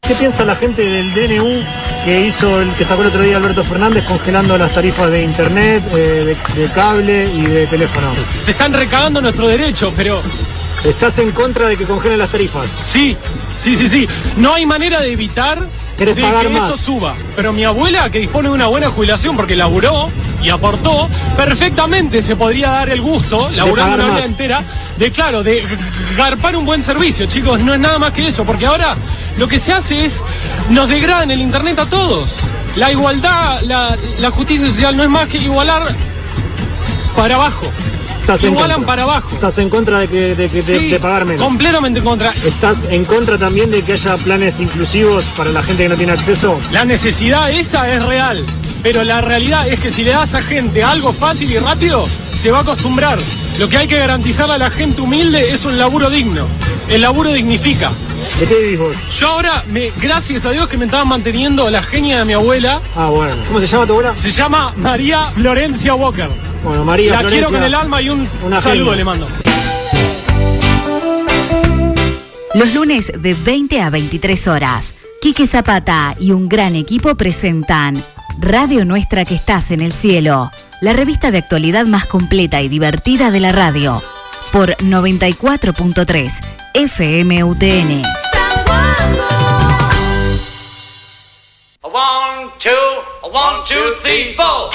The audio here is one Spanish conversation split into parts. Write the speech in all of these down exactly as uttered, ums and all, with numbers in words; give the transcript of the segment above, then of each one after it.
¿Qué piensa la gente del D N U que hizo el que sacó el otro día Alberto Fernández congelando las tarifas de internet, eh, de, de cable y de teléfono? Se están recagando nuestros derechos, pero... ¿Estás en contra de que congelen las tarifas? Sí, sí, sí, sí. No hay manera de evitar de que pagar más? Eso suba. Pero mi abuela, que dispone de una buena jubilación porque laburó y aportó, perfectamente se podría dar el gusto, laburando una vida entera, de claro, de garpar un buen servicio, chicos. No es nada más que eso, porque ahora lo que se hace es, nos degradan el internet a todos. La igualdad, la, la justicia social no es más que igualar para abajo. Igualan para abajo. ¿Estás en contra de que de, que, sí, de, de pagar menos? Completamente en contra. ¿Estás en contra también de que haya planes inclusivos para la gente que no tiene acceso? La necesidad esa es real, pero la realidad es que si le das a gente algo fácil y rápido, se va a acostumbrar. Lo que hay que garantizarle a la gente humilde es un laburo digno. El laburo dignifica. ¿De qué vivís vos? Yo ahora, me, gracias a Dios que me estaban manteniendo la genia de mi abuela. Ah, bueno. ¿Cómo se llama tu abuela? Se llama María Florencia Walker. Bueno, María La Florencia, quiero con el alma y un saludo genia. Le mando. Los lunes de veinte a veintitrés horas, Quique Zapata y un gran equipo presentan Radio Nuestra que estás en el cielo, la revista de actualidad más completa y divertida de la radio, por noventa y cuatro punto tres F M U T N. One, two, one, two, three, four.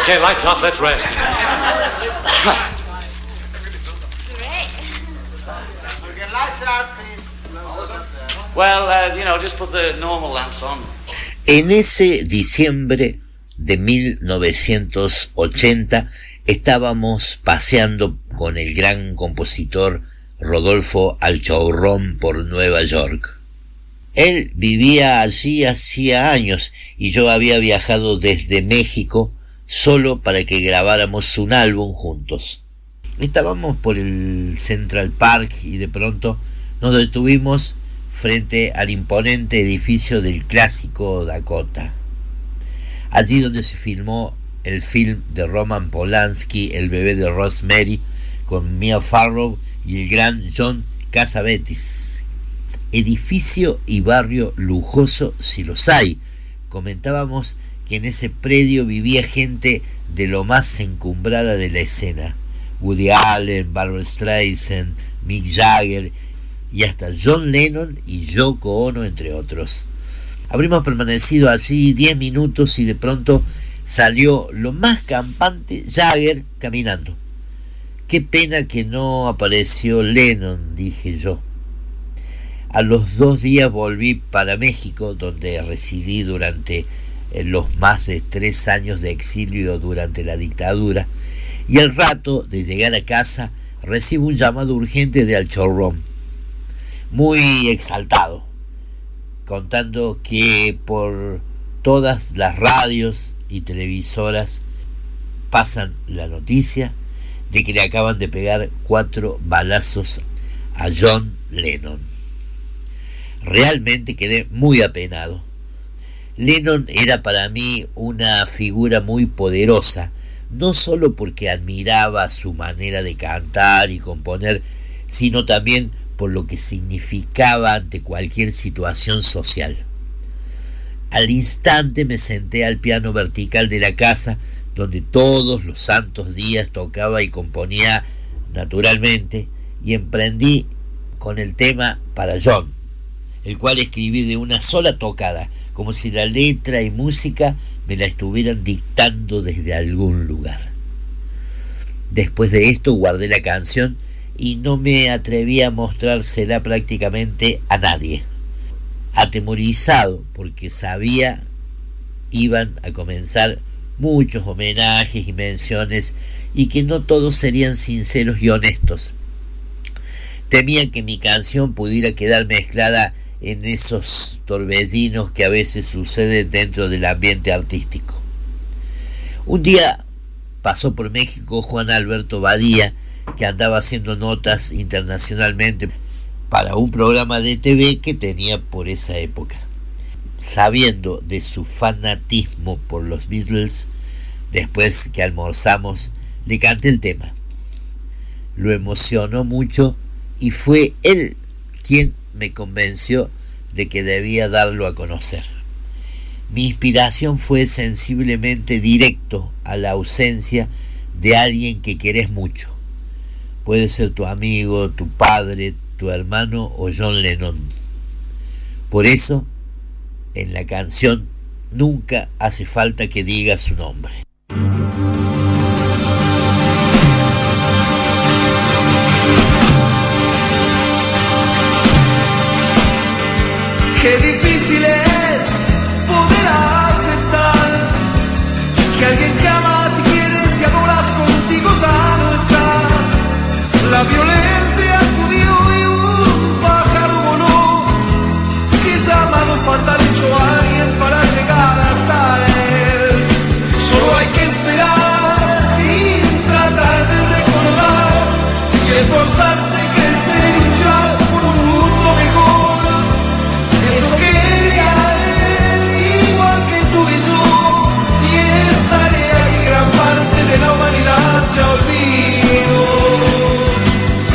Okay, lights off, let's rest. Well, uh, you know, just put the normal lamps on. En ese diciembre de mil novecientos ochenta estábamos paseando con el gran compositor Rodolfo Alchaurrón por Nueva York. Él vivía allí hacía años y yo había viajado desde México solo para que grabáramos un álbum juntos. Estábamos por el Central Park y de pronto nos detuvimos frente al imponente edificio del clásico Dakota. Allí donde se filmó el film de Roman Polanski, El bebé de Rosemary, con Mia Farrow y el gran John Cassavetes. Edificio y barrio lujoso si los hay. Comentábamos que en ese predio vivía gente de lo más encumbrada de la escena. Woody Allen, Barbra Streisand, Mick Jagger y hasta John Lennon y Yoko Ono, entre otros. Habríamos permanecido allí diez minutos y de pronto salió lo más campante Jagger caminando. Qué pena que no apareció Lennon, dije yo. A los dos días volví para México, donde residí durante los más de tres años de exilio durante la dictadura, y al rato de llegar a casa recibo un llamado urgente de Alchaurrón, muy exaltado, contando que por todas las radios y televisoras pasan la noticia de que le acaban de pegar cuatro balazos a John Lennon. Realmente quedé muy apenado. Lennon era para mí una figura muy poderosa, no solo porque admiraba su manera de cantar y componer, sino también por lo que significaba ante cualquier situación social. Al instante me senté al piano vertical de la casa, donde todos los santos días tocaba y componía naturalmente, y emprendí con el tema Para John, el cual escribí de una sola tocada, como si la letra y música me la estuvieran dictando desde algún lugar. Después de esto guardé la canción y no me atreví a mostrársela prácticamente a nadie, atemorizado porque sabía iban a comenzar muchos homenajes y menciones y que no todos serían sinceros y honestos. Temía que mi canción pudiera quedar mezclada en esos torbellinos que a veces suceden dentro del ambiente artístico. Un día pasó por México Juan Alberto Badía, que andaba haciendo notas internacionalmente para un programa de T V que tenía por esa época. Sabiendo de su fanatismo por los Beatles, después que almorzamos, le canté el tema. Lo emocionó mucho y fue él quien me convenció de que debía darlo a conocer. Mi inspiración fue sensiblemente directo a la ausencia de alguien que querés mucho. Puede ser tu amigo, tu padre, tu hermano o John Lennon. Por eso, en la canción nunca hace falta que digas su nombre. Qué difícil es poder aceptar que alguien que amas y quieres y adoras contigo ya no está. La violencia acudió y un pájaro voló. Quizá mano fatal hizo a alguien para llegar hasta él. Solo hay que esperar sin tratar de recordar y esforzarse, crecer y luchar por un mundo mejor. Eso quería él, igual que tú y yo, y es tarea que gran parte de la humanidad ya olvidó.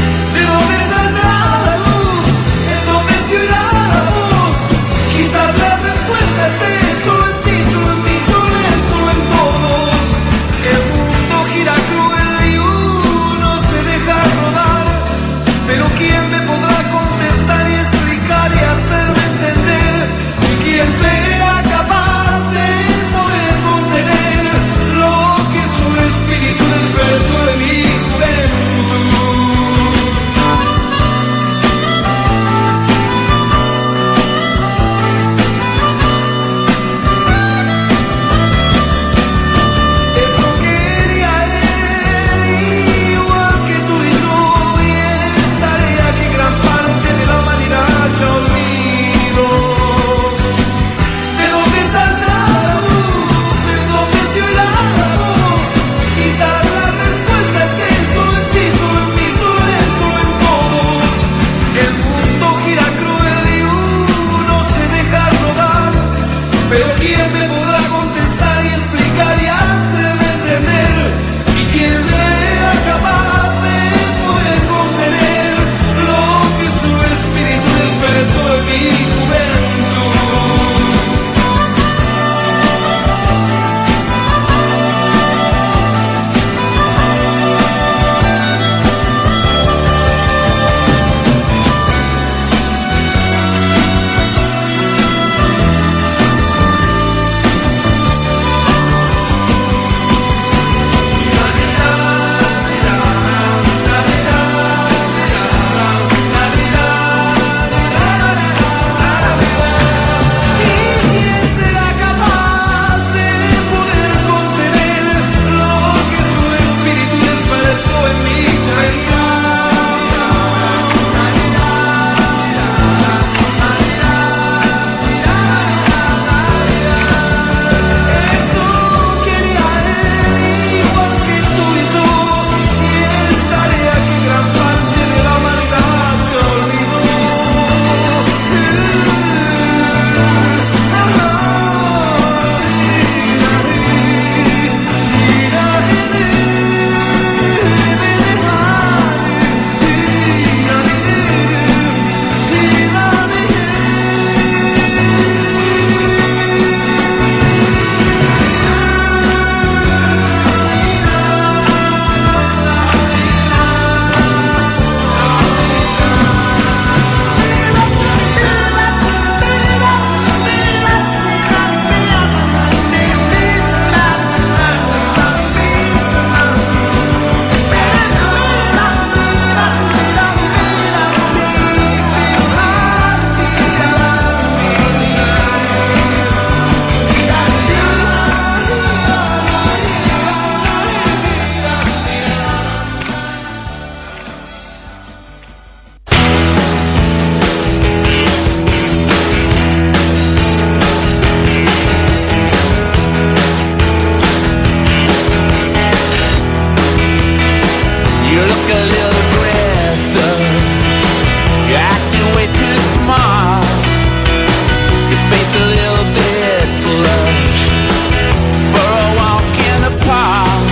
like a little grifter. You're acting way too smart. Your face a little bit flushed for a walk in the park.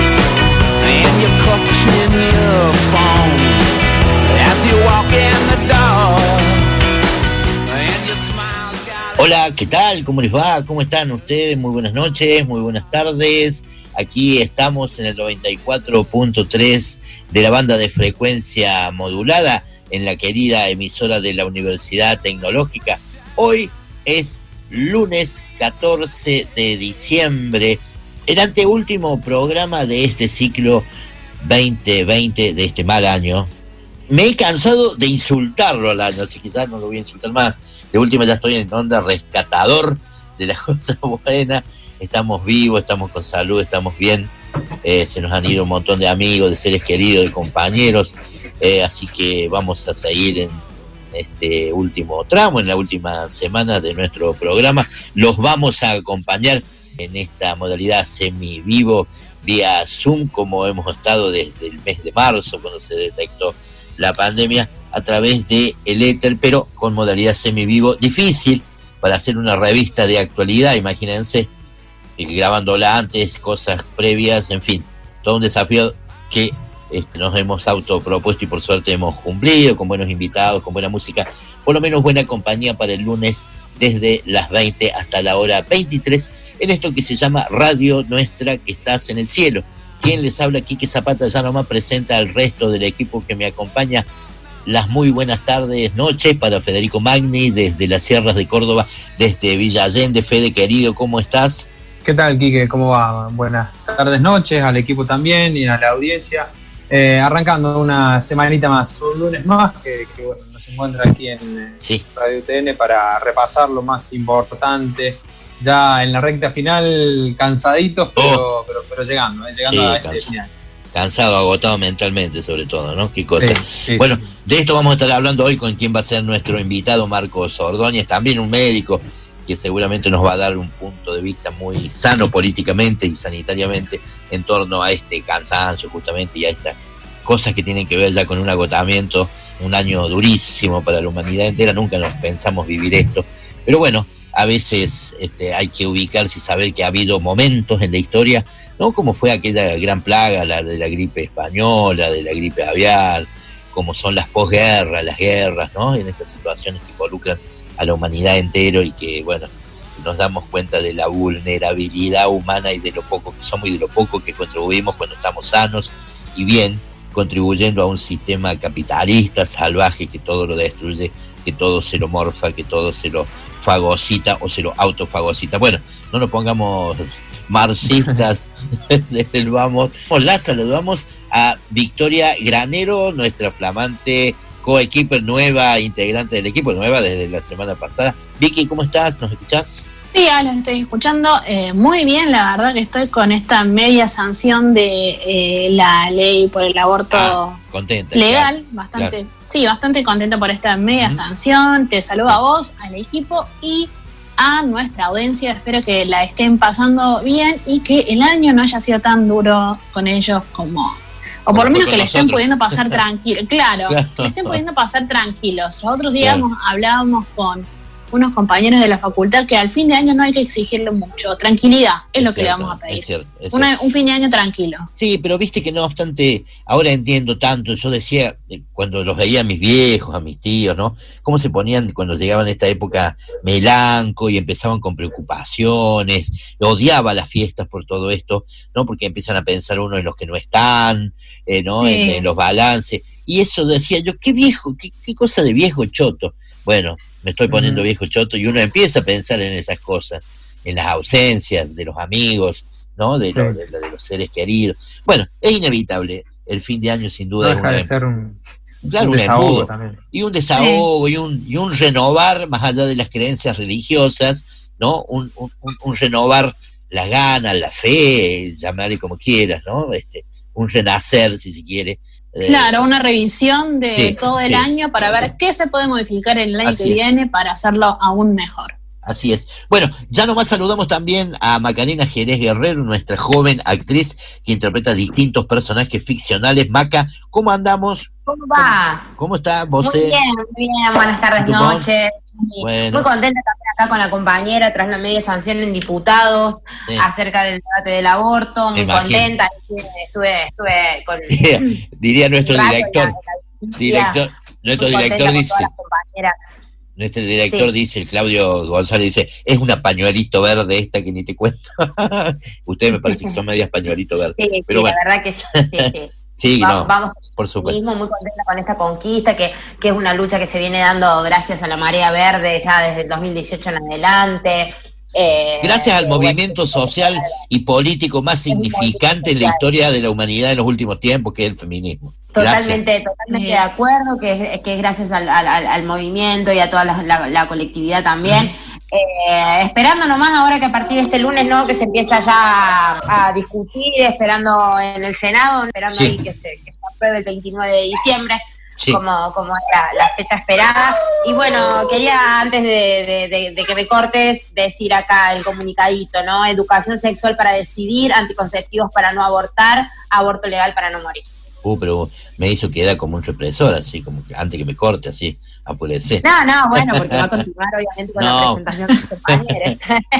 And you're clutching your phone as you walk in the door. And your smile's got... Hola, ¿qué tal? ¿Cómo les va? ¿Cómo están ustedes? Muy buenas noches, muy buenas tardes. Aquí estamos en el noventa y cuatro punto tres de la banda de frecuencia modulada en la querida emisora de la Universidad Tecnológica. Hoy es lunes catorce de diciembre, el anteúltimo programa de este ciclo veinte veinte, de este mal año. Me he cansado de insultarlo al año, así que quizás no lo voy a insultar más. De última ya estoy en onda rescatador de las cosas buenas. Estamos vivos, estamos con salud, estamos bien. Eh, se nos han ido un montón de amigos, de seres queridos, de compañeros. Eh, así que vamos a seguir en este último tramo, en la última semana de nuestro programa. Los vamos a acompañar en esta modalidad semi-vivo vía Zoom, como hemos estado desde el mes de marzo, cuando se detectó la pandemia, a través de el éter, pero con modalidad semi-vivo. Difícil para hacer una revista de actualidad, imagínense, grabándola antes, cosas previas, en fin, todo un desafío que este, nos hemos autopropuesto y por suerte hemos cumplido, con buenos invitados, con buena música, por lo menos buena compañía para el lunes desde las veinte hasta la hora veintitrés, en esto que se llama Radio Nuestra que estás en el cielo. Quien les habla, Quique Zapata, ya nomás presenta al resto del equipo que me acompaña. Las muy buenas tardes, noches para Federico Magni desde las sierras de Córdoba, desde Villa Allende. Fede, querido, ¿cómo estás? ¿Qué tal, Quique? ¿Cómo va? Buenas tardes, noches, al equipo también y a la audiencia. Eh, arrancando una semanita más, un lunes más, que, que bueno, nos encuentra aquí en sí. Radio T N para repasar lo más importante. Ya en la recta final, cansaditos, pero, oh. pero, pero llegando, eh, llegando sí, a este cansado. final. Cansado, agotado mentalmente, sobre todo, ¿no? Qué cosa. Sí, sí, bueno, sí. De esto vamos a estar hablando hoy con quien va a ser nuestro invitado, Marcos Ordóñez, también un médico que seguramente nos va a dar un punto de vista muy sano políticamente y sanitariamente en torno a este cansancio justamente y a estas cosas que tienen que ver ya con un agotamiento, un año durísimo para la humanidad entera. Nunca nos pensamos vivir esto, pero bueno, a veces este, hay que ubicarse y saber que ha habido momentos en la historia, ¿no? Como fue aquella gran plaga, la de la gripe española, de la gripe aviar, como son las posguerras, las guerras, ¿no? En estas situaciones que involucran a la humanidad entero y que, bueno, nos damos cuenta de la vulnerabilidad humana y de lo poco que somos y de lo poco que contribuimos cuando estamos sanos y bien, contribuyendo a un sistema capitalista, salvaje, que todo lo destruye, que todo se lo morfa, que todo se lo fagocita o se lo autofagocita. Bueno, no nos pongamos marxistas desde el vamos. La saludamos a Victoria Granero, nuestra flamante coequiper, nueva integrante del equipo, nueva desde la semana pasada. Vicky, ¿cómo estás? ¿Nos escuchás? Sí, Alan, estoy escuchando eh, muy bien. La verdad que estoy con esta media sanción de eh, la ley por el aborto ah, contenta, legal, claro, bastante, claro. sí, bastante contenta por esta media uh-huh. sanción. Te saludo a vos, al equipo y a nuestra audiencia. Espero que la estén pasando bien y que el año no haya sido tan duro con ellos como... O por lo menos que le estén pudiendo pasar tranquilos. Claro, claro, que le estén pudiendo pasar tranquilos. Los otros días claro. hablábamos con unos compañeros de la facultad que al fin de año no hay que exigirle mucho. Tranquilidad es, es lo que cierto, le vamos a pedir. Es cierto, es Una, un fin de año tranquilo. Sí, pero viste que no obstante, ahora entiendo tanto. Yo decía, cuando los veía a mis viejos, a mis tíos, ¿no? Cómo se ponían cuando llegaban a esta época melanco y empezaban con preocupaciones. Odiaba las fiestas por todo esto, ¿no? Porque empiezan a pensar uno en los que no están, eh, ¿no? Sí. En, en los balances. Y eso decía yo, qué viejo, qué, qué cosa de viejo choto. Bueno, me estoy poniendo uh-huh. viejo choto y uno empieza a pensar en esas cosas, en las ausencias de los amigos, ¿no? De, sí. lo, de, de los seres queridos. Bueno, es inevitable. El fin de año sin duda no es deja una, de ser un, claro, un un desahogo embudo, también. Y un desahogo sí. y, un, y un renovar más allá de las creencias religiosas, ¿no? Un, un, un renovar las ganas, la fe, llamarle como quieras, ¿no? Este, un renacer, si se quiere. Claro, una revisión de sí, todo el sí, año para ver qué se puede modificar en el año Así que es. viene para hacerlo aún mejor. Así es. Bueno, ya nomás saludamos también a Macarena Jerez Guerrero, nuestra joven actriz que interpreta distintos personajes ficcionales. Maca, ¿cómo andamos? ¿Cómo va? ¿Cómo, cómo está vos? Muy bien, muy bien. Buenas tardes, noches. Bueno. Muy contenta también acá con la compañera tras la media sanción en diputados sí. acerca del debate del aborto. Muy contenta. Estuve, estuve con... Diría nuestro director. Director, nuestro director dice... Nuestro director sí. dice, el Claudio González dice, es una pañuelito verde esta que ni te cuento. Ustedes me parece que son medias pañuelito verde. Sí, pero sí, bueno. la verdad que sí, sí, sí. Sí, Va, no, vamos por supuesto. Mismo muy contenta con esta conquista, que, que es una lucha que se viene dando gracias a la marea verde ya desde el dos mil dieciocho en adelante. Eh, gracias al eh, movimiento bueno, social y político más significante en la historia de la humanidad en los últimos tiempos, que es el feminismo. Totalmente, gracias. totalmente de acuerdo, que es, que es gracias al, al, al movimiento y a toda la, la, la colectividad también. Mm. Eh, esperando nomás ahora que a partir de este lunes, ¿no? Que se empieza ya a, a discutir, esperando en el Senado, esperando sí. ahí que se, que se apruebe el veintinueve de diciembre. Sí. como, como la, la fecha esperada. Y bueno, quería antes de, de, de, de que me cortes decir acá el comunicadito, ¿no? Educación sexual para decidir, anticonceptivos para no abortar, aborto legal para no morir. Uh, pero me hizo quedar como un represor, así como que antes que me corte, así, apurece. No, no, bueno, porque va a continuar obviamente con no. la presentación de los compañeros.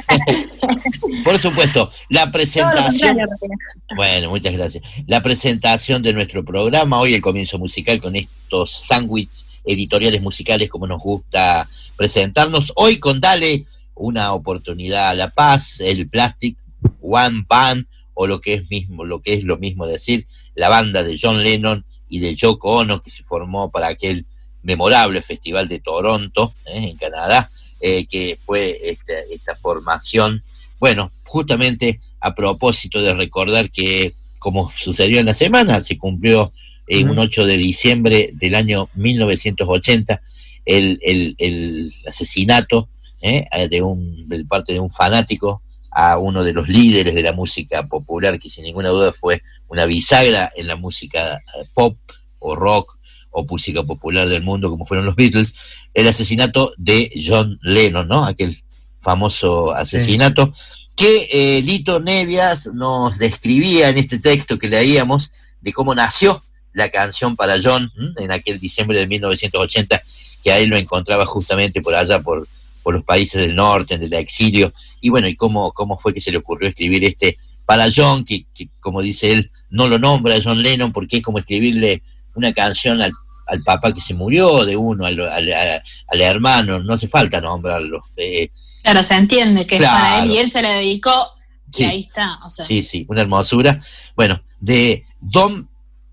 Por supuesto, la presentación... Bueno, muchas gracias. La presentación de nuestro programa, hoy el comienzo musical con estos sándwiches editoriales musicales como nos gusta presentarnos. Hoy con Dale, una oportunidad a la paz, el Plastic One Band, o lo que es mismo, lo que es lo mismo decir, la banda de John Lennon y de Yoko Ono, que se formó para aquel memorable festival de Toronto, eh, en Canadá, eh, que fue esta, esta formación, bueno, justamente a propósito de recordar que, como sucedió en la semana, se cumplió eh, uh-huh. un ocho de diciembre del año mil novecientos ochenta, el, el, el asesinato eh, de, un, de parte de un fanático a uno de los líderes de la música popular, que sin ninguna duda fue una bisagra en la música pop o rock o música popular del mundo, como fueron los Beatles, el asesinato de John Lennon, ¿no? Aquel famoso asesinato, sí. que eh, Lito Nevias nos describía en este texto que leíamos de cómo nació la canción para John ¿m? en aquel diciembre de mil novecientos ochenta, que a él lo encontraba justamente por allá, por por los países del norte, en el exilio, y bueno, y cómo, cómo fue que se le ocurrió escribir este para John, que, que como dice él, no lo nombra a John Lennon, porque es como escribirle una canción al, al papá que se murió, de uno, al, al, al, al hermano, no hace falta nombrarlo. Eh, claro, se entiende que claro. es para él, y él se le dedicó, y sí, ahí está. O sea. Sí, sí, una hermosura. Bueno, de Don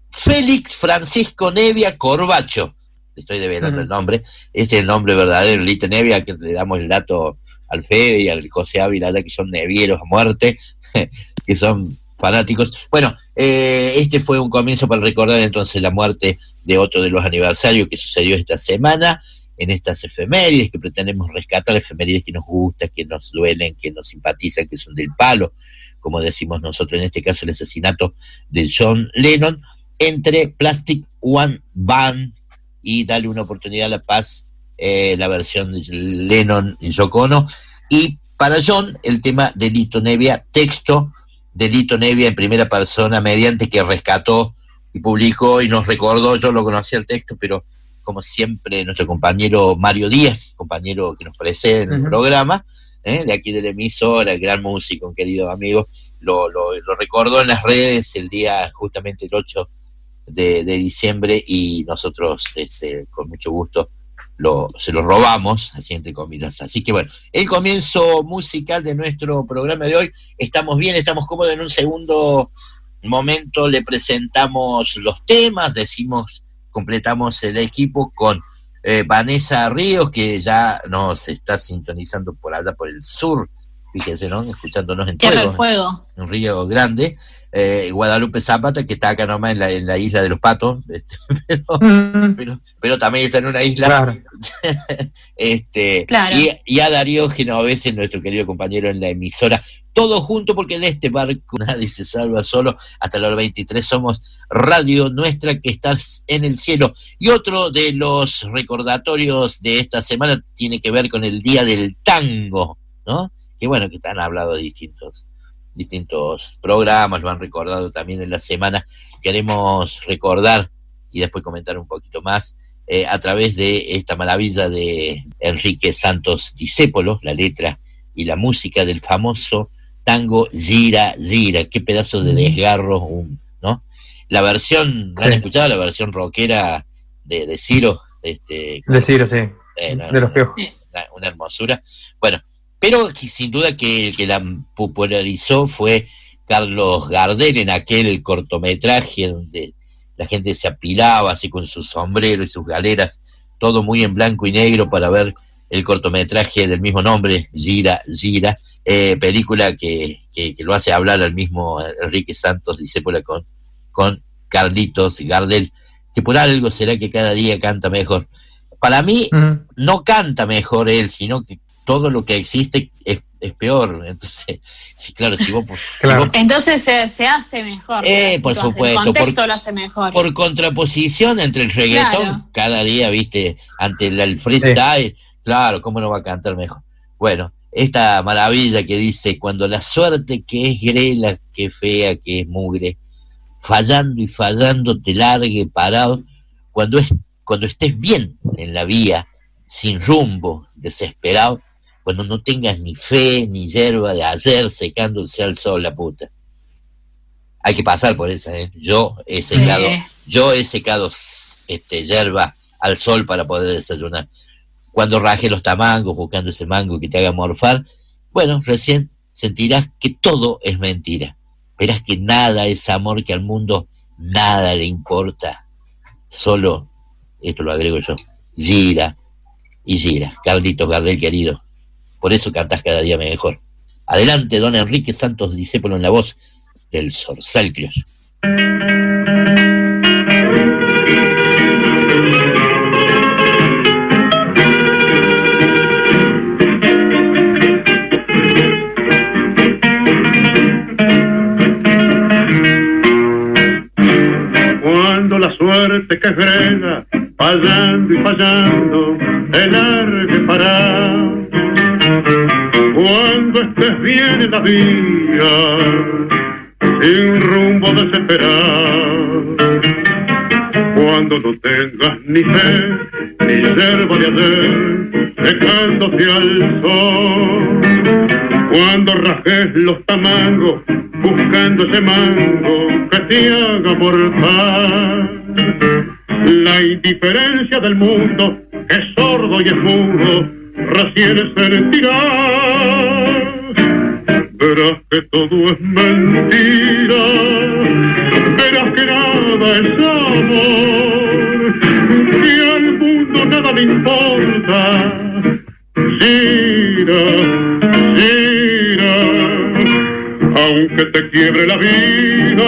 Félix Francisco Nevia Corbacho, estoy develando uh-huh. el nombre, este es el nombre verdadero, Lito Nevia, que le damos el dato al Fede y al José Ávila, que son nevieros a muerte, que son fanáticos. Bueno, eh, este fue un comienzo para recordar entonces la muerte de otro de los aniversarios que sucedió esta semana, en estas efemérides que pretendemos rescatar, efemérides que nos gustan, que nos duelen, que nos simpatizan, que son del palo, como decimos nosotros, en este caso el asesinato de John Lennon, entre Plastic One Band y Dale una oportunidad a la paz, eh, la versión de Lennon y Yoko Ono, y para John el tema de Lito Nevia, texto de Lito Nevia en primera persona, mediante que rescató y publicó y nos recordó. Yo lo conocía el texto, pero como siempre nuestro compañero Mario Díaz, compañero que nos precede en el uh-huh. programa, eh, de aquí de la emisora, el gran músico, un querido amigo, lo, lo, lo recordó en las redes el día justamente el ocho De, de diciembre, y nosotros este, con mucho gusto lo, se lo robamos, así entre comillas. Así que bueno, el comienzo musical de nuestro programa de hoy, estamos bien, estamos cómodos. En un segundo momento le presentamos los temas, decimos, completamos el equipo con eh, Vanessa Ríos, que ya nos está sintonizando por allá por el sur, fíjense, ¿no? Escuchándonos en Tierra Fuego, del Fuego, en Río Grande. eh, Guadalupe Zapata, que está acá nomás en la, en la isla de los Patos, este, pero, Mm. pero, pero también está en una isla. Claro. este, Claro. y, y a Darío Genovese, nuestro querido compañero en la emisora, todo junto, porque de este barco nadie se salva solo. Hasta las veintitrés somos Radio Nuestra, que está en el cielo. Y otro de los recordatorios de esta semana tiene que ver con el Día del Tango, ¿no? Que bueno, que han hablado de distintos distintos programas, lo han recordado también en la semana. Queremos recordar y después comentar un poquito más eh, a través de esta maravilla de Enrique Santos Discépolo, la letra y la música del famoso tango Gira, Gira. Qué pedazo de desgarro, un, ¿no? La versión, ¿la han Sí. escuchado? La versión rockera de, de Ciro. Este, De Ciro, sí. eh, no, De los peos. una, una hermosura. Bueno, pero que sin duda que el que la popularizó fue Carlos Gardel en aquel cortometraje donde la gente se apilaba así con su sombrero y sus galeras, todo muy en blanco y negro para ver el cortometraje del mismo nombre, Gira, Gira, eh, película que, que, que lo hace hablar al mismo Enrique Santos Discépolo con, con Carlitos Gardel, que por algo será que cada día canta mejor. Para mí, Mm. no canta mejor él, sino que todo lo que existe es, es peor. Entonces, sí, claro, si vos... Claro. si vos Entonces se, se hace mejor. Eh, la por situación, supuesto, El contexto por- lo hace mejor. por contraposición entre el reggaetón, Claro. cada día, viste, ante el, el freestyle, claro, ¿cómo no va a cantar mejor? Bueno, esta maravilla que dice, cuando la suerte que es grela, que fea, que es mugre, fallando y fallando te largue parado, cuando, es, cuando estés bien en la vía, sin rumbo, desesperado, cuando no tengas ni fe, ni hierba de ayer secándose al sol la puta. Hay que pasar por esa, ¿eh? Yo he Sí. secado, yo he secado este, hierba al sol para poder desayunar. Cuando raje los tamangos buscando ese mango que te haga morfar, bueno, recién sentirás que todo es mentira. Verás que nada es amor, que al mundo nada le importa. Solo, esto lo agrego yo, gira y gira. Carlitos Gardel, querido. Por eso cantás cada día mejor. Adelante, don Enrique Santos Discépolo en la voz del Zorzal Criollo. Cuando la suerte que frena, fallando y fallando, te largue para. Cuando estés bien en la vía, sin rumbo desesperado. Cuando no tengas ni fe, ni yerba de ayer, secándose al sol. Cuando rajes los tamangos, buscando ese mango que te haga mortal. La indiferencia del mundo es sordo y es mudo, recién sentirás. Verás que todo es mentira, verás que nada es amor, que al mundo nada le importa. Gira, gira, aunque te quiebre la vida,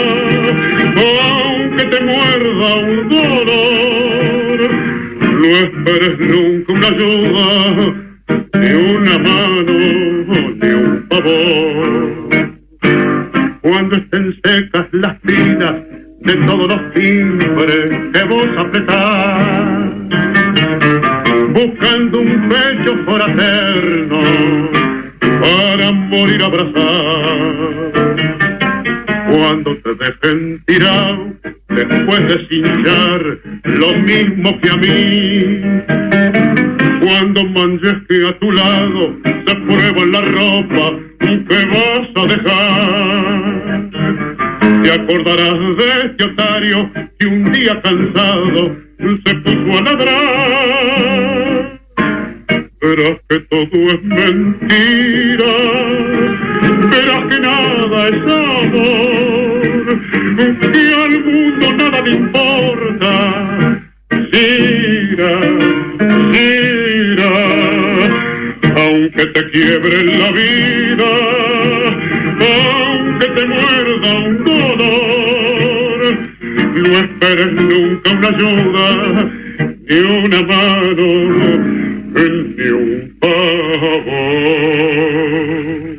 aunque te muerda un dolor, no esperes nunca una ayuda, ni una mano, ni un favor. Cuando estén secas las vidas de todos los timbres que vos apretás, buscando un pecho fraterno para morir abrazado. Cuando te dejen tirado después de cinchar lo mismo que a mí, cuando manches que a tu lado se prueba la ropa que vas a dejar, te acordarás de este otario que un día cansado se puso a ladrar. Verás que todo es mentira, verás que nada es amor, que al mundo nada le importa. Gira, gira, aunque te quiebre la vida, aunque te muerda un eres nunca una ayuda, ni una mano, ni un favor.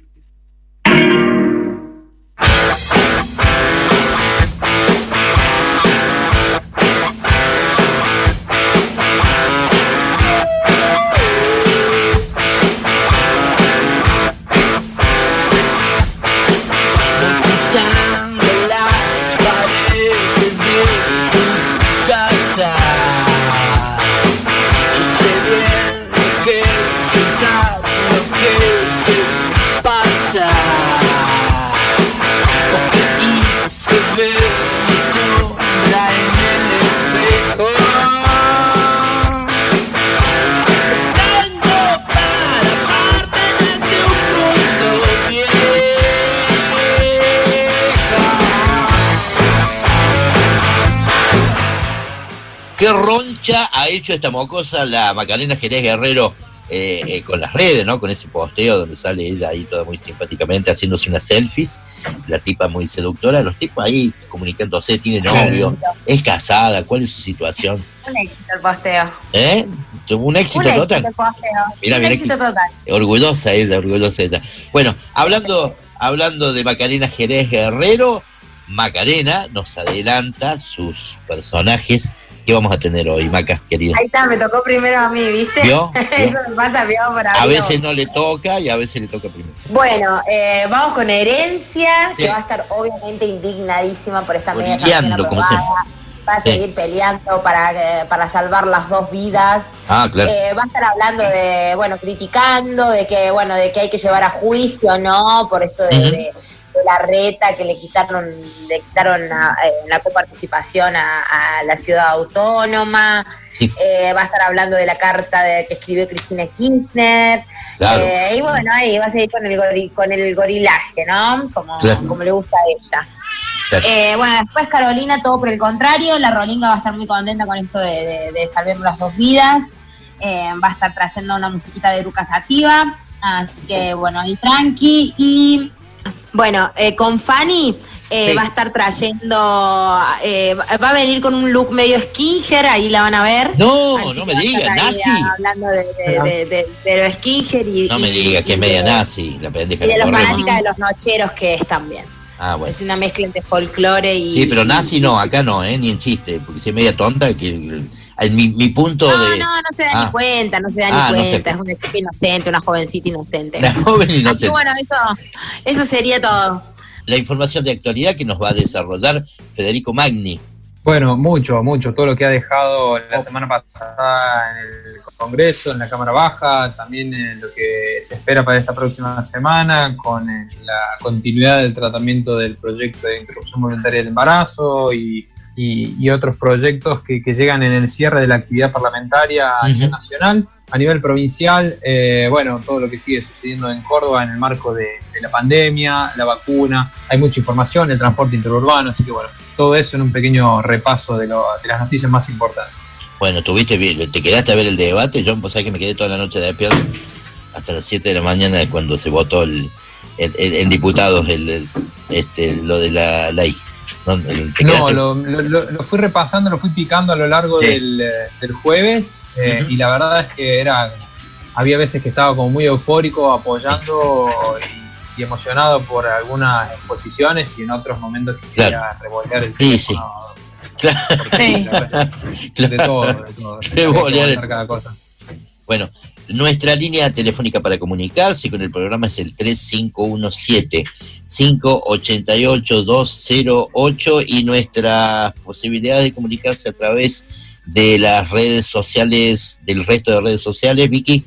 ¿Qué roncha ha hecho esta mocosa la Macarena Jerez Guerrero eh, eh, con las redes, ¿no? Con ese posteo donde sale ella ahí toda muy simpáticamente haciéndose unas selfies, la tipa muy seductora, los tipos ahí comunicándose, tiene novio, es casada, ¿cuál es su situación? Un éxito el posteo. ¿Eh? Un éxito Un total. éxito el posteo. Mira, un mira éxito que- total. Orgullosa ella, orgullosa ella. Bueno, hablando, hablando de Macarena Jerez Guerrero, Macarena nos adelanta sus personajes que vamos a tener hoy, Maca, querida. Ahí está, me tocó primero a mí, ¿viste? ¿Vio? Eso me pasa, vio, por A ahí. veces no le toca y a veces le toca primero. Bueno, eh, vamos con Herencia, Sí. que va a estar obviamente indignadísima por esta media Odiando, sanción como aprobada. Va a Sí. seguir peleando para, eh, para salvar las dos vidas. Ah, claro. Eh, va a estar hablando de, bueno, criticando, de que, bueno, de que hay que llevar a juicio, ¿no? Por esto de, Ujú. de- de la reta que le quitaron, le quitaron a- eh, la coparticipación a, a la ciudad autónoma. Sí. Eh, va a estar hablando de la carta de, que escribió Cristina Kirchner. Claro. Eh, y bueno, ahí va a seguir con el, gori- con el gorilaje, ¿no? Como, Claro. como le gusta a ella. Claro. Eh, bueno, después Carolina, todo por el contrario. La Rolinga va a estar muy contenta con esto de, de, de salvar las dos vidas. Eh, va a estar trayendo una musiquita de Lucas Sativa. Así que, bueno, ahí tranqui. Y, bueno, eh, con Fanny eh, Sí. va a estar trayendo... eh, va a venir con un look medio skinger, ahí la van a ver. No, Así no que me va a diga, estar ahí nazi. hablando de, de, de, de, de lo skinger y... No me y- diga que y es media de- nazi, la pendeja. Y de que los corre. fanáticas de los nocheros que es también. Ah, bueno. Es una mezcla entre folclore y... Sí, pero nazi no, acá no, ¿eh? Ni en chiste, porque si es media tonta, que el- el- mi, mi punto No, de... no, no se da Ah. ni cuenta, no se da Ah, ni no se- cuenta. Es una chica inocente, una jovencita inocente. La joven Así inocente. que bueno, eso, eso sería todo. La información de actualidad que nos va a desarrollar Federico Magni. Bueno, mucho, mucho. Todo lo que ha dejado la semana pasada en el Congreso, en la Cámara Baja, también en lo que se espera para esta próxima semana, con eh, la continuidad del tratamiento del proyecto de interrupción voluntaria del embarazo y, y- y otros proyectos que, que llegan en el cierre de la actividad parlamentaria a nivel Ujú. nacional. A nivel provincial, eh, bueno, todo lo que sigue sucediendo en Córdoba en el marco de, de la pandemia, la vacuna, hay mucha información, el transporte interurbano, así que bueno, todo eso en un pequeño repaso de, lo- de las noticias más importantes. Bueno, tuviste bien, te quedaste a ver el debate, yo pues sabés que me quedé toda la noche de despierto hasta las siete de la mañana cuando se votó el, el- el- en diputados el, el- este, lo de la ley. ¿No, El- te No, quedaste- lo, lo- lo- lo fui repasando, lo fui picando a lo largo Sí. del, eh, del jueves eh, Ujú. y la verdad es que era había veces que estaba como muy eufórico apoyando y, y emocionado por algunas exposiciones y en otros momentos que Claro. quería revolver el Sí, sí. teléfono. Claro. Porque, Sí. la verdad, Claro. de todo, de todo. Revolver el- Revolver cada cosa. Bueno, nuestra línea telefónica para comunicarse con el programa es el tres cinco uno siete, cinco ocho ocho, dos cero ocho y nuestras posibilidades de comunicarse a través de las redes sociales, del resto de redes sociales, Vicky.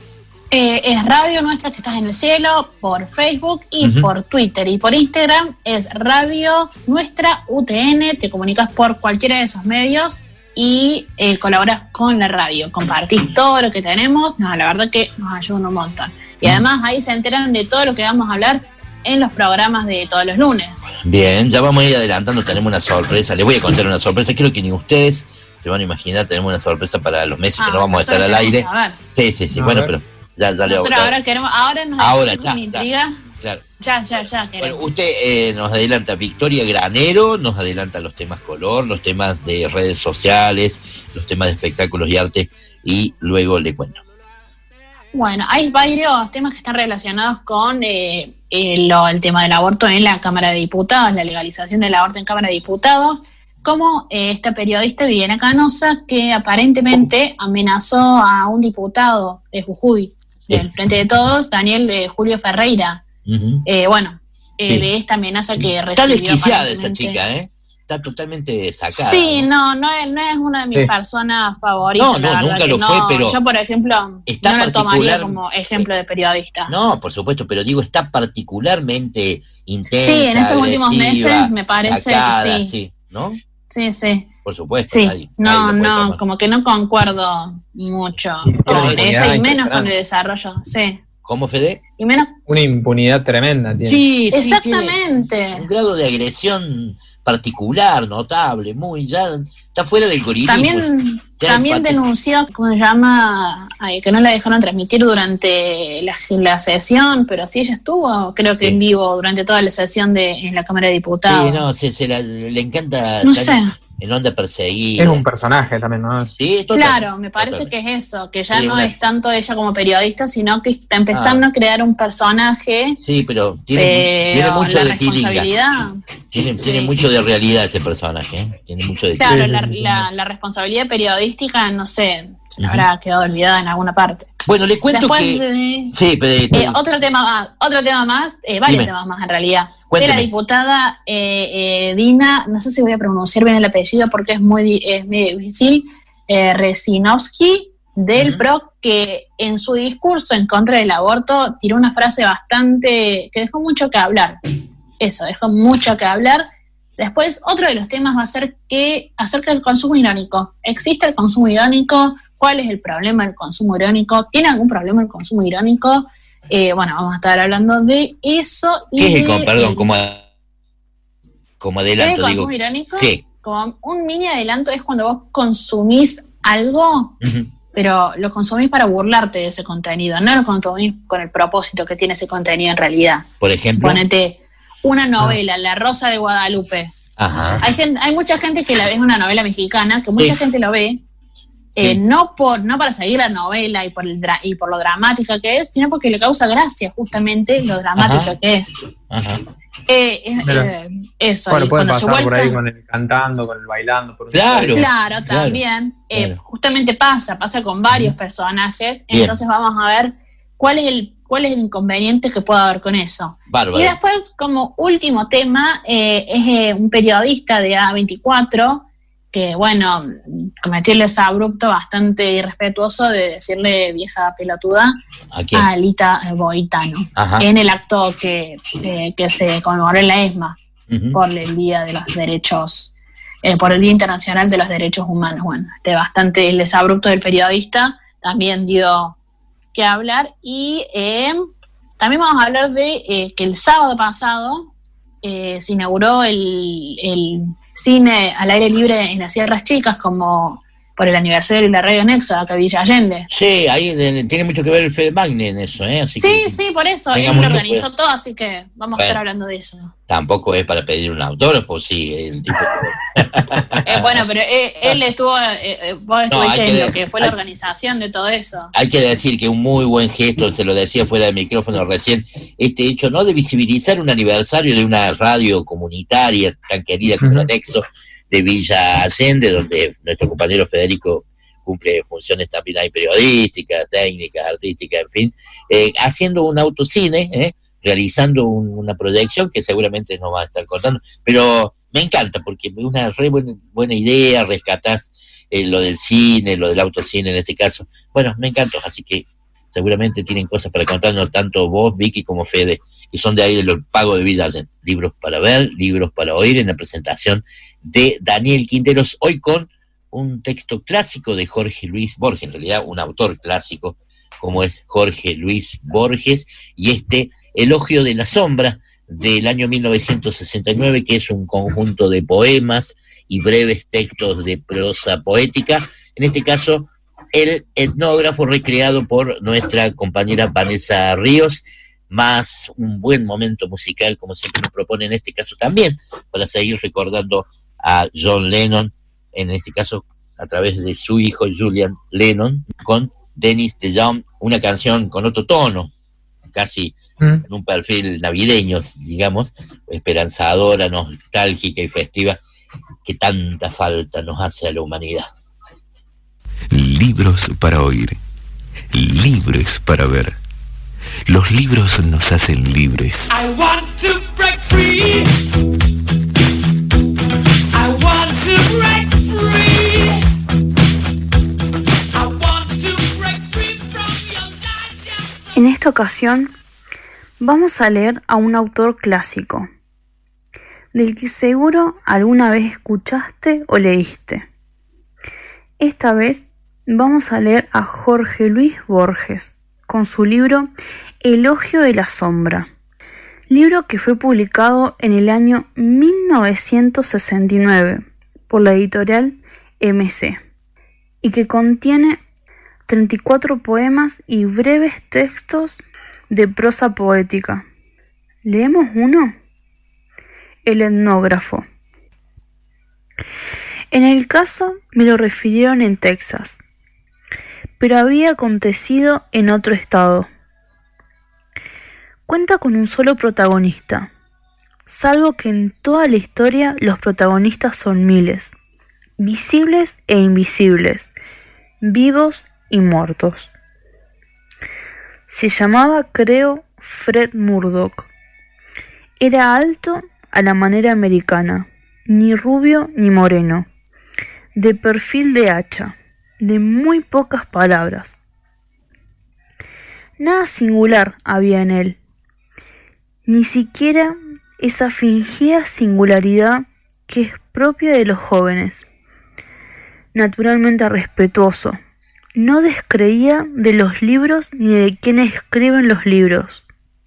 Eh, es Radio Nuestra que estás en el cielo por Facebook y Ujú. por Twitter y por Instagram es Radio Nuestra U T N, te comunicas por cualquiera de esos medios y eh, colaboras con la radio, compartís todo lo que tenemos, no, la verdad que nos ayuda un montón. Y además ahí se enteran de todo lo que vamos a hablar en los programas de todos los lunes. Bien, ya vamos a ir adelantando, tenemos una sorpresa, les voy a contar una sorpresa, creo que ni ustedes se van a imaginar, tenemos una sorpresa para los meses que no vamos a estar al aire. A ver. Sí, sí, sí, A bueno, ver. pero ya, ya le Nosotros ahora queremos, ahora nos Ahora, hacemos ya, una ya. intriga. Claro, Ya, ya, ya. Bueno, usted eh, nos adelanta Victoria Granero, nos adelanta los temas color, los temas de redes sociales, los temas de espectáculos y arte, y luego le cuento. Bueno, hay varios temas que están relacionados con eh, el, lo, el tema del aborto en la Cámara de Diputados, la legalización del aborto en Cámara de Diputados, como eh, esta periodista Viviana Canosa, que aparentemente amenazó a un diputado de Jujuy, del Frente de Todos, Daniel eh, Julio Ferreira. Uh-huh. eh, bueno, eh, sí. de esta amenaza que recibió. Está desquiciada esa chica, ¿eh? Está totalmente sacada. Sí, no, no es, no es una de mis sí. personas favoritas. No, no, nunca lo no. fue, pero... Yo, por ejemplo, está no la tomaría como ejemplo de periodista. No, por supuesto, pero digo, está particularmente intensa, sí, en estos últimos meses me parece sacada, que sí. sí. ¿No? Sí, sí. Por supuesto. Sí, nadie, no, nadie no, tomar. como que no concuerdo mucho con no, eso y menos con el desarrollo, sí. ¿Cómo, Fede? Y menos... Una impunidad tremenda tiene. Sí, sí, exactamente. Tiene un grado de agresión particular, notable, muy, ya está fuera del algoritmo. También, también denunció, ¿cómo se llama? Ay, que no la dejaron transmitir durante la, la sesión, pero sí ella estuvo, creo que sí. en vivo durante toda la sesión de en la Cámara de Diputados. Sí, no, se, se la, le encanta. No sé. En onda perseguida. Es un personaje también, ¿no? Sí, total, claro, me parece total. que es eso, que ya sí, no una... es tanto ella como periodista, sino que está empezando ah. a crear un personaje. Sí, pero tiene, pero tiene mucho de tiringa. Tiene, sí. tiene mucho de realidad ese personaje, ¿eh? Tiene mucho de Claro, sí, la, sí, sí, la, la responsabilidad periodística, no sé, se uh-huh. habrá quedado olvidada en alguna parte. Bueno, le cuento Después que... De, sí, pero... eh, otro tema más, otro tema más, eh, varios Dime. temas más en realidad. Cuénteme. De la diputada eh, eh, Dina, no sé si voy a pronunciar bien el apellido porque es muy, es muy difícil, eh, Resinovsky, del uh-huh. P R O, que en su discurso en contra del aborto tiró una frase bastante, que dejó mucho que hablar. Eso, dejó mucho que hablar. Después, otro de los temas va a ser que acerca del consumo irónico. ¿Existe el consumo irónico? ¿Cuál es el problema del consumo irónico? ¿Tiene algún problema el consumo irónico? Eh, bueno, vamos a estar hablando de eso. Y ¿Qué es el, de, perdón, el, como, como adelanto? ¿qué es el consumo digo, irónico? Sí. Como un mini adelanto es cuando vos consumís algo, uh-huh. pero lo consumís para burlarte de ese contenido, no lo consumís con el propósito que tiene ese contenido en realidad. Por ejemplo. Suponete una novela, ah. La Rosa de Guadalupe. Ajá. Hay, gente, hay mucha gente que la ve, es una novela mexicana, que mucha sí. gente lo ve, eh, sí. no por no para seguir la novela y por, el dra- y por lo dramática que es, sino porque le causa gracia justamente lo dramática Ajá. que es. Ajá. Eh, eh, eso. Bueno, puede pasar vuelta, por ahí con el cantando, con el bailando. Por claro, claro, también. Claro. Eh, claro. Justamente pasa, pasa con varios uh-huh. personajes, Bien. entonces vamos a ver cuál es el cuál es el inconveniente que puede haber con eso. Bárbaro. Y después, como último tema, eh, es eh, un periodista de A veinticuatro que, bueno, cometió el desabrupto bastante irrespetuoso de decirle vieja pelotuda ¿A, a Alita Boitano Ajá. en el acto que, eh, que se conmemoró en la ESMA uh-huh. por el Día de los Derechos, eh, por el Día Internacional de los Derechos Humanos. Bueno, este bastante el desabrupto del periodista también dio que hablar y eh, también vamos a hablar de eh, que el sábado pasado eh, se inauguró el, el cine al aire libre en las Sierras Chicas como por el aniversario de la Radio Nexo acá en Villa Allende. Sí, ahí de, tiene mucho que ver el Fede Magne en eso, ¿eh? Así sí, que, sí, por eso, él lo organizó pues. todo, así que vamos bueno, a estar hablando de eso. Tampoco es para pedir un autógrafo, sí, el tipo eh, bueno, pero él, él estuvo, eh, vos estuviste no, en lo que fue la organización de todo eso. Hay que decir que un muy buen gesto, se lo decía fuera del micrófono recién, este hecho, ¿no?, de visibilizar un aniversario de una radio comunitaria tan querida como uh-huh. la Nexo, de Villa Allende, donde nuestro compañero Federico cumple funciones también ahí periodísticas, técnicas, artísticas, en fin, eh, haciendo un autocine, eh, realizando un, una proyección que seguramente nos va a estar contando, pero me encanta porque es una re buena, buena idea, rescatás eh, lo del cine, lo del autocine en este caso, bueno, me encantó, así que seguramente tienen cosas para contarnos tanto vos, Vicky, como Fede, que son de ahí del pago de Villa Allende. Libros para ver, libros para oír, en la presentación de Daniel Quinteros, hoy con un texto clásico de Jorge Luis Borges, en realidad un autor clásico como es Jorge Luis Borges, y este Elogio de la Sombra del año mil novecientos sesenta y nueve, que es un conjunto de poemas y breves textos de prosa poética, en este caso el etnógrafo recreado por nuestra compañera Vanessa Ríos, más un buen momento musical, como siempre nos propone en este caso también, para seguir recordando a John Lennon, en este caso a través de su hijo Julian Lennon, con Dennis DeYoung, una canción con otro tono, casi en un perfil navideño, digamos, esperanzadora, nostálgica y festiva, que tanta falta nos hace a la humanidad. Libros para oír, libres para ver. Los libros nos hacen libres. I want to break free. I want to break free. I want to break free from your lies. En esta ocasión vamos a leer a un autor clásico, del que seguro alguna vez escuchaste o leíste. Esta vez vamos a leer a Jorge Luis Borges, con su libro Elogio de la Sombra, libro que fue publicado en el año mil novecientos sesenta y nueve por la editorial M C, y que contiene treinta y cuatro poemas y breves textos de prosa poética. ¿Leemos uno? El etnógrafo. En el caso me lo refirieron en Texas, pero había acontecido en otro estado. Cuenta con un solo protagonista, salvo que en toda la historia los protagonistas son miles, visibles e invisibles, vivos y muertos. Se llamaba, creo, Fred Murdoch. Era alto a la manera americana, ni rubio ni moreno, de perfil de hacha, de muy pocas palabras. Nada singular había en él, ni siquiera esa fingida singularidad que es propia de los jóvenes. Naturalmente respetuoso, no descreía de los libros ni de quienes escriben los libros.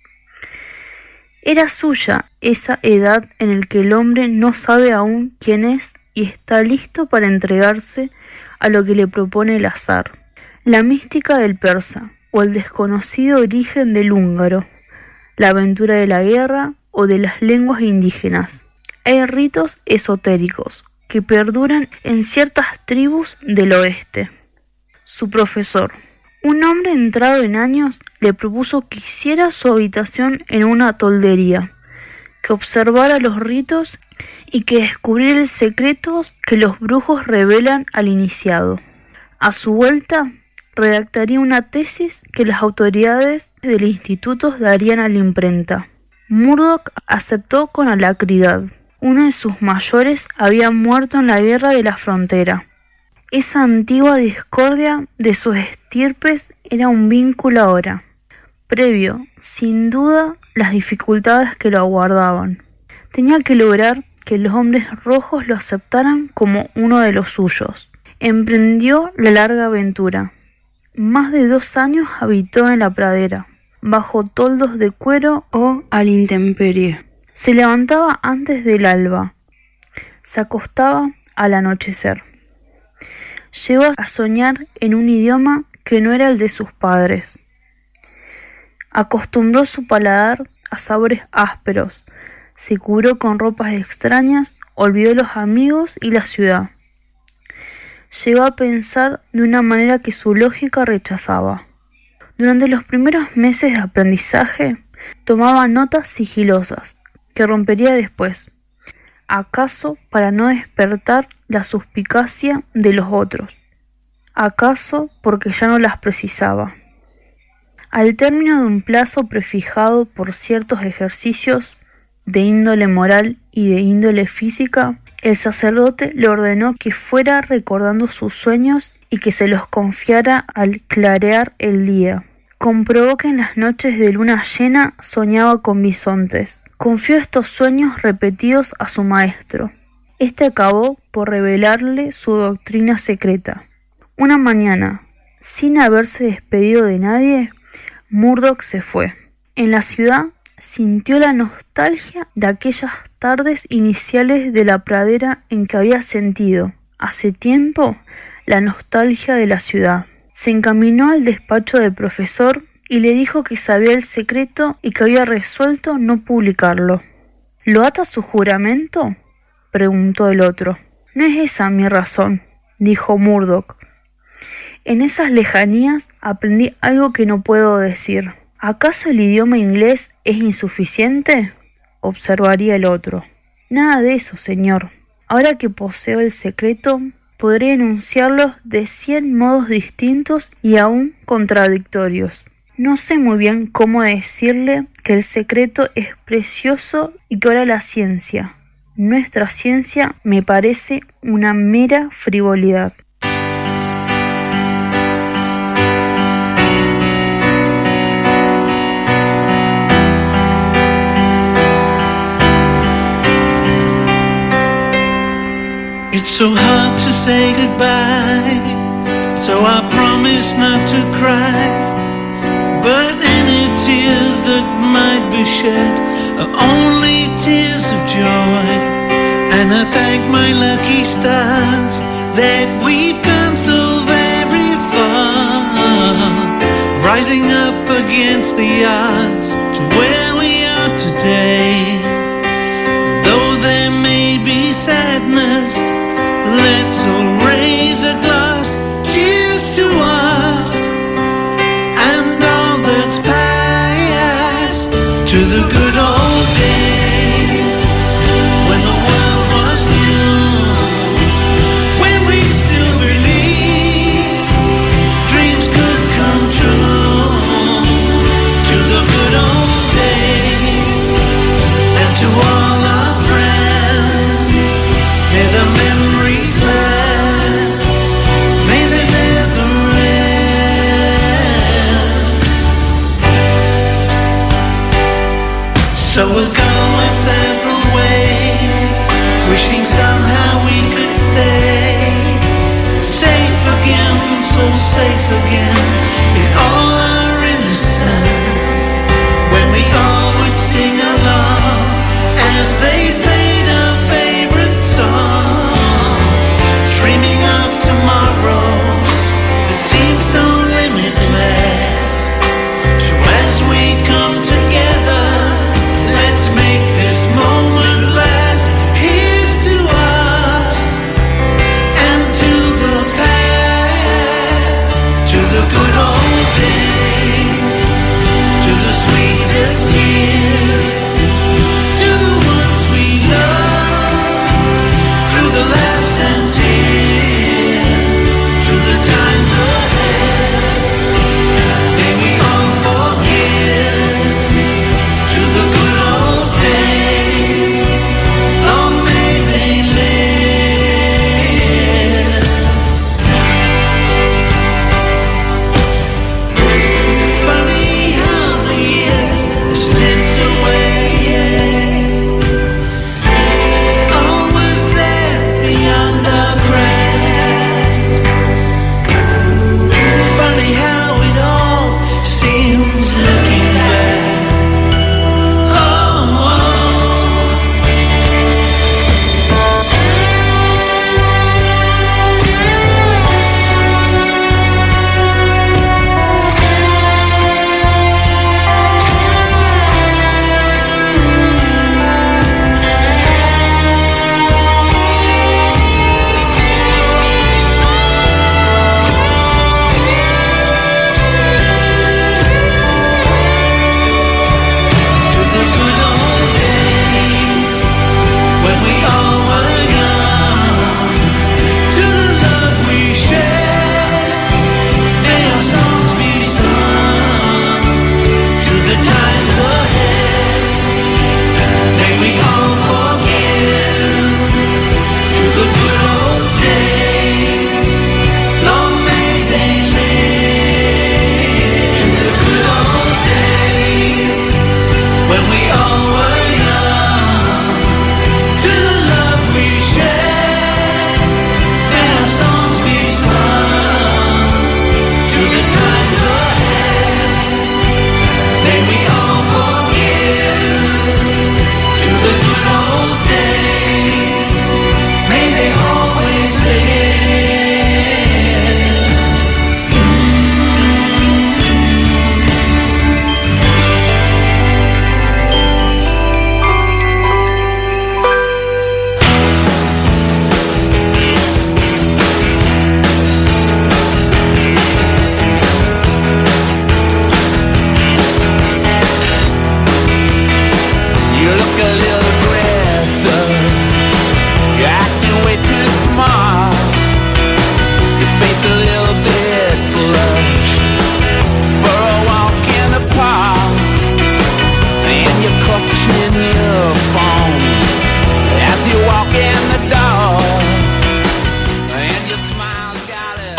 Era suya esa edad en la que el hombre no sabe aún quién es y está listo para entregarse a lo que le propone el azar. La mística del persa o el desconocido origen del húngaro, la aventura de la guerra o de las lenguas indígenas. Hay ritos esotéricos que perduran en ciertas tribus del oeste. Su profesor, un hombre entrado en años, le propuso que hiciera su habitación en una toldería, que observara los ritos y que descubriera el secreto que los brujos revelan al iniciado. A su vuelta, redactaría una tesis que las autoridades del instituto darían a la imprenta. Murdoch aceptó con alacridad. Uno de sus mayores había muerto en la guerra de la frontera. Esa antigua discordia de sus estirpes era un vínculo ahora, previo, sin duda, las dificultades que lo aguardaban. Tenía que lograr que los hombres rojos lo aceptaran como uno de los suyos. Emprendió la larga aventura. Más de dos años habitó en la pradera, bajo toldos de cuero o a la intemperie. Se levantaba antes del alba, se acostaba al anochecer. Llegó a soñar en un idioma que no era el de sus padres. Acostumbró su paladar a sabores ásperos, se cubrió con ropas extrañas, olvidó los amigos y la ciudad. Llegó a pensar de una manera que su lógica rechazaba. Durante los primeros meses de aprendizaje, tomaba notas sigilosas, que rompería después, acaso para no despertar la suspicacia de los otros, acaso porque ya no las precisaba. Al término de un plazo prefijado por ciertos ejercicios de índole moral y de índole física, el sacerdote le ordenó que fuera recordando sus sueños y que se los confiara al clarear el día. Comprobó que en las noches de luna llena soñaba con bisontes. Confió estos sueños repetidos a su maestro. Este acabó por revelarle su doctrina secreta. Una mañana, sin haberse despedido de nadie, Murdoch se fue. En la ciudad sintió la nostalgia de aquellas tardes iniciales de la pradera en que había sentido, hace tiempo, la nostalgia de la ciudad. Se encaminó al despacho del profesor y le dijo que sabía el secreto y que había resuelto no publicarlo. ¿Lo ata a su juramento?, preguntó el otro. No es esa mi razón, dijo Murdoch. En esas lejanías aprendí algo que no puedo decir. ¿Acaso el idioma inglés es insuficiente?, observaría el otro. Nada de eso, señor. Ahora que poseo el secreto, podré enunciarlos de cien modos distintos y aún contradictorios. No sé muy bien cómo decirle que el secreto es precioso y que ahora la ciencia, nuestra ciencia, me parece una mera frivolidad. It's so hard to say goodbye, so I promise not to cry. But any tears that might be shed are only tears of joy. And I thank my lucky stars that we've come so very far, rising up against the odds to where we are today. Though there may be sadness, let's all raise a glass, cheers to us and all that's past, to the good old days when the world was new, when we still believed dreams could come true, to the good old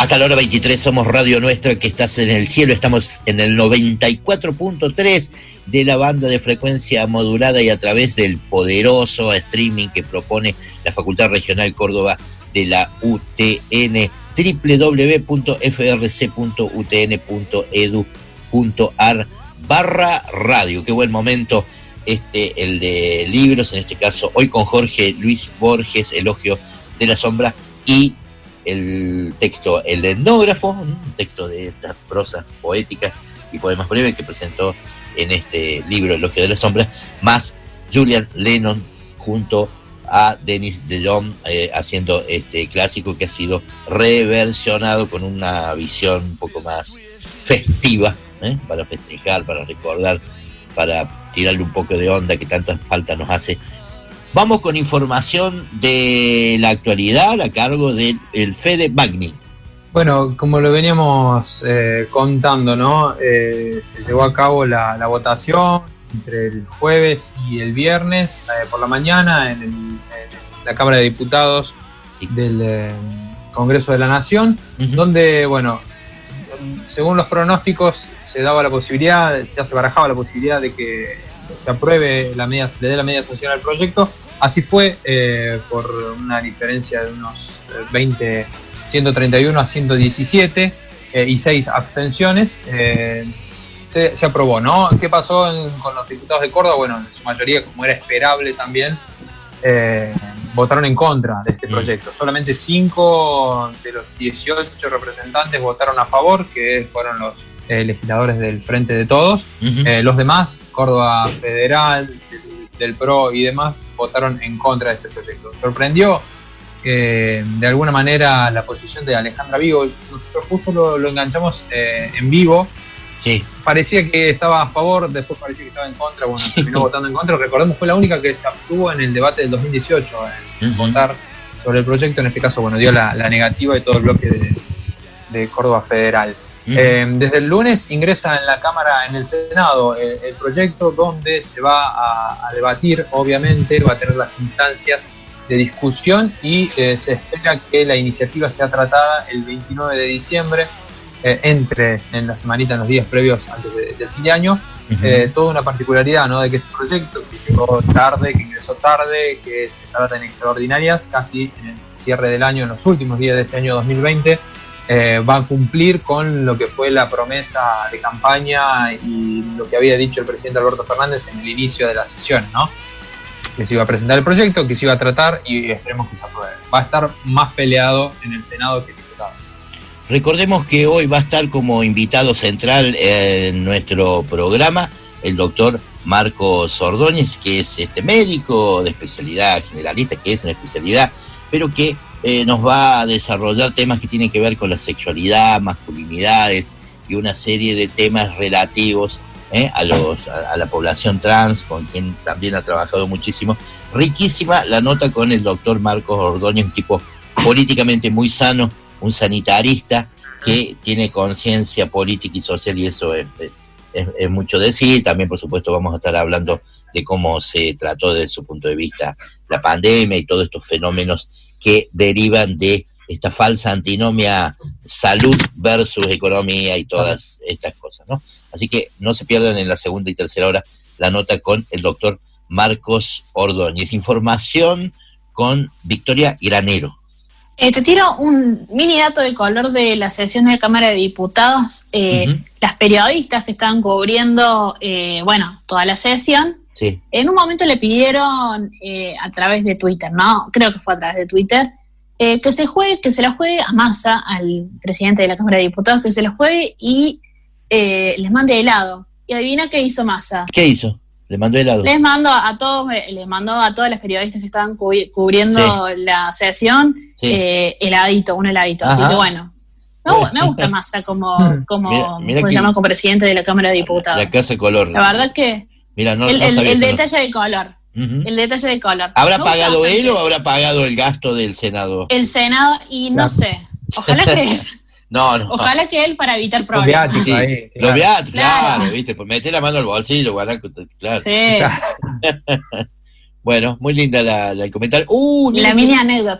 Hasta la hora veintitrés somos Radio Nuestra, que estás en el cielo. Estamos en el noventa y cuatro punto tres de la banda de frecuencia modulada y a través del poderoso streaming que propone la Facultad Regional Córdoba de la U T N, doble u doble u doble u punto f r c punto u t n punto e d u punto a r barra radio. Qué buen momento este, el de libros, en este caso hoy con Jorge Luis Borges, Elogio de la Sombra, y el texto, el etnógrafo, un texto de estas prosas poéticas y poemas breves que presentó en este libro Elogio de la Sombra, más Julian Lennon junto a Dennis DeJong eh, haciendo este clásico que ha sido reversionado con una visión un poco más festiva, ¿eh? Para festejar, para recordar, para tirarle un poco de onda que tanta falta nos hace. Vamos con información de la actualidad a cargo del Fede Bagni. Bueno, como lo veníamos eh, contando, ¿no? Eh, se llevó a cabo la, la votación entre el jueves y el viernes eh, por la mañana en, el, en la Cámara de Diputados del eh, Congreso de la Nación, uh-huh. donde, bueno, según los pronósticos se daba la posibilidad, ya se barajaba la posibilidad de que se, se apruebe la media, se le dé la media sanción al proyecto. Así fue, eh, por una diferencia de unos veinte, ciento treinta y uno a ciento diecisiete eh, y seis abstenciones. Eh, se, se aprobó, ¿no? ¿Qué pasó en, con los diputados de Córdoba? Bueno, en su mayoría, como era esperable también, eh, votaron en contra de este proyecto. Solamente cinco de los dieciocho representantes votaron a favor, que fueron los eh, legisladores del Frente de Todos. Uh-huh. Eh, los demás, Córdoba Federal, del, del P R O y demás, votaron en contra de este proyecto. Sorprendió eh, de alguna manera la posición de Alejandra Vigo. Nosotros justo lo, lo enganchamos eh, en vivo. Sí. Parecía que estaba a favor, después parecía que estaba en contra, bueno, sí. terminó votando en contra. Recordemos, fue la única que se abstuvo en el debate del dos mil dieciocho en uh-huh. votar sobre el proyecto. En este caso, bueno, dio la, la negativa de todo el bloque de, de Córdoba Federal. Uh-huh. Eh, desde el lunes ingresa en la Cámara, en el Senado, el, el proyecto donde se va a, a debatir, obviamente, va a tener las instancias de discusión y eh, se espera que la iniciativa sea tratada el veintinueve de diciembre. Eh, entre en la semanita, en los días previos antes de, del fin de año. Uh-huh. eh, toda una particularidad, ¿no? De que este proyecto, que llegó tarde, que ingresó tarde, que se trata en extraordinarias, casi en el cierre del año, en los últimos días de este año dos mil veinte, eh, va a cumplir con lo que fue la promesa de campaña y lo que había dicho el presidente Alberto Fernández en el inicio de la sesión, ¿no? Que se iba a presentar el proyecto, que se iba a tratar y esperemos que se apruebe. Va a estar más peleado en el Senado que en el diputado. Recordemos que hoy va a estar como invitado central en nuestro programa el doctor Marcos Ordóñez, que es este médico de especialidad generalista, que es una especialidad, pero que eh, nos va a desarrollar temas que tienen que ver con la sexualidad, masculinidades y una serie de temas relativos eh, a, los, a, a la población trans, con quien también ha trabajado muchísimo. Riquísima la nota con el doctor Marcos Ordóñez, un tipo políticamente muy sano, un sanitarista que tiene conciencia política y social, y eso es, es, es mucho decir. También, por supuesto, vamos a estar hablando de cómo se trató desde su punto de vista la pandemia y todos estos fenómenos que derivan de esta falsa antinomia salud versus economía y todas estas cosas, ¿no? Así que no se pierdan en la segunda y tercera hora la nota con el doctor Marcos Ordóñez. Información con Victoria Granero. Eh, te tiro un mini dato de color de la sesión de la Cámara de Diputados. Eh, uh-huh. Las periodistas que estaban cubriendo, eh, bueno, toda la sesión, sí. En un momento le pidieron eh, a través de Twitter, ¿no? Creo que fue a través de Twitter, eh, que se juegue, que se la juegue a Massa, al presidente de la Cámara de Diputados, que se la juegue y eh, les mande helado. Y adivina qué hizo Massa. ¿Qué hizo? Le mandó helado. Les mandó a todos, les mandó a todas las periodistas que estaban cubri- cubriendo sí. la sesión sí. eh, heladito, un heladito. Ajá. Así que bueno, me, me gusta Massa como, como, mira, mira se llama, como presidente de la Cámara de Diputados. La casa de color. La verdad que mira, no, el, no el, el detalle no. de color. Uh-huh. El detalle de color. ¿Habrá me pagado él o habrá pagado el gasto del Senado? El Senado, y no, no. sé. Ojalá que No, no. Ojalá que él para evitar problemas. Los viáticos, sí, ahí, claro. Los viáticos, claro. claro, ¿viste? Pues mete la mano al bolsillo, guaraco, claro. Sí. Bueno, muy linda la, la el comentario. Uh, la mini anécdota.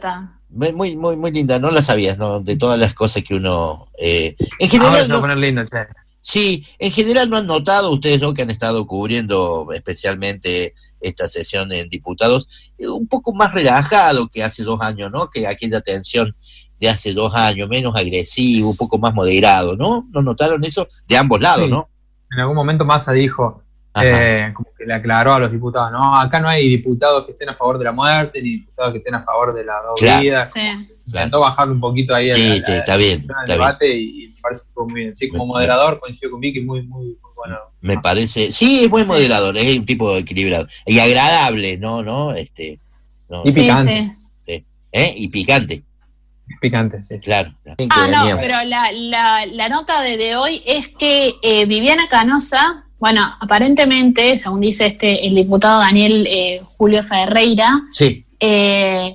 Muy, muy, muy linda, no la sabías, ¿no? De todas las cosas que uno... Eh, en general... Ahora se va no, a poner lindo, che. Sí, en general no han notado, ustedes ¿no? que han estado cubriendo especialmente esta sesión en diputados, un poco más relajado que hace dos años, ¿no? Que aquella tensión de hace dos años, menos agresivo, un poco más moderado, ¿no? ¿No notaron eso? De ambos lados, Sí. ¿no? En algún momento Massa dijo, eh, como que le aclaró a los diputados, no, acá no hay diputados que estén a favor de la muerte, ni diputados que estén a favor de la doble Claro. vida. Sí. Intentó bajarle un poquito ahí al, Sí, al- sí, al- está bien, al está debate y me parece que estuvo muy bien. Sí, como Me- moderador coincido con Vicky, muy, muy, muy bueno. Me parece, sí, es buen moderador, es un tipo equilibrado y agradable, ¿no? ¿No? Este, no. Y Sí, picante. sí. ¿Eh? Y picante, Picante, sí. sí. claro. Ah, no, Venía- pero la, la, la nota de, de hoy es que eh, Viviana Canosa, bueno, aparentemente, según dice este el diputado Daniel eh, Julio Ferreira, Sí, eh,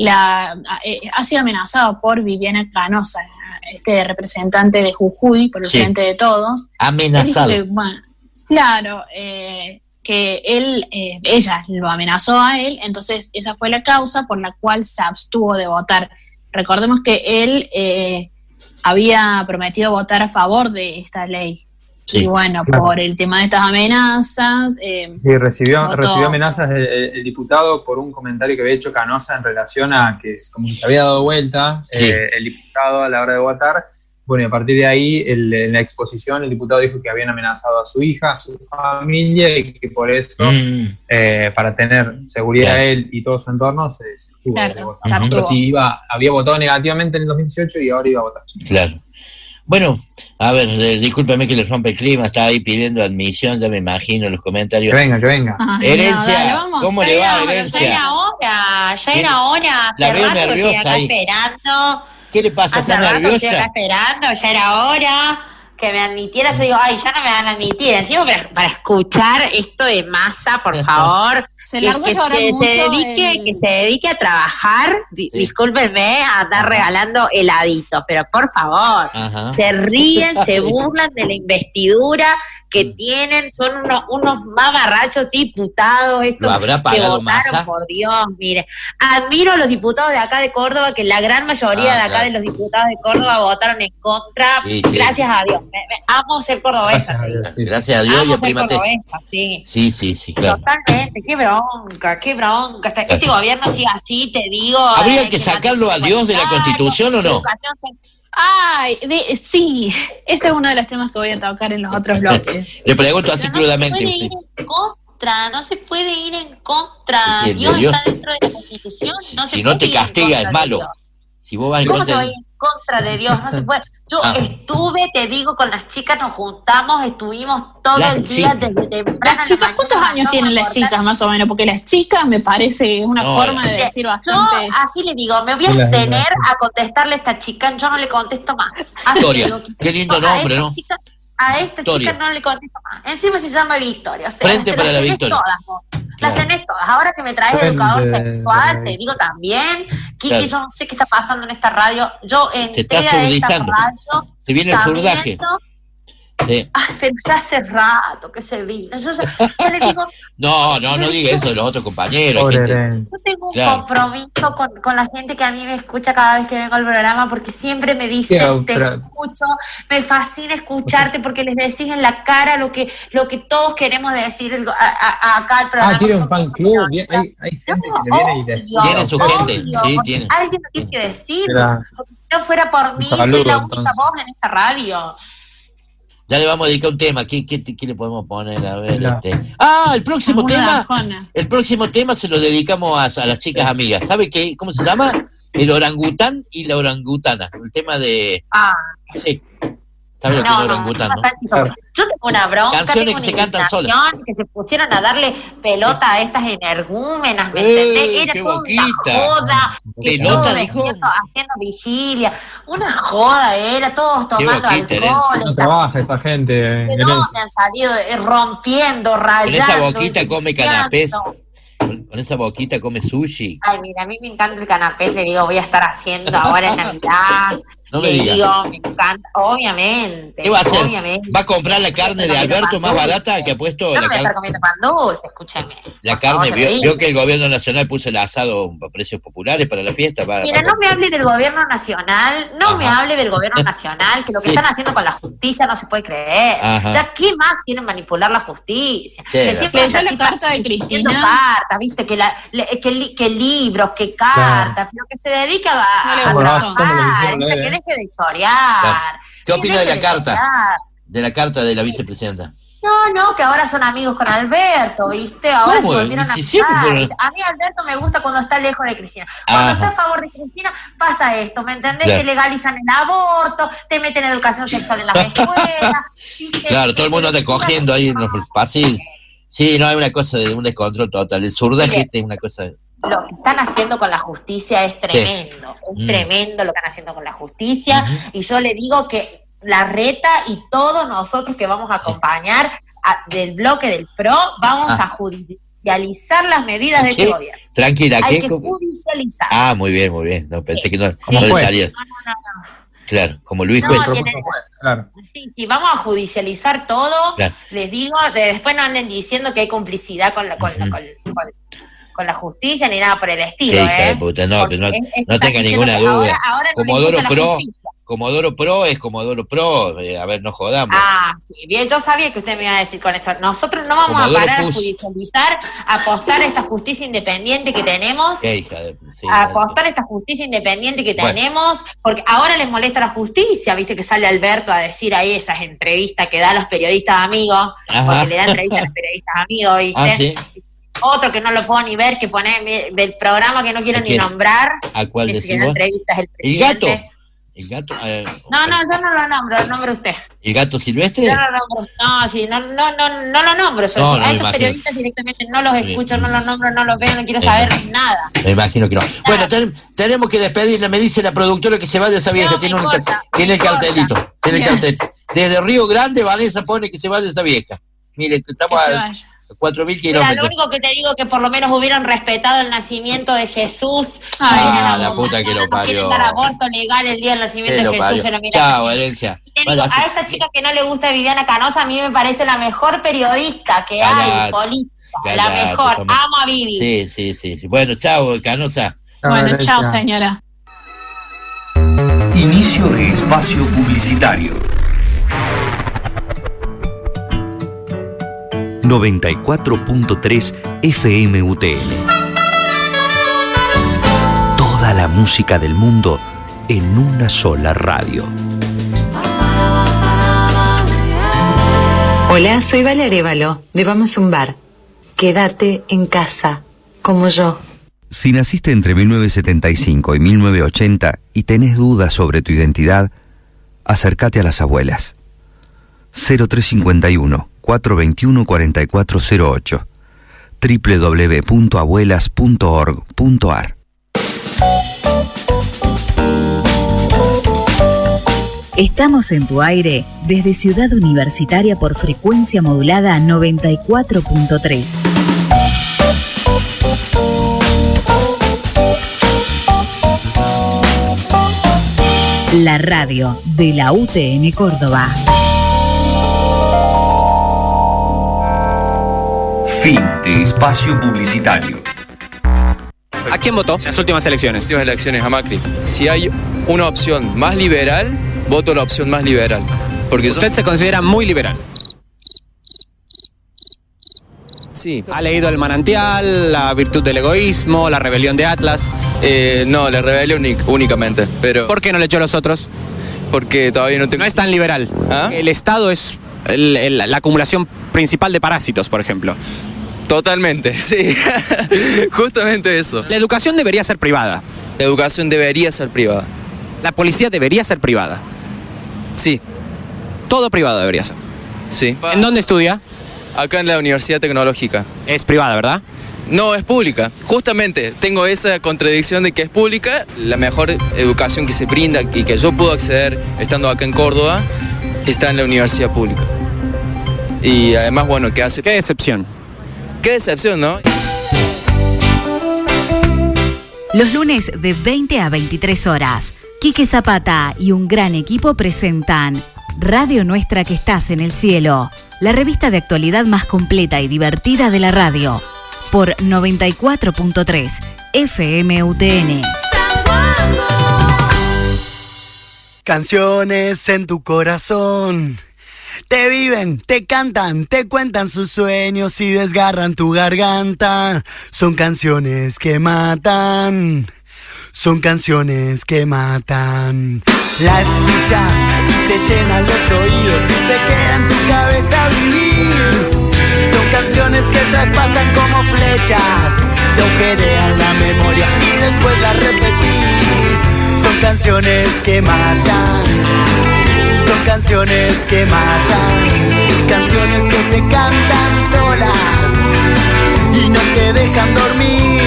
la, eh, ha sido amenazado por Viviana Canosa, este representante de Jujuy, por el Sí. Frente de Todos. amenazado. Él dijo que, bueno, claro, eh, que él, eh, ella lo amenazó a él, entonces esa fue la causa por la cual se abstuvo de votar. Recordemos que él eh, había prometido votar a favor de esta ley. Sí, y bueno, claro. por el tema de estas amenazas, eh, Sí, recibió, Votó. recibió amenazas el, el diputado por un comentario que había hecho Canosa en relación a que es como que se había dado vuelta Sí. eh, el diputado a la hora de votar. Bueno, y a partir de ahí, el- en la exposición, el diputado dijo que habían amenazado a su hija, a su familia, y que por eso, Mm, eh, para tener seguridad Claro. él y todo su entorno, se, se abstuvo Claro, de votar. se Por ejemplo, abstuvo. si iba, había votado negativamente en el dos mil dieciocho y ahora iba a votar. claro. Bueno, a ver, eh, discúlpeme que le rompe el clima, está ahí pidiendo admisión, ya me imagino los Que comentarios. venga, que venga. ay, Herencia, no, dale, vamos. ¿cómo le va, Herencia? Ya era hora, ya Bien. era hora. La Hace veo rato que estoy nerviosa acá ahí. esperando. ¿Qué le pasa? Hace ¿Está rato que estoy acá nerviosa? esperando, ya era hora que me admitiera. Yo digo, ay, ya no me van a admitir. Encima para, para escuchar esto de Massa, por favor. Se que, largó que a llorar se, mucho se dedique, el- que se dedique a trabajar. Di- Sí. Discúlpenme a andar regalando heladitos, pero por favor. Ajá. Se ríen, se burlan de la investidura que Mm. tienen, son unos, unos mamarrachos diputados, estos ¿Lo habrá que pagado votaron, Massa? por Dios, mire. Admiro a los diputados de acá de Córdoba, que la gran mayoría Ah, de acá claro. de los diputados de Córdoba votaron en contra. Sí, sí. Gracias a Dios. Me- me- amo ser cordobesa, Gracias a te digo. Dios, sí. Gracias a Dios y Amo ser aprímate. cordobesa, sí. Sí, sí, sí, claro. Totalmente, qué bronca, qué bronca. Este, este gobierno sigue así, te digo. ¿Habría eh, que sacarlo a mantiene Dios de la igualitario, Constitución o no? educación sexual. Ay, de- sí, ese es uno de los temas que voy a tocar en los otros bloques. Le pregunto así Pero no crudamente se a puede usted. ir en contra, no se puede ir en contra. Entiendo, Dios, Dios. está dentro de la Constitución. Si, no se si puede no te ir en castiga, contra es de malo. Dios. Si vos vas en ¿Cómo se contra va a de... ir en contra de Dios? No se puede. Yo Ah. estuve, te digo, con las chicas, nos juntamos, estuvimos todo Las el día chicas. desde temprano. Las en la chicas, mañana, ¿cuántos años mandamos tienen a las cortar. chicas más o menos? Porque las chicas me parece una No, forma de Mire, decir Yo bastante. así le digo, me voy a Sí, las- abstener las- a contestarle a esta chica, yo no le contesto más. Así Victoria, le digo, qué lindo a nombre, esta ¿no? chica- a esta Victoria. chica no le contesto más. Encima se llama Victoria. O sea, Frente las para la tenés Victoria. Todas, vos. Las Claro. tenés todas. Ahora que me traes Frente educador para sexual, la te digo también, Kiki, Claro. yo no sé qué está pasando en esta radio. Yo Se entré está a esta surdizando. radio Se viene el surdaje. sabiendo. Sí. Ay, pero ya hace rato que se vino. Yo, ya- yo le digo, No, no, no diga eso de los otros compañeros. Pobre gente. Herencia. yo tengo un Claro. compromiso con, con la gente que a mí me escucha cada vez que vengo al programa, porque siempre me dicen, Sí, te pero- escucho, me fascina escucharte, porque les decís en la cara lo que, lo que todos queremos decir el- a- a- acá al programa. Ah, tiene un Somos fan club. bien, Hay, hay gente que le viene y le Obvio, Tiene su obvio, gente, sí, porque tiene. Alguien lo tiene que decir, Mira. porque si no fuera por mí, saludo, soy la única entonces. voz en esta radio. Ya le vamos a dedicar un tema. ¿Qué, qué, qué le podemos poner? A ver, Mira. este. Ah, el próximo Una tema. bajona. El próximo tema se lo dedicamos a, a las chicas amigas. ¿Sabe qué? ¿Cómo se llama? El orangután y la orangutana. El tema de. Ah, Sí. ¿Sabe lo que es no, un no, orangután, no, no? no, yo tengo una bronca, Canciones tengo que una se cantan indignación, que se pusieron a darle pelota a estas energúmenas, ¿me ¡Eh, entendés? Era qué toda boquita! una joda, que ¿Pelota, todos dijo? haciendo, haciendo vigilia, una joda era, todos Qué tomando boquita, alcohol, Herencia. No trabaja esa gente. ¿de Herencia. dónde han salido? Eh, Rompiendo, Con rayando, esa boquita come canapés. ensuciando. Con, con esa boquita come sushi. Ay, mira, a mí me encanta el canapé, le digo, voy a estar haciendo ahora en Navidad. No me Le digas. digo, me encanta, obviamente. ¿Qué va a hacer? Obviamente. ¿Va a comprar la carne de Alberto más barata que ha puesto? Yo la no voy a carne? estar comiendo pan dulce, escúcheme. La Por carne, favor, vio, te lo vio digo. que el gobierno nacional puso el asado a precios populares para la fiesta. Para, Mira, para- no me hable del gobierno nacional, no Ajá. me hable del gobierno nacional, que lo que Sí. están haciendo con la justicia no se puede creer. Ajá. Ya, ¿qué más quieren manipular la justicia? ¿Qué? Que siempre ¿Leyó anda la tipa carta de haciendo Cristina? cartas, ¿viste? Que, la, le- que, li- que libros, que cartas, lo que se dedica a, No le a gustó. trabajar, ¿Cómo lo hicieron ¿viste? leer, Que eh? deje de chorear. Claro. ¿Qué que opina deje de la carta? chorear. De la carta de la vicepresidenta. No, no, que ahora son amigos con Alberto, ¿viste? Ahora ¿Cómo? se volvieron a Si siempre amistad. fueron- A mí Alberto me gusta cuando está lejos de Cristina. Cuando Ajá. está a favor de Cristina, pasa esto, ¿me entendés? Claro. Que legalizan el aborto, te meten educación sexual en las escuelas. ¿viste? Claro, todo el mundo anda cogiendo ahí en los pasillos. Sí, no, hay una cosa de un descontrol total. El surdaje Mire. es una cosa... Lo que están haciendo con la justicia es tremendo, es Mm. tremendo lo que están haciendo con la justicia, Ujú. y yo le digo que la Reta y todos nosotros que vamos a acompañar a- del bloque del PRO, vamos Ah. a judicializar las medidas de ¿Qué? este gobierno. Tranquila, Hay ¿qué? que judicializar. Ah, muy bien, muy bien. No, pensé que no, ¿Cómo no le fue? salía. No, no, no, Claro, como Luis No, Juez. tiene- Claro. Sí, sí, vamos a judicializar todo. Claro. Les digo, de- después no anden diciendo que hay complicidad con la, con, la- Ujú. con- con- con la justicia ni nada por el Qué estilo. hija ¿eh? de puta, no, Porque pero no, es- es- no está tenga diciendo ninguna que duda. ahora- ahora no le Comodoro gusta la Pro, justicia. Comodoro Pro es Comodoro Pro. eh, a ver, no jodamos. Ah, sí, bien, yo sabía que usted me iba a decir con eso. Nosotros no vamos Comodoro a parar Push. a judicializar, a apostar a esta justicia independiente que tenemos. Qué hija de... sí, a dale. apostar a esta justicia independiente que Bueno. tenemos, porque ahora les molesta la justicia, viste que sale Alberto a decir ahí esas entrevistas que da a los periodistas amigos, Ajá. porque le da entrevistas a los periodistas amigos, viste. Ah, sí. Otro que no lo puedo ni ver, que pone mi- del programa que no quiero ¿A ni quién? nombrar, ¿A cuál que se decís que da vos? entrevistas el ¿El presidente. gato? ¿El gato? eh, No, no, yo no lo nombro, lo nombro usted. ¿El gato silvestre? Yo no lo nombro, no, sí, no, no, no, no lo nombro yo. No, sí, no a me esos imagino. periodistas directamente no los Sí. escucho, no los nombro, no los veo, no quiero Sí. saber nada. Me imagino que no. Bueno, ten- tenemos que despedirla. Me dice la productora que se va de esa vieja. No, tiene me un, importa, tiene el me importa. cartelito. Tiene el Bien. cartel. Desde Río Grande, Vanessa pone que se va de esa vieja. Mire, Que estamos se a vaya. cuatro mil Mira, lo kilómetros. único que te digo es que por lo menos hubieran respetado el nacimiento de Jesús. Ay, Vienen ah, a- la puta que lo no quieren parió. dar aborto legal el día del nacimiento Que de lo Jesús, parió. pero mira. Chao, herencia. Y te digo, Vaya, a esta chica que no le gusta Viviana Canosa, a mí me parece la mejor periodista que Callate, hay, política, la callate, mejor. toma. Amo a Vivi. Sí, sí, sí, sí. Bueno, chao, Canosa. Bueno, Gracias. chao, señora. Inicio de espacio publicitario. noventa y cuatro punto tres F M U T N. Toda la música del mundo en una sola radio. Hola, soy Vale Arévalo, de Vamos a un Bar. Quédate en casa, como yo. Si naciste entre mil novecientos setenta y cinco y mil novecientos ochenta y tenés dudas sobre tu identidad, acércate a las abuelas. cero tres cincuenta y uno, cuatrocientos veintiuno, cuarenta y cuatro cero ocho doble u doble u doble u punto abuelas punto org punto a r. Estamos en tu aire desde Ciudad Universitaria por frecuencia modulada noventa y cuatro punto tres. La radio de la U T N Córdoba. Fin de espacio publicitario. ¿A quién votó en las últimas elecciones? Últimas elecciones a Macri. Si hay una opción más liberal, voto la opción más liberal. Porque Usted se considera muy liberal. Sí. ¿Ha leído El Manantial, La Virtud del Egoísmo, La Rebelión de Atlas? Eh, no, la rebelión únic- únicamente. Pero ¿Por qué no leyó los otros? porque todavía no tengo... No es tan liberal. ¿Ah? El Estado es el- el- la acumulación principal de parásitos, por ejemplo. Totalmente, sí. Justamente eso. La educación debería ser privada. La educación debería ser privada. La policía debería ser privada. Sí, Todo privado debería ser. sí. ¿En dónde estudia? Acá en la Universidad Tecnológica. Es privada, ¿verdad? No, es pública. Justamente, tengo esa contradicción de que es pública. La mejor educación que se brinda y que yo puedo acceder estando acá en Córdoba está en la universidad pública. Y además, bueno, que hace... Qué decepción. Qué decepción, ¿no? Los lunes de veinte a veintitrés horas. Quique Zapata y un gran equipo presentan Radio Nuestra que estás en el cielo, la revista de actualidad más completa y divertida de la radio, por noventa y cuatro punto tres F M U T N. Canciones en tu corazón, te viven, te cantan, te cuentan sus sueños y desgarran tu garganta. Son canciones que matan, son canciones que matan. La escuchas, te llenan los oídos y se queda en tu cabeza a vivir. Son canciones que traspasan como flechas, te agujerean la memoria y después las repetís. Son canciones que matan, son canciones que matan, canciones que se cantan solas y no te dejan dormir.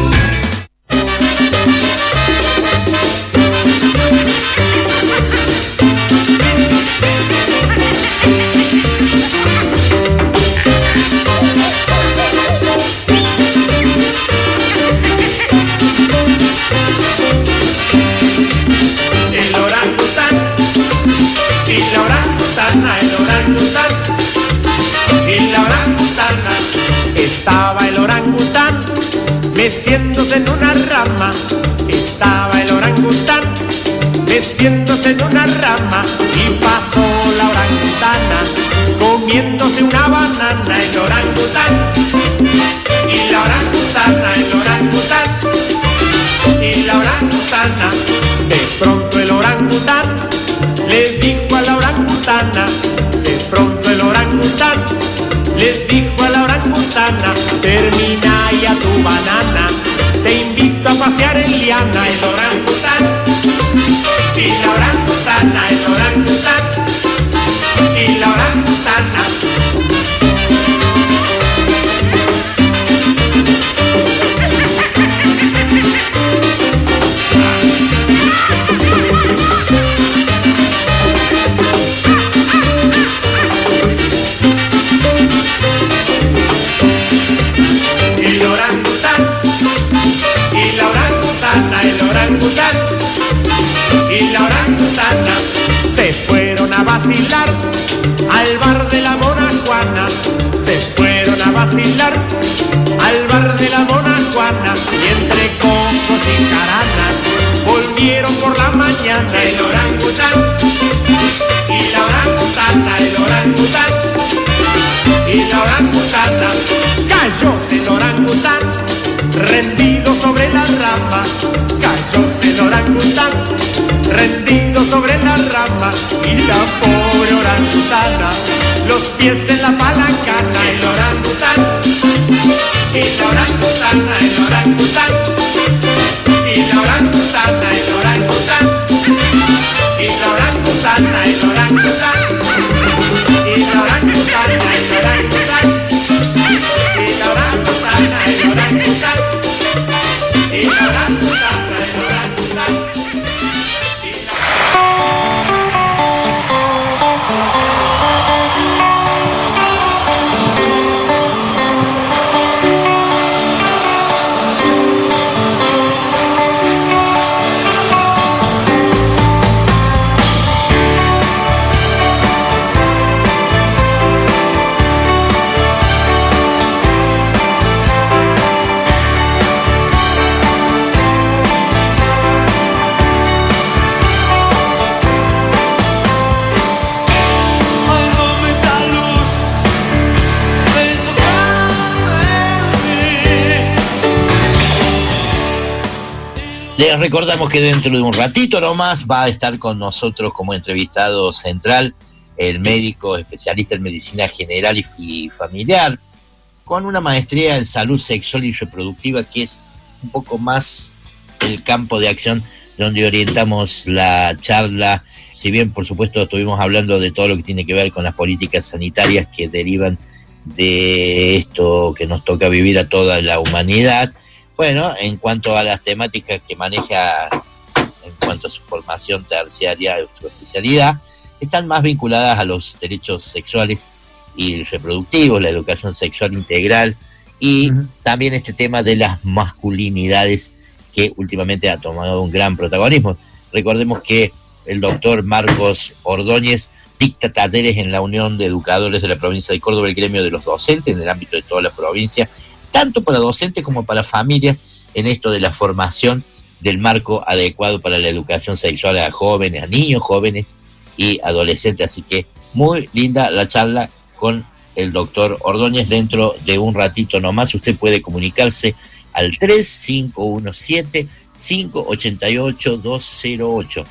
El orangután y la orangutana, el orangután y la orangutana. Estaba el orangután meciéndose en una rama. Estaba el orangután meciéndose en una rama y pasó la orangutana comiéndose una banana. El orangután y la orangutana, el orangután y la orangutana. De pronto el orangután le dijo a la orangutana, de pronto el orangután le dijo a la orangutana, termina ya tu banana, te invito a pasear en liana. El orangután y la orangutana, el orangután y la orangutana. El orangután y la orangutana, el orangután y la orangutana se fueron a vacilar al bar de la Mona Juana. Se fueron a vacilar al bar de la Mona Juana y entre cocos y jaranas volvieron por la mañana. El orangután y la orangutana, el orangután y la orangutana. Cayóse el orangután rendido sobre la rama, cayóse el orangután rendido sobre la rama y la pobre orangutana los pies en la palangana. El orangután y la orangutana, el orangután y la orangutana, el orangután y la orangutana, el orangután y la orangutana, el orangután y la orangutana, el orangután y la orangutana, el orangután. Les recordamos que dentro de un ratito nomás va a estar con nosotros como entrevistado central el médico especialista en medicina general y, y familiar, con una maestría en salud sexual y reproductiva, que es un poco más el campo de acción donde orientamos la charla. Si bien, por supuesto, estuvimos hablando de todo lo que tiene que ver con las políticas sanitarias que derivan de esto que nos toca vivir a toda la humanidad. Bueno, en cuanto a las temáticas que maneja, en cuanto a su formación terciaria, su especialidad, están más vinculadas a los derechos sexuales y reproductivos, la educación sexual integral y uh-huh. también este tema de las masculinidades que últimamente ha tomado un gran protagonismo. Recordemos que el doctor Marcos Ordóñez dicta talleres en la Unión de Educadores de la provincia de Córdoba, el gremio de los docentes en el ámbito de toda la provincia, tanto para docentes como para familias, en esto de la formación del marco adecuado para la educación sexual a jóvenes, a niños, jóvenes y adolescentes. Así que muy linda la charla con el doctor Ordóñez. Dentro de un ratito nomás usted puede comunicarse al tres cinco uno siete, cinco ocho ocho, dos cero ocho.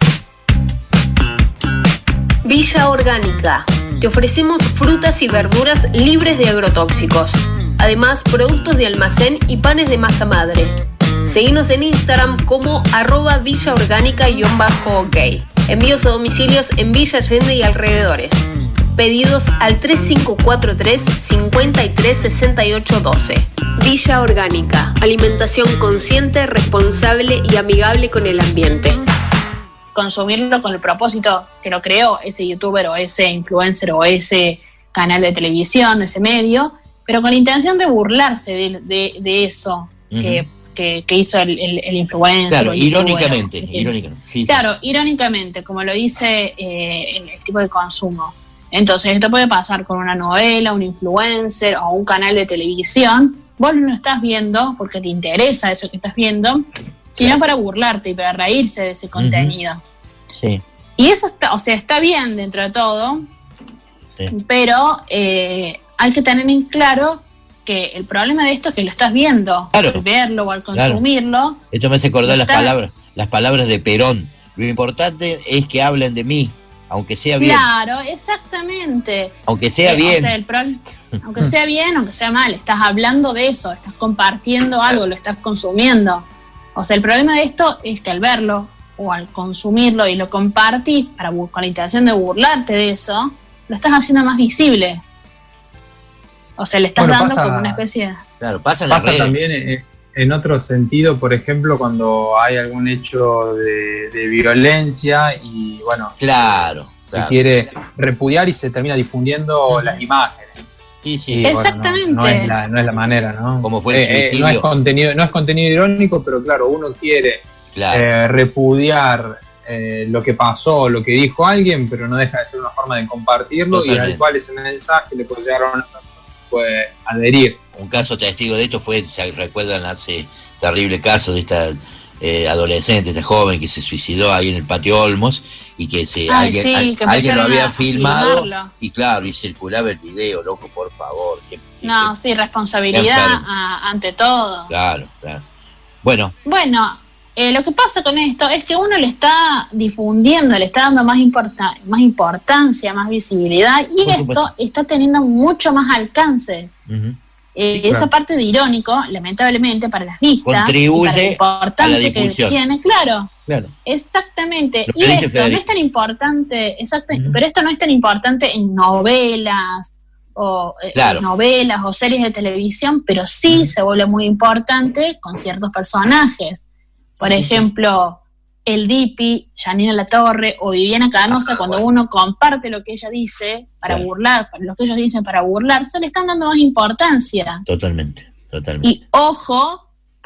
Villa Orgánica. Te ofrecemos frutas y verduras libres de agrotóxicos. Además, productos de almacén y panes de masa madre. Seguinos en Instagram como arroba villaorgánica-ok. Envíos a domicilios en Villa Allende y alrededores. Pedidos al tres cinco cuatro tres, cinco tres seis ocho uno dos. Villa Orgánica. Alimentación consciente, responsable y amigable con el ambiente. Consumirlo con el propósito que lo creó ese youtuber o ese influencer o ese canal de televisión, ese medio, pero con la intención de burlarse de, de, de eso uh-huh. que, que, que hizo el, el, el influencer. Claro, el irónicamente, youtuber, irónicamente. Sí, claro, sí. irónicamente, como lo dice eh, el, el tipo de consumo. Entonces, esto puede pasar con una novela, un influencer o un canal de televisión. Vos no estás viendo porque te interesa eso que estás viendo, sino claro. para burlarte y para reírse de ese contenido. Uh-huh. Sí. Y eso está, o sea, está bien dentro de todo, sí. pero eh, hay que tener en claro que el problema de esto es que lo estás viendo, claro. al verlo o al consumirlo. Claro. Esto me hace acordar las estás... palabras, las palabras de Perón. Lo importante es que hablen de mí, aunque sea bien. Claro, exactamente. Aunque sea eh, bien. O sea, el pro... aunque sea bien, aunque sea mal, estás hablando de eso, estás compartiendo algo, lo estás consumiendo. O sea, el problema de esto es que al verlo o al consumirlo y lo compartís para, con la intención de burlarte de eso, lo estás haciendo más visible. O sea, le estás bueno, dando pasa, como una especie de... Claro, pasa en la Pasa red. también en, en otro sentido, por ejemplo, cuando hay algún hecho de, de violencia y, bueno, claro, se claro. quiere repudiar y se termina difundiendo las imágenes. Sí, sí. Y, exactamente. Bueno, no, no, es la, no es la manera, ¿no? Como fue el eh, suicidio. Eh, no, es contenido, no es contenido irónico, pero claro, uno quiere claro. eh, repudiar eh, lo que pasó, lo que dijo alguien, pero no deja de ser una forma de compartirlo. Totalmente. Y al cual ese mensaje le puede llegar a una, puede adherir. Un caso testigo de esto fue, se recuerdan hace terrible caso de esta eh, adolescente, esta joven que se suicidó ahí en el patio Olmos y que se Ay, alguien, sí, al, que alguien lo había filmado filmarlo. Y claro, y circulaba el video, loco, por favor. Que, no, que, sí, responsabilidad a, ante todo. Claro, claro. Bueno. Bueno, eh, lo que pasa con esto es que uno le está difundiendo, le está dando más, importa, más importancia, más visibilidad y esto está teniendo mucho más alcance. Uh-huh. Eh, claro. Esa parte de irónico, lamentablemente, para las vistas, contribuye y para la importancia que tiene, claro, claro. exactamente. Y esto Federico. no es tan importante, exacto, uh-huh. pero esto no es tan importante en novelas o claro. en novelas o series de televisión, pero sí uh-huh. se vuelve muy importante con ciertos personajes. Por uh-huh. ejemplo, el Dipi, Janina Latorre o Viviana Canosa, ah, cuando bueno. uno comparte lo que ella dice para claro. burlar, lo que ellos dicen para burlarse, le están dando más importancia. Totalmente, totalmente. Y ojo,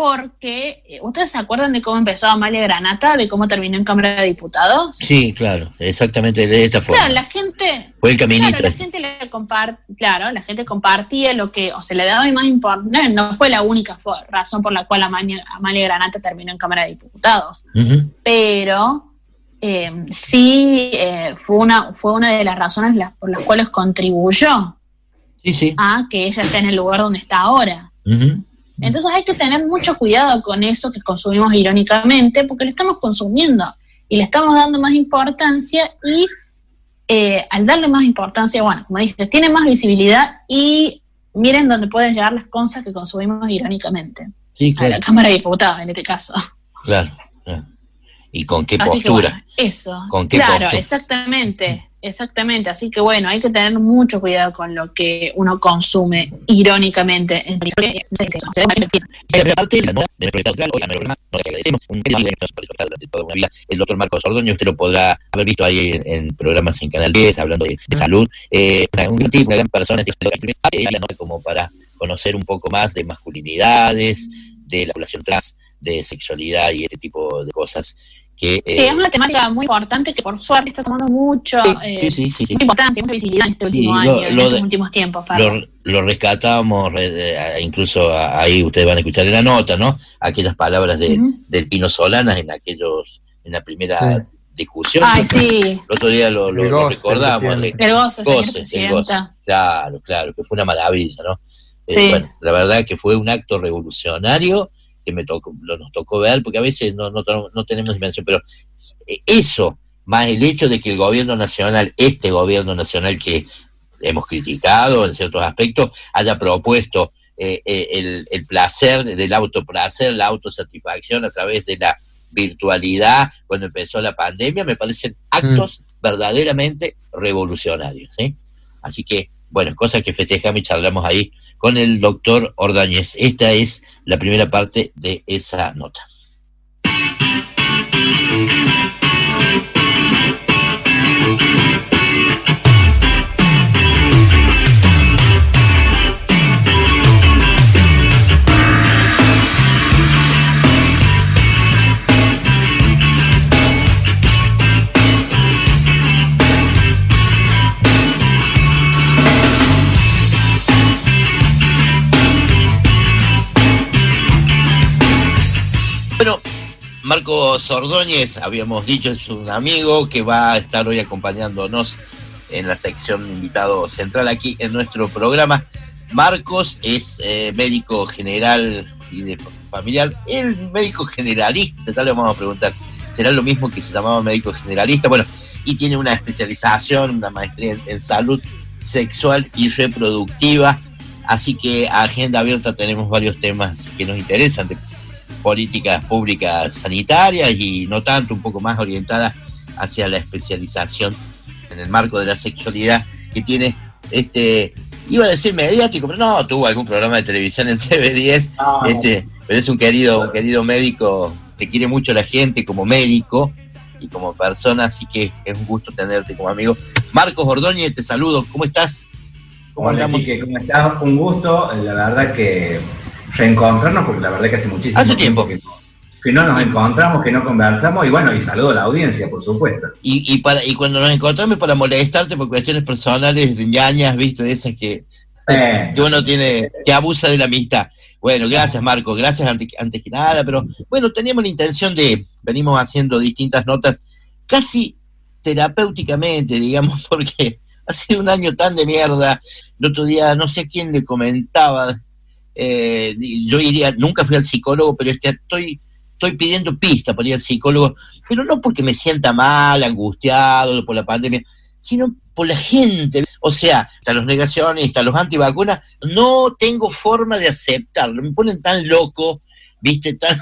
porque ¿ustedes se acuerdan de cómo empezó Amalia Granata, de cómo terminó en Cámara de Diputados? Sí, claro, exactamente de esta forma. Claro, la gente, fue el caminito. Claro, la gente le compart, claro, la gente compartía lo que, o se le daba más importancia. No, no fue la única razón por la cual Amalia, Amalia Granata terminó en Cámara de Diputados, uh-huh. pero eh, sí eh, fue una fue una de las razones las, por las cuales contribuyó sí, sí. a que ella esté en el lugar donde está ahora. Uh-huh. Entonces hay que tener mucho cuidado con eso que consumimos irónicamente, porque lo estamos consumiendo y le estamos dando más importancia y eh, al darle más importancia, bueno, como dice, tiene más visibilidad y miren dónde pueden llegar las cosas que consumimos irónicamente. Sí, claro. A la Cámara de Diputados en este caso. Claro, claro. ¿Y con qué Así postura? Que, bueno, eso. ¿Con qué claro, postura? exactamente. Exactamente, así que bueno, hay que tener mucho cuidado con lo que uno consume irónicamente. El doctor Marcos Ordóñez, usted lo podrá haber visto ahí en, en programas en Canal diez, hablando de, de salud. Eh, un gran tipo, una gran persona, como para conocer un poco más de masculinidades, de la población trans, de sexualidad y este tipo de cosas que... Sí, eh, es una temática muy importante que por suerte está tomando mucho, Sí, eh, sí, sí, sí, sí. mucha importancia, mucha visibilidad en este Sí, último lo- año, en lo estos de- últimos tiempos. Pablo. Lo, lo rescatábamos, eh, incluso a- ahí ustedes van a escuchar en la nota, ¿no? Aquellas palabras de, Ujú. del Pino Solanas en aquellos, en la primera Sí. discusión. Ay, El sí. otro día lo, lo- El lo goce, recordamos. presidente. El goce, señora goce, el presidenta. goce. Claro, claro, que fue una maravilla, ¿no? Eh, Sí. bueno, la verdad que fue un acto revolucionario que me tocó, lo, nos tocó ver, porque a veces no, no, no tenemos dimensión, pero eh, eso, más el hecho de que el gobierno nacional, este gobierno nacional que hemos criticado en ciertos aspectos, haya propuesto eh, eh, el, el placer del autoplacer, la autosatisfacción a través de la virtualidad cuando empezó la pandemia, me parecen actos verdaderamente revolucionarios, ¿sí? Así que, bueno, cosas que festejamos y charlamos ahí con el doctor Ordóñez. Esta es la primera parte de esa nota. Bueno, Marcos Ordóñez, habíamos dicho, es un amigo que va a estar hoy acompañándonos en la sección invitado central aquí en nuestro programa. Marcos es eh, médico general y de familiar, el médico generalista, tal le vamos a preguntar, ¿será lo mismo que se llamaba médico generalista? Bueno, y tiene una especialización, una maestría en, en salud sexual y reproductiva, así que a agenda abierta tenemos varios temas que nos interesan, de políticas públicas sanitarias y no tanto, un poco más orientadas hacia la especialización en el marco de la sexualidad que tiene este, iba a decir mediático, pero no, tuvo algún programa de televisión en T V diez, No, no. este, pero es un querido, un querido médico que quiere mucho a la gente como médico y como persona, así que es un gusto tenerte como amigo. Marcos Ordóñez, te saludo, ¿cómo estás? ¿Cómo Hola, andamos? Quique, ¿cómo estás? Un gusto, la verdad que reencontrarnos, porque la verdad que hace muchísimo Hace tiempo que, que no nos encontramos, que no conversamos, y bueno, y saludo a la audiencia, por supuesto. Y, y, para, y cuando nos encontramos para molestarte por cuestiones personales, de ñañas, viste, de esas que, Eh. que uno tiene, que abusa de la amistad. Bueno, gracias Marco, gracias antes, antes que nada, pero bueno, teníamos la intención de, venimos haciendo distintas notas, casi terapéuticamente, digamos, porque ha sido un año tan de mierda. El otro día, no sé a quién le comentaba, eh, yo iría, nunca fui al psicólogo, pero este, estoy, estoy pidiendo pista para ir al psicólogo, pero no porque me sienta mal, angustiado por la pandemia, sino por la gente. O sea, hasta los negacionistas, los antivacunas, no tengo forma de aceptarlo, me ponen tan loco, viste, tan...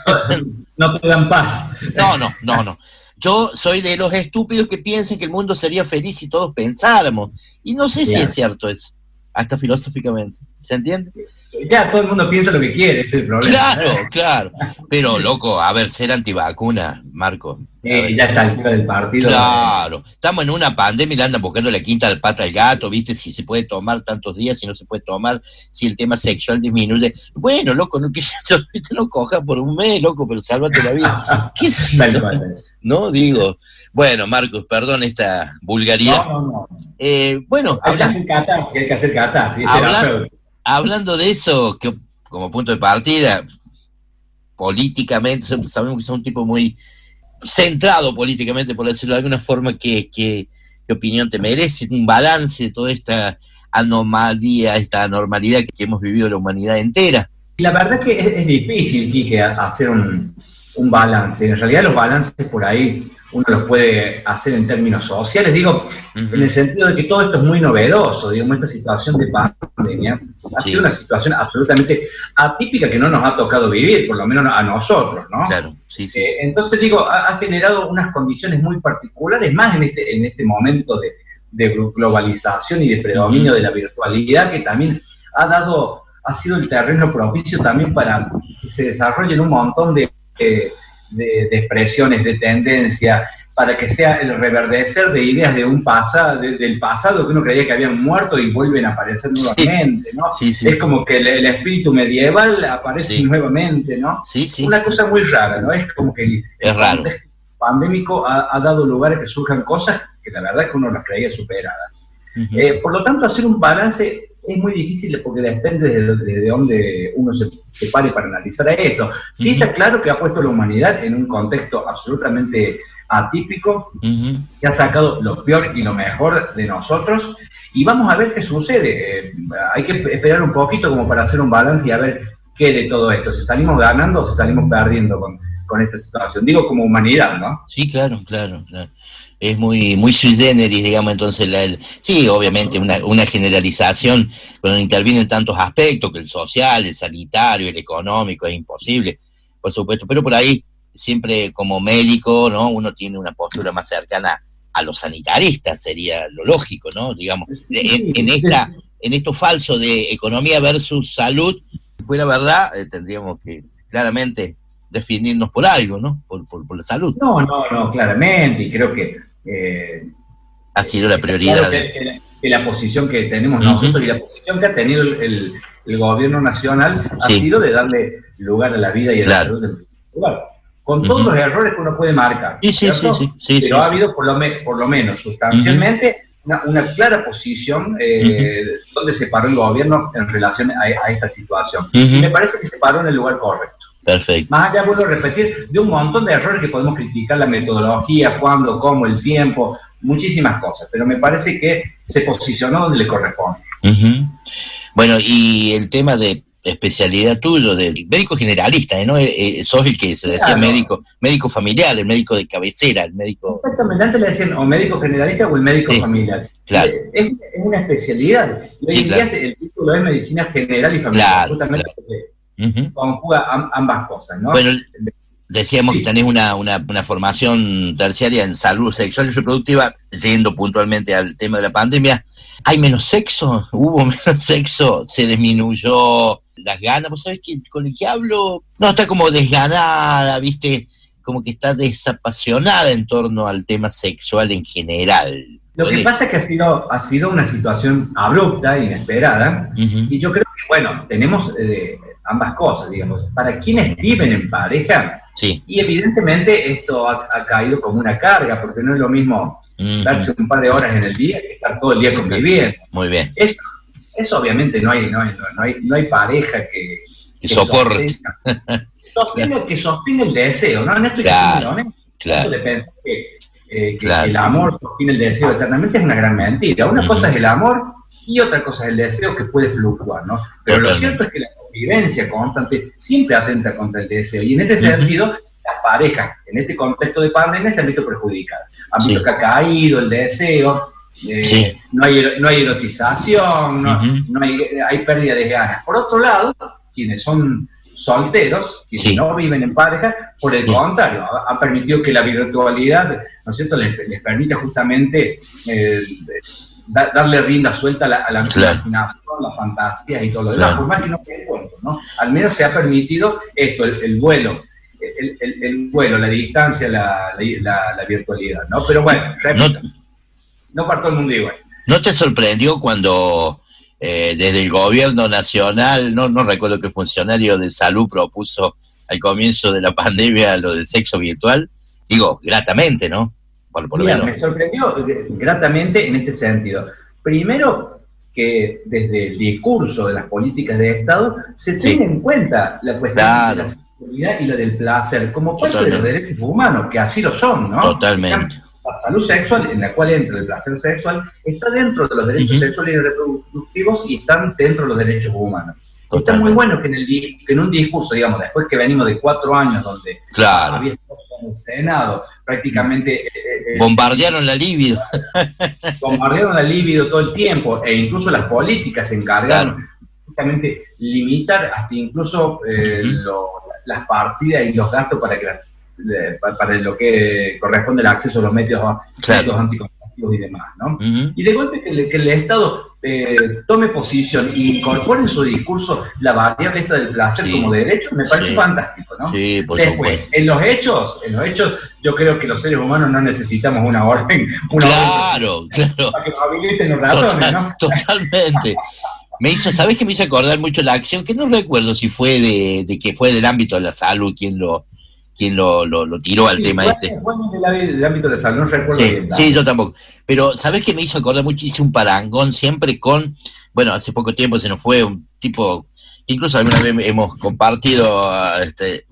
No te dan paz. No, no, no, no. Yo soy de los estúpidos que piensan que el mundo sería feliz si todos pensáramos. Y no sé si Claro. es cierto eso, hasta filosóficamente. ¿Se entiende? Ya todo el mundo piensa lo que quiere, ese es el problema. Claro, claro. Pero, loco, a ver, ser antivacuna, Marco. Eh, ya está el tiro del partido. Claro, estamos en una pandemia y le andan buscando la quinta al pata al gato, ¿viste? Si se puede tomar tantos días, si no se puede tomar, si el tema sexual disminuye. Bueno, loco, no, que no cojas por un mes, loco, pero sálvate la vida. ¿Qué sé yo? No, digo. Bueno, Marcos, perdón esta vulgaridad. No, no, no. Eh, bueno, Hay que habla- hacer catarsis, hay que hacer catarsis. es Habla- terapéutico. hablando de eso, que como punto de partida, políticamente, sabemos que es un tipo muy centrado políticamente, por decirlo de alguna forma, ¿qué, qué, qué opinión te merece? Un balance de toda esta anomalía, esta anormalidad que hemos vivido la humanidad entera. Y la verdad que es, es difícil, Quique, a- hacer un, un balance. En realidad los balances por ahí uno los puede hacer en términos sociales, digo, en el sentido de que todo esto es muy novedoso, digamos, esta situación de pandemia ha sido una situación absolutamente atípica que no nos ha tocado vivir, por lo menos a nosotros, ¿no? Claro, sí, sí. Eh, entonces, digo, ha, ha generado unas condiciones muy particulares, más en este, en este momento de, de globalización y de predominio de la virtualidad, que también ha dado, ha sido el terreno propicio también para que se desarrollen un montón de... de De, de expresiones, de tendencia, para que sea el reverdecer de ideas de un pasado, de, del pasado que uno creía que habían muerto y vuelven a aparecer nuevamente, ¿no? Sí, sí, es sí. como que el, el espíritu medieval aparece Sí. nuevamente, ¿no? Sí, sí. Una cosa muy rara, ¿no? Es como que el, Es raro. context- pandémico ha, ha dado lugar a que surjan cosas que la verdad es que uno las creía superadas. Uh-huh. Eh, por lo tanto, hacer un balance es muy difícil porque depende de, de, de dónde uno se, se pare para analizar esto. Sí, uh-huh. Está claro que ha puesto a la humanidad en un contexto absolutamente atípico, uh-huh. que ha sacado lo peor y lo mejor de nosotros, y vamos a ver qué sucede. Eh, hay que esperar un poquito como para hacer un balance y a ver qué de todo esto, si salimos ganando o si salimos perdiendo con, con esta situación. Digo, como humanidad, ¿no? Sí, claro, claro, claro. Es muy muy sui generis, digamos, entonces, la, el, sí, obviamente, una, una generalización cuando intervienen tantos aspectos, que el social, el sanitario, el económico, es imposible, por supuesto, pero por ahí, siempre como médico, ¿no? Uno tiene una postura más cercana a los sanitaristas, sería lo lógico, ¿no? Digamos, en, en esta en esto falso de economía versus salud, si fuera verdad, eh, tendríamos que claramente definirnos por algo, ¿no? Por, por, por la salud. No, no, no, claramente, y creo que eh, ha sido la prioridad. Claro que, que, la, que la posición que tenemos uh-huh. nosotros y la posición que ha tenido el, el, el gobierno nacional ha sí. sido de darle lugar a la vida y a claro. la salud del lugar. Con uh-huh. todos los errores que uno puede marcar. Sí, sí, sí, sí, sí, pero sí, ha sí. habido por lo, me, por lo menos sustancialmente uh-huh. una, una clara posición eh, uh-huh. donde se paró el gobierno en relación a, a esta situación. Uh-huh. Y me parece que se paró en el lugar correcto. Perfecto. Más allá, vuelvo a repetir, de un montón de errores que podemos criticar, la metodología, cuándo, cómo, el tiempo, muchísimas cosas, pero me parece que se posicionó donde le corresponde. Uh-huh. Bueno, y el tema de especialidad tuyo, de médico generalista, ¿no? Eh, sos el que se decía claro. médico médico familiar, el médico de cabecera, el médico... Exactamente, antes le decían o médico generalista o el médico sí. familiar. Claro. Es, es una especialidad. Y hoy en día el título es medicina general y familiar, claro, justamente claro. porque uh-huh. conjuga am, ambas cosas, ¿no? Bueno, decíamos sí. que tenés una, una, una formación terciaria en salud sexual y reproductiva, siguiendo puntualmente al tema de la pandemia. ¿Hay menos sexo? ¿Hubo menos sexo? ¿Se disminuyó las ganas? ¿Vos sabés que con el que hablo? No, está como desganada, ¿viste? Como que está desapasionada en torno al tema sexual en general. Lo que pasa es que ha sido, ha sido una situación abrupta, inesperada, uh-huh. y yo creo que, bueno, tenemos eh, ambas cosas, digamos. Para quienes viven en pareja, sí. y evidentemente esto ha, ha caído como una carga, porque no es lo mismo uh-huh. darse un par de horas en el día que estar todo el día conviviendo. Muy bien. Eso, eso obviamente no hay, no hay, no hay, no hay pareja que, que, que soporte. Sostenga, sostenga, que sostenga el deseo, ¿no? No estoy claro, diciendo, ¿no? Claro. Eso de pensar que, eh, que claro. el amor sostiene el deseo eternamente es una gran mentira. Una uh-huh. cosa es el amor y otra cosa es el deseo, que puede fluctuar, ¿no? Pero Totalmente. Lo cierto es que la convivencia constante siempre atenta contra el deseo, y en este uh-huh. sentido las parejas en este contexto de pandemia se han visto perjudicadas, han visto sí. que ha caído el deseo, eh, sí. no hay no hay erotización, no, uh-huh. no hay, hay pérdida de ganas. Por otro lado, quienes son solteros, quienes sí. no viven en pareja, por el sí. contrario, ha, ha permitido que la virtualidad, ¿no es cierto?, les, les permite justamente eh, da, darle rienda suelta a la, a la claro. imaginación, las fantasías y todo lo demás, claro. por más que no quede cuento, ¿no? Al menos se ha permitido esto, el, el vuelo, el, el, el vuelo, la distancia, la, la, la virtualidad, ¿no? Pero bueno, repito, no, no para todo el mundo igual. ¿No te sorprendió cuando eh, desde el gobierno nacional, no, no recuerdo qué funcionario de salud propuso al comienzo de la pandemia lo del sexo virtual? Digo, gratamente, ¿no? Por, por Mira, lo menos. Me sorprendió gratamente en este sentido. Primero, que desde el discurso de las políticas de Estado se tenga sí. en cuenta la cuestión claro. de la sexualidad y la del placer como parte Totalmente. de los derechos humanos, que así lo son, ¿no? Totalmente. La salud sexual, en la cual entra el placer sexual, está dentro de los derechos uh-huh. sexuales y reproductivos y están dentro de los derechos humanos. Totalmente. Está muy bueno que en, el, que en un discurso, digamos, después que venimos de cuatro años donde claro. había cosas en el Senado, prácticamente... Eh, bombardearon la libido. bombardearon la libido todo el tiempo, e incluso las políticas se encargaron claro. justamente limitar hasta incluso eh, uh-huh. lo, las partidas y los gastos para que eh, para lo que corresponde al acceso a los medios, claro. medios anticonceptivos y demás, ¿no? Uh-huh. Y de golpe que, le, que el Estado eh, tome posición e incorpore en su discurso la variable esta del placer sí. como derecho, me parece sí. fantástico, ¿no? Sí, por Después, supuesto. en los hechos, en los hechos, yo creo que los seres humanos no necesitamos una orden, una claro, orden claro. para que nos habiliten los ratones, Total, ¿no? Totalmente. Me hizo, ¿sabés que me hizo acordar mucho la acción? Que no recuerdo si fue de, de que fue del ámbito de la salud quien lo quién lo, lo, lo tiró al Sí, tema fue- este. fue en el, el ámbito de la salud, no recuerdo Sí, bien. sí, yo tampoco. Pero, ¿sabés qué me hizo acordar mucho? Hice un parangón siempre con, bueno, hace poco tiempo se nos fue un tipo, incluso alguna vez hemos compartido este,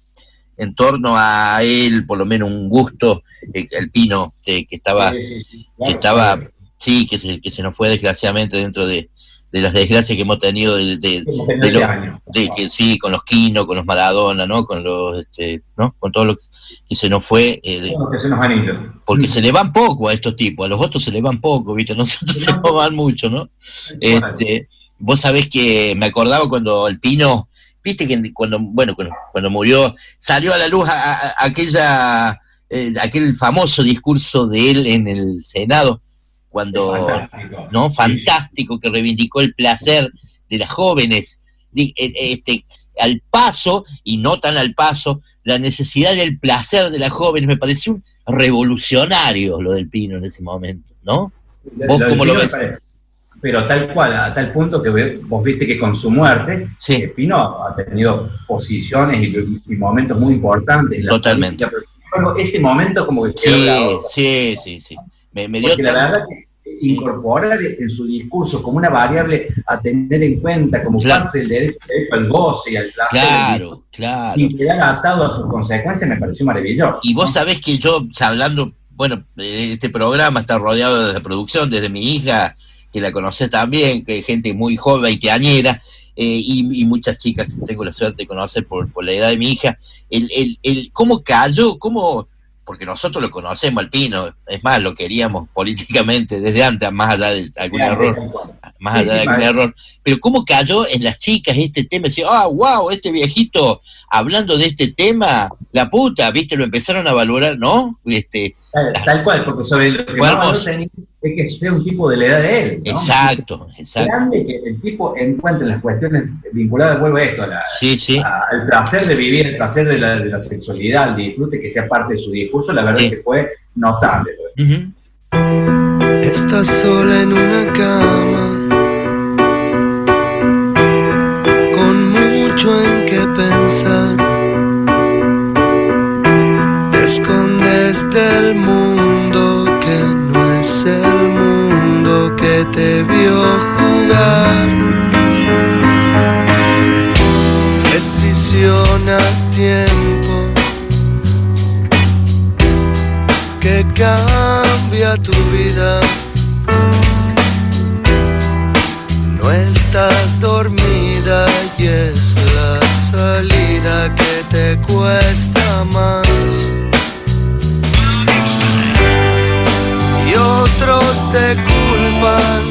en torno a él, por lo menos un gusto, eh, el Pino, que, que estaba, Sí, sí, sí, que claro, estaba, claro. sí, que se, que se nos fue desgraciadamente dentro de, de las desgracias que hemos tenido de, de, Hemos tenido de este lo- año. de que sí, con los Quino, con los Maradona, ¿no? Con los, este, ¿no? Con todo lo que se nos fue, eh, de- Bueno, que se nos han ido. porque se le van poco a estos tipos, a los otros se le van poco, ¿viste? A nosotros se nos van mucho, ¿no? Este, vos sabés que me acordaba cuando el Pino, viste que cuando, bueno, cuando, cuando murió, salió a la luz a, a- a aquella, eh, aquel famoso discurso de él en el Senado, cuando, Fantástico. ¿no? Fantástico, que reivindicó el placer de las jóvenes, di- eh, este, al paso, y no tan al paso, la necesidad del placer de las jóvenes. Me pareció un revolucionario lo del Pino en ese momento, ¿no? ¿Vos Lo cómo lo del ves? Pino me parece- Pero tal cual, a tal punto que ve- vos viste que con su muerte, eh, Pino ha tenido posiciones y, y momentos muy importantes. en la Totalmente. política, pero, bueno, ese momento como que quedó Sí, grabado. sí, sí, sí. Me, me dio Porque la tanto- verdad que incorporar en su discurso como una variable a tener en cuenta como Claro. parte del derecho, derecho al goce y al placer, Claro, claro. y quedar atado a sus consecuencias me pareció maravilloso. Y vos sabés que yo, charlando, bueno, eh, este programa está rodeado de la producción, desde mi hija, que la conocés también, que es gente muy joven, veinteañera, eh, y, y muchas chicas que tengo la suerte de conocer por, por la edad de mi hija, el, el, el cómo cayó, cómo, porque nosotros lo conocemos al Pino, es más, lo queríamos políticamente desde antes, más allá de algún Claro, error, tal cual. más Sí, allá sí, de algún maestro. error, pero cómo cayó en las chicas este tema, decía, ah, wow, este viejito hablando de este tema, la puta, viste, lo empezaron a valorar, ¿no? Este, Tal, tal cual, porque sobre lo que Fue más valor hermoso. tenía es que sea un tipo de la edad de él, ¿no? exacto, exacto. Grande que el tipo encuentre las cuestiones vinculadas, vuelvo a esto, a la- Sí, sí. a- al placer de vivir, el placer de la, de la sexualidad, el disfrute, que sea parte de su discurso, la verdad es que fue notable. Estás sola en una cama, con mucho en qué pensar. Te escondes del mundo que no es el mundo que te vio jugar. Decisión a tiempo que cambia tu vida. No estás dormida y es la salida que te cuesta más. Y otros te culpan,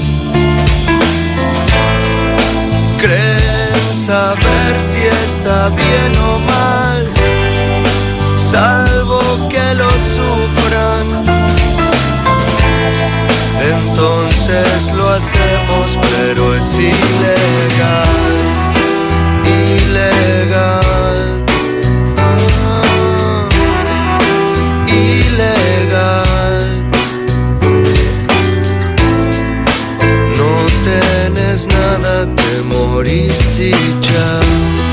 creen saber si está bien o mal, salvo que lo sufran. Entonces lo hacemos, pero es ilegal, ilegal, ah, ilegal. No tenés nada, te morís y ya.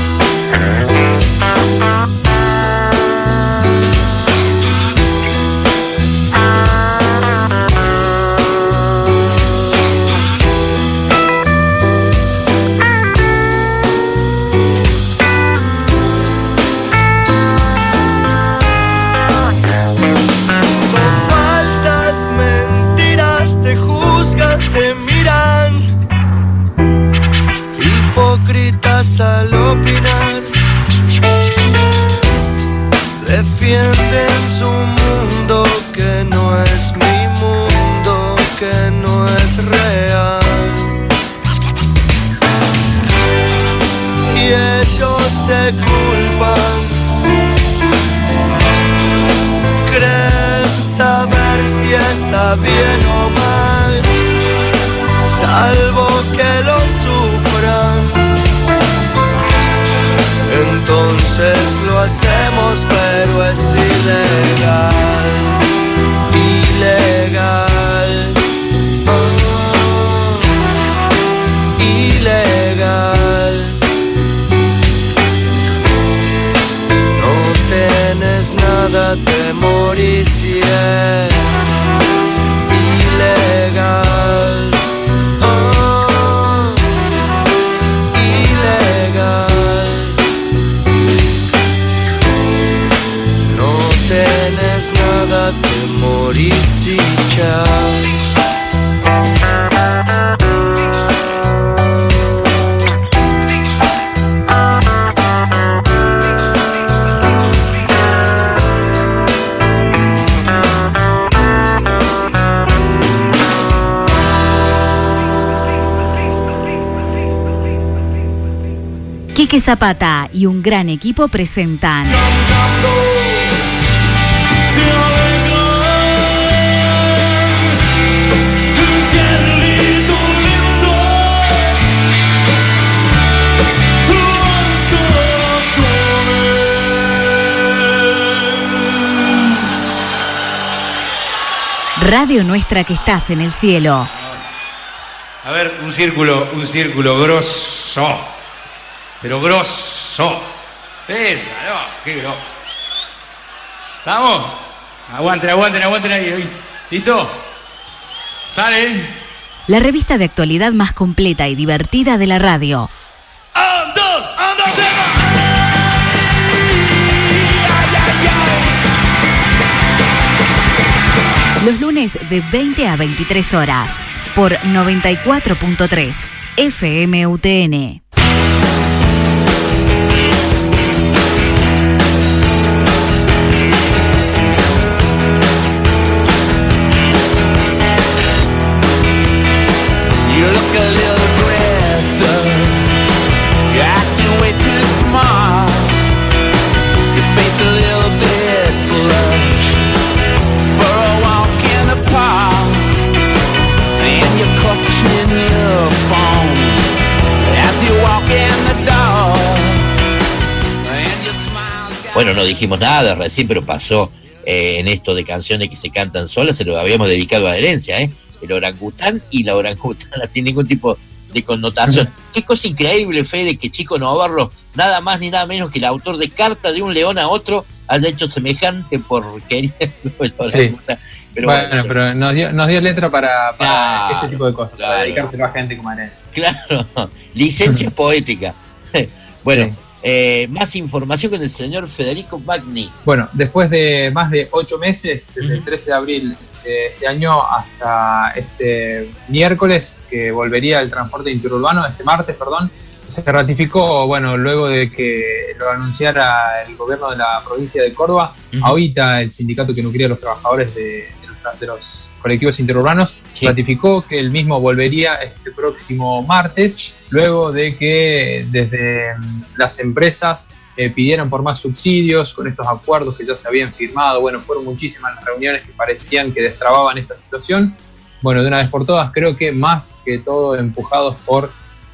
Son falsas mentiras, te juzgan, te miran, hipócritas al opinar, defienden su mundo que no es mi mundo, que no es real, y ellos te culpan, creen saber si está bien o mal, salvo que lo sufran. Entonces lo hacemos, pero es ilegal, ilegal, ah, ilegal. No child. Quique Zapata y un gran equipo presentan Radio Nuestra que estás en el cielo. A ver, un círculo, un círculo grosso. Pero grosso. Esa, no, qué grosso. ¿Estamos? Aguanten, aguanten, aguanten ahí. ¿Listo? ¿Sale? La revista de actualidad más completa y divertida de la radio. Los lunes de veinte a veintitrés horas por noventa y cuatro punto tres F M U T N. Bueno, no dijimos nada recién, pero pasó eh, en esto de canciones que se cantan solas, se lo habíamos dedicado a Herencia, ¿eh? El orangután y la orangutana, sin ningún tipo de connotación. Qué cosa increíble, Fede, que Chico Novarro, nada más ni nada menos que el autor de Carta de un león a otro, haya hecho semejante porquería. Sí. Pero bueno, bueno, pero nos dio, nos dio letra para, para Claro, este tipo de cosas, claro. para dedicárselo a gente como Herencia. Claro, licencia poética. Bueno, sí. eh, más información con el señor Federico Magni. Bueno, después de más de ocho meses, desde el trece de abril de este año hasta este miércoles, que volvería el transporte interurbano, este martes, perdón, se ratificó, bueno, luego de que lo anunciara el gobierno de la provincia de Córdoba, uh-huh. ahorita el sindicato que nuclea a los trabajadores de, de, los, de los colectivos interurbanos sí. ratificó que el mismo volvería este próximo martes, luego de que desde las empresas eh, pidieran por más subsidios con estos acuerdos que ya se habían firmado. Bueno, fueron muchísimas las reuniones que parecían que destrababan esta situación. Bueno, de una vez por todas, creo que más que todo empujados por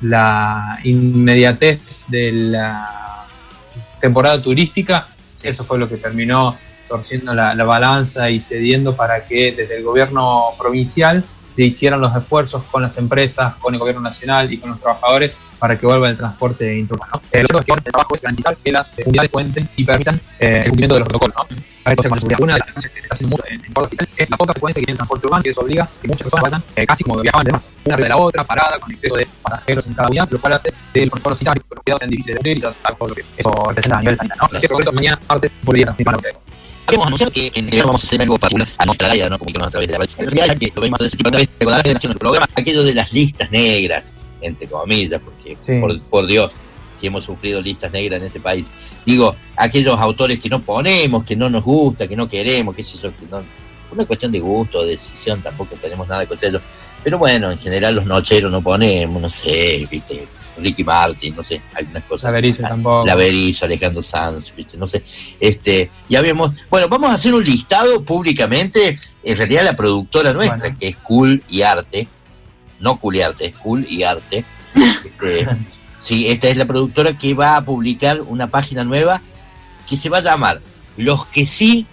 la inmediatez de la temporada turística, eso fue lo que terminó torciendo la, la balanza y cediendo para que desde el gobierno provincial se hicieran los esfuerzos con las empresas, con el gobierno nacional y con los trabajadores para que vuelva el transporte interurbano. Eh, lo que el trabajo es garantizar que las unidades cuenten y permitan eh, el cumplimiento de los protocolos, ¿no? Para con la seguridad. Una de las cosas que se está haciendo mucho en, en Córdoba es la poca frecuencia que tiene el transporte urbano, que eso obliga que muchas personas vayan eh, casi como viajaban de más, una arriba de la otra, parada, con exceso de pasajeros en cada unidad, lo cual hace que el protocolo sanitario, que los cuidados sean difíciles de cumplir y ya sabe todo lo que eso representa a nivel sanitario, ¿no? Así que mañana, martes, volvería a transmitir más. Habíamos anunciado que en enero vamos a hacer algo particular a nuestra área, ¿no? Comunicarnos a través de la radio. En realidad, que lo vemos a ese tipo de vez, recordarás de el programa, aquello de las listas negras, entre comillas, porque sí. por, por Dios, si hemos sufrido listas negras en este país. Digo, aquellos autores que no ponemos, que no nos gusta, que no queremos, qué sé yo, que no. Una cuestión de gusto, de decisión, tampoco tenemos nada contra ellos. Pero bueno, en general los nocheros no ponemos, no sé, viste. Ricky Martin, no sé, algunas cosas. La Berizo tampoco. La Berizo, Alejandro Sanz, ¿viste? No sé. Este, ya vemos. Bueno, vamos a hacer un listado públicamente. En realidad, la productora nuestra, bueno. que es Cool y Arte, no Cool y Arte, es Cool y Arte. Este, sí, esta es la productora que va a publicar una página nueva que se va a llamar Los que sí,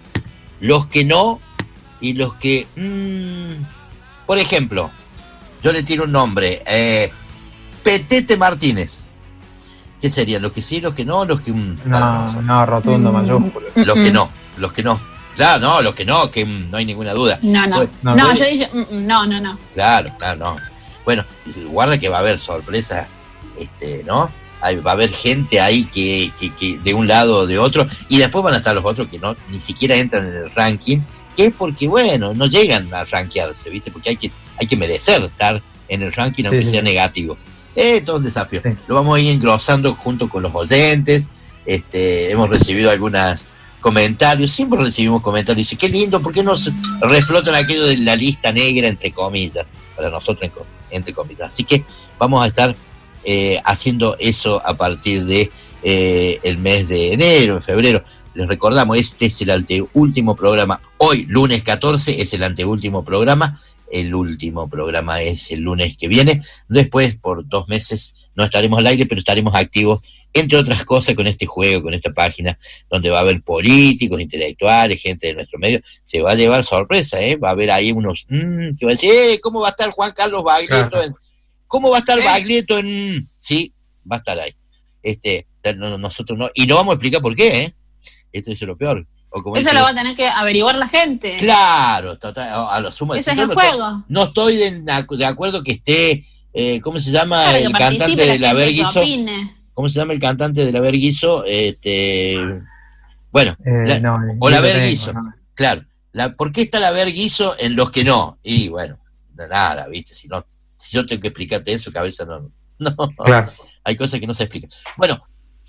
los que no y los que. Mmm, por ejemplo, yo le tiro un nombre. Eh. Petete Martínez. ¿Qué serían? ¿Los que sí, los que no? Los que... No, no, no rotundo, mm, mayúsculo. Los que no, los que no. Claro, no, los que no, que mm, no hay ninguna duda. No, no, no, no yo dije, mm, no, no, no. Claro, claro, no. Bueno, guarda que va a haber sorpresas, este, ¿no? Hay, va a haber gente ahí que, que, que de un lado o de otro, y después van a estar los otros que no, ni siquiera entran en el ranking, que es porque, bueno, no llegan a rankearse, ¿viste? Porque hay que, hay que merecer estar en el ranking, aunque sí, sea sí. negativo. Es todo un desafío. Sí. Lo vamos a ir engrosando junto con los oyentes. Este, hemos recibido algunos comentarios, siempre recibimos comentarios. Dice, qué lindo, ¿por qué no reflotan aquello de la lista negra, entre comillas? Para nosotros, entre comillas. Así que vamos a estar eh, haciendo eso a partir de eh, el mes de enero, en febrero. Les recordamos, este es el anteúltimo programa. Hoy, lunes catorce, es el anteúltimo programa. El último programa es el lunes que viene. Después, por dos meses, no estaremos al aire, pero estaremos activos, entre otras cosas, con este juego, con esta página, donde va a haber políticos, intelectuales, gente de nuestro medio. Se va a llevar sorpresa, ¿eh? Va a haber ahí unos... Mmm, que va a decir, eh, ¿cómo va a estar Juan Carlos Baglietto? Claro. En, ¿Cómo va a estar ¿Eh? Baglietto en...? Sí, va a estar ahí. Este, no, nosotros no... Y no vamos a explicar por qué, ¿eh? Esto es lo peor. O como Eso dice, lo va a tener que averiguar la gente. Claro, total, a lo sumo. Ese es el no juego. Estoy, no estoy de, de acuerdo que esté, eh, ¿cómo se llama claro, el cantante de la Verguizo? ¿Cómo se llama el cantante de la Verguizo? Este, bueno, eh, la, no, o la Verguizo, no. Claro. La, ¿Por qué está la Verguizo en los que no? Y bueno, nada, ¿viste? Si no, si yo tengo que explicarte eso, cabeza no. No, claro. Hay cosas que no se explican. Bueno,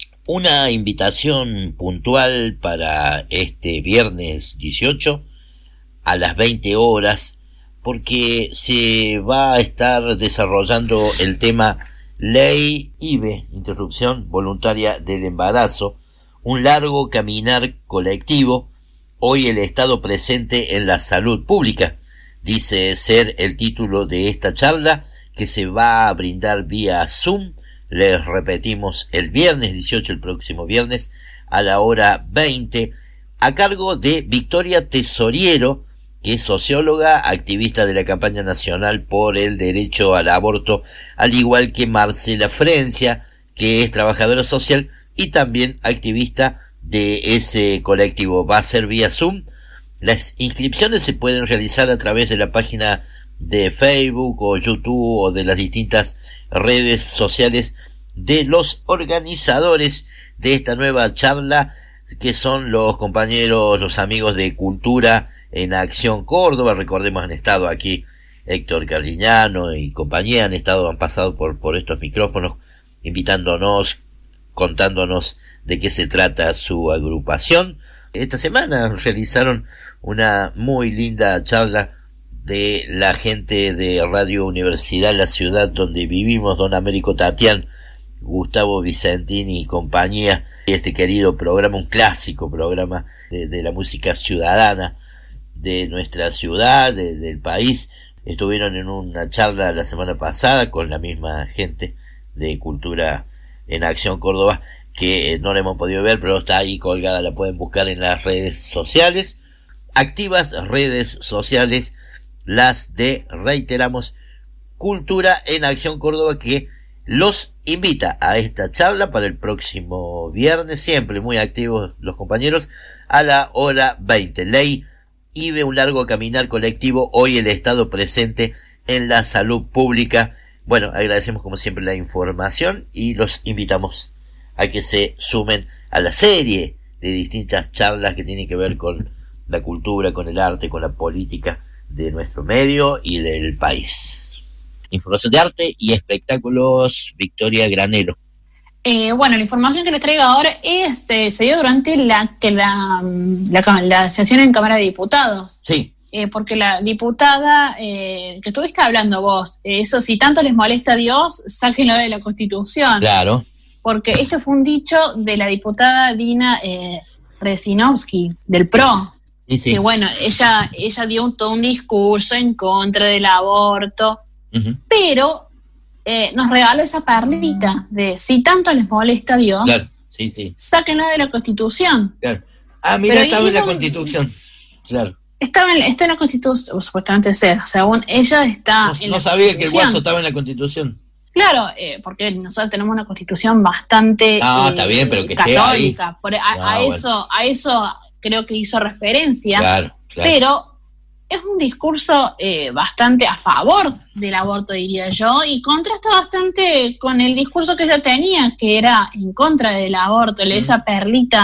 una invitación puntual para este viernes dieciocho a las veinte horas, porque se va a estar desarrollando el tema Ley I V E, interrupción voluntaria del embarazo, un largo caminar colectivo, hoy el Estado presente en la salud pública, dice ser el título de esta charla que se va a brindar vía Zoom. Les repetimos, el viernes dieciocho, el próximo viernes, a la hora veinte, a cargo de Victoria Tesoriero, que es socióloga, activista de la campaña nacional por el derecho al aborto, al igual que Marcela Frencia, que es trabajadora social y también activista de ese colectivo. Va a ser vía Zoom. Las inscripciones se pueden realizar a través de la página de Facebook o YouTube o de las distintas redes sociales de los organizadores de esta nueva charla, que son los compañeros, los amigos de Cultura en Acción Córdoba. Recordemos, han estado aquí Héctor Carliñano y compañía, han estado, han pasado por, por estos micrófonos, invitándonos, contándonos de qué se trata su agrupación. Esta semana realizaron una muy linda charla de la gente de Radio Universidad, la ciudad donde vivimos, don Américo Tatián, Gustavo Vicentini y compañía, este querido programa, un clásico programa de, de la música ciudadana de nuestra ciudad, de, del país. Estuvieron en una charla la semana pasada con la misma gente de Cultura en Acción Córdoba, que eh, no la hemos podido ver, pero está ahí colgada, la pueden buscar en las redes sociales, activas redes sociales, las de, reiteramos, Cultura en Acción Córdoba, que los invita a esta charla para el próximo viernes, siempre muy activos los compañeros, a la hora veinte. Ley I V E, un largo caminar colectivo, hoy el Estado presente en la salud pública. Bueno, agradecemos como siempre la información y los invitamos a que se sumen a la serie de distintas charlas que tienen que ver con la cultura, con el arte, con la política de nuestro medio y del país. Información de arte y espectáculos, Victoria Granero. Eh, bueno, la información que les traigo ahora es eh, se dio durante la, que la, la, la sesión en Cámara de Diputados. Sí. Eh, porque la diputada eh, que estuviste hablando vos, eh, eso si tanto les molesta a Dios, sáquenlo de la Constitución. Claro. Porque este fue un dicho de la diputada Dina eh, Resinovsky, del P R O. Sí, sí. Que bueno, ella, ella dio un, todo un discurso en contra del aborto, uh-huh. pero eh, nos regaló esa perlita de si tanto les molesta a Dios, claro. Sí, sí. sáquenlo de la Constitución. Claro. Ah, mira, pero estaba en la Constitución. Claro. Estaba en, está en la Constitución, supuestamente sea, según ella está no, en no la sabía que el Guaso estaba en la Constitución. Claro, eh, porque nosotros tenemos una Constitución bastante ah, eh, está bien, pero que católica. Por, a, ah, a bueno. eso, a eso creo que hizo referencia. Claro, claro. Pero es un discurso eh, bastante a favor del aborto, diría yo, y contrasta bastante con el discurso que ella tenía, que era en contra del aborto, mm. esa perlita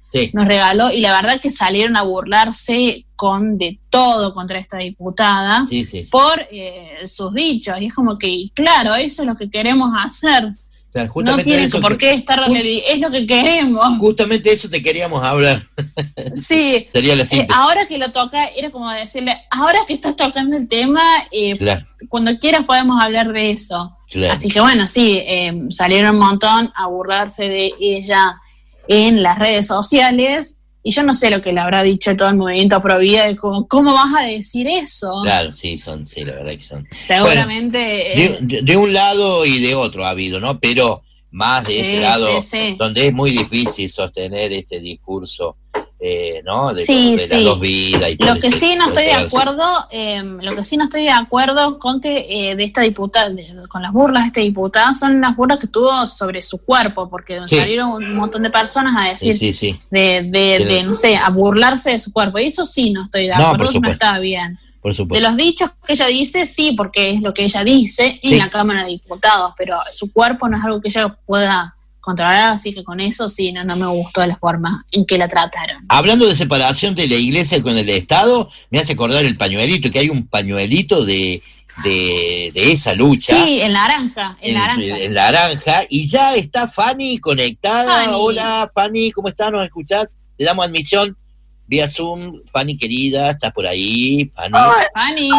Sí. nos regaló, y la verdad que salieron a burlarse con de todo contra esta diputada sí, sí, sí. por eh, sus dichos, y es como que, claro, eso es lo que queremos hacer. Claro, No tiene eso por que, qué estar, just, es lo que queremos. Justamente eso te queríamos hablar. Sí. Sería la eh, ahora que lo toca, era como decirle, ahora que estás tocando el tema, eh, claro. cuando quieras podemos hablar de eso. Claro. Así que bueno, sí, eh, salieron un montón a burlarse de ella en las redes sociales, y yo no sé lo que le habrá dicho todo el movimiento Pro Vida, de cómo, ¿cómo vas a decir eso? Claro, sí, son, sí, la verdad que son. Seguramente... Bueno, eh, de, de un lado y de otro ha habido, ¿no? Pero más de sí, este lado, sí, sí. donde es muy difícil sostener este discurso, eh, ¿no? De, sí, de sí. las dos vidas y todo. Lo que este, sí no estoy de pegarse. acuerdo, eh, lo que sí no estoy de acuerdo con que eh, de esta diputada, de, con las burlas de esta diputada, son las burlas que tuvo sobre su cuerpo, porque Sí. salieron un montón de personas a decir, Sí, sí, sí. de, de, Sí, de, no sé, a burlarse de su cuerpo, y eso sí no estoy de No, acuerdo, por que no supuesto. está bien. Por De supuesto. los dichos que ella dice, sí, porque es lo que ella dice en Sí. la Cámara de Diputados, pero su cuerpo no es algo que ella pueda controlar, así que con eso sí, no, no me gustó la forma en que la trataron. Hablando de separación de la iglesia con el Estado, me hace acordar el pañuelito, que hay un pañuelito de, de, de esa lucha. Sí, en naranja, en En, naranja. en naranja, y ya está Fanny conectada. Fanny. Hola, Fanny, ¿cómo estás? ¿Nos escuchás? Le damos admisión vía Zoom. Fanny, querida, ¿estás por ahí? Fanny. Fanny.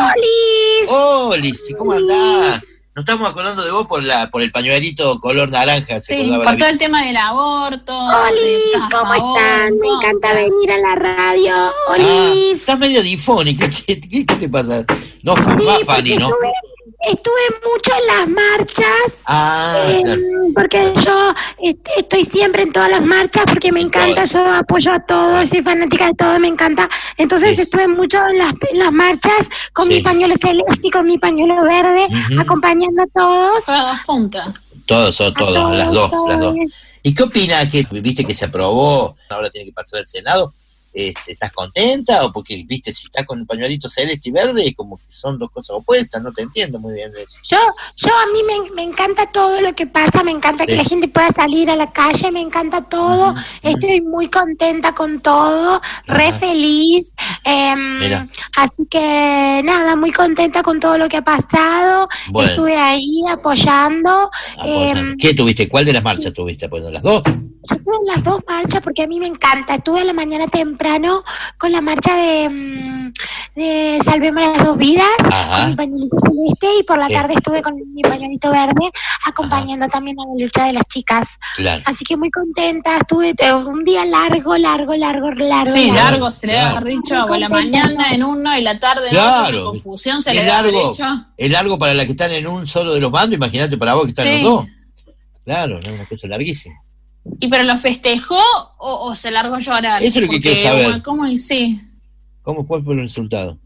¡Olis! ¿Cómo andás? Nos estamos acordando de vos por la por el pañuelito color naranja. se Sí, acordaba por la todo el tema del aborto. Olis, de- estás a ¿cómo favor, están? Me todo. encanta venir a la radio. Ah, Olis. estás medio difónica, che. ¿Qué, qué te pasa? No Sí, fumás, porque Fanny, ¿no? estuve, estuve mucho en las marchas. Ah, eh, claro. Porque yo est- estoy siempre en todas las marchas porque me encanta, yo apoyo a todos, soy fanática de todo, me encanta. Entonces Sí. estuve mucho en las, en las marchas con Sí. mi pañuelo celeste y con mi pañuelo verde, Ujú. acompañando a todos. Fue a dos puntas. Todos, son todos, todos, las dos, todos. las dos. ¿Y qué opinas? Que viste que se aprobó, ahora tiene que pasar al Senado. Este, ¿Estás contenta? O porque, viste, si estás con el pañuelito celeste y verde, como que son dos cosas opuestas, no te entiendo muy bien eso. Yo, yo a mí me, me encanta todo lo que pasa, me encanta que Sí. la gente pueda salir a la calle, me encanta todo, estoy muy contenta con todo, re feliz, em, Mira. así que nada, muy contenta con todo lo que ha pasado, Bueno. estuve ahí apoyando, Apoyando. em, ¿Qué tuviste? ¿Cuál de las marchas tuviste apoyando? ¿Las dos? yo estuve en las dos marchas porque a mí me encanta. Estuve a la mañana temprano con la marcha de, mm, de Salvemos las dos vidas, Ajá. con mi pañuelito celeste, y por la Sí. tarde estuve con mi pañuelito verde, acompañando también a la lucha de las chicas. Claro. Así que muy contenta. Estuve eh, un día largo, largo, largo, largo. Sí, largo. largo se le debe haber dicho, o la mañana en uno y la tarde en Claro. otro, con confusión se Es le debe haber largo, hecho. es largo para las que están en un solo de los bandos, imagínate para vos que están Sí. los dos. Claro, es una cosa larguísima. ¿Y pero lo festejó o, o se largó a llorar? Eso es lo que Porque, quiero saber. ¿Cómo y sí? ¿Cómo cuál fue el resultado?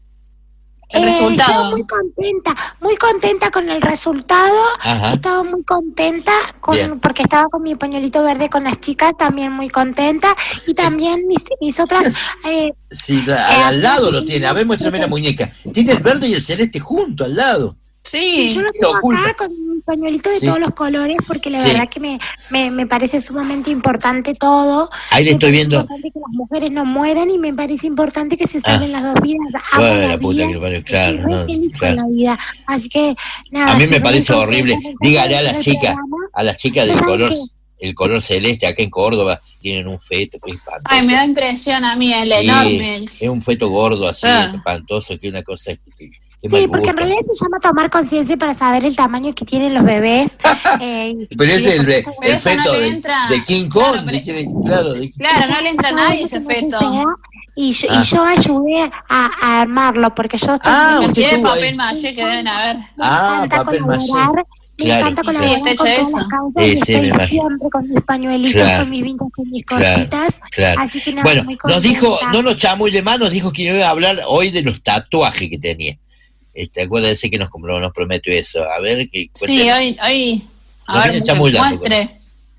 El Eh, resultado. yo muy contenta, muy contenta con el resultado. Ajá. Estaba muy contenta con, Bien. porque estaba con mi pañuelito verde con las chicas, también muy contenta. Y también mis, mis otras... Eh, Sí, la- al lado lo tiene. A ver, muéstrame la muñeca. Tiene el verde y el celeste junto al lado. Sí, yo lo Lo tengo oculta. acá con mi pañuelito de Sí. todos los colores porque la Sí. verdad que me, me, me parece sumamente importante todo. Ahí le Me estoy parece viendo. importante que las mujeres no mueran y me parece importante que se salven las dos vidas. Amo Bueno, la la puta vida, que lo parió, estoy claro, re no, feliz claro. con la vida. Así que nada. A mí estoy me re parece contenta, horrible. me encanta Dígale a el las chicas, programa. a las chicas del ¿Saben color, qué? el color celeste acá en Córdoba, tienen un feto que es espantoso. Ay, me da impresión a mí, el Sí, enorme. es un feto gordo así, Ah. espantoso, que una cosa que, que- que mal Sí, porque en gusto. realidad se llama tomar conciencia para saber el tamaño que tienen los bebés. eh, y- Pero ese es el, el Pero eso no feto le de, entra. de King Claro, Kong, pero- de quién- claro, de- Claro, no le entra a nadie ese que no se feto. sea, Y yo, Ah. y yo ayudé a, a armarlo porque yo estoy Ah, muy- usted Tiene estuvo ahí. papel maché que deben haber. me Ah, encanta papel maché. colaborar, me Claro. encanta Sí, colaborar está hecho con todas eso. las causas Sí, y sí, me estoy imagino. siempre con mis pañuelitos, Claro. con mis vintas, con mis Claro, cositas. claro. Así que nada, Bueno, muy nos dijo, contenta. no nos chamulle más, nos dijo que iba a hablar hoy de los tatuajes que tenía. Este, acuérdese que nos, nos prometió eso. A ver, que Sí, hoy, hoy. Nos A ver, viene que chamullando, muestre.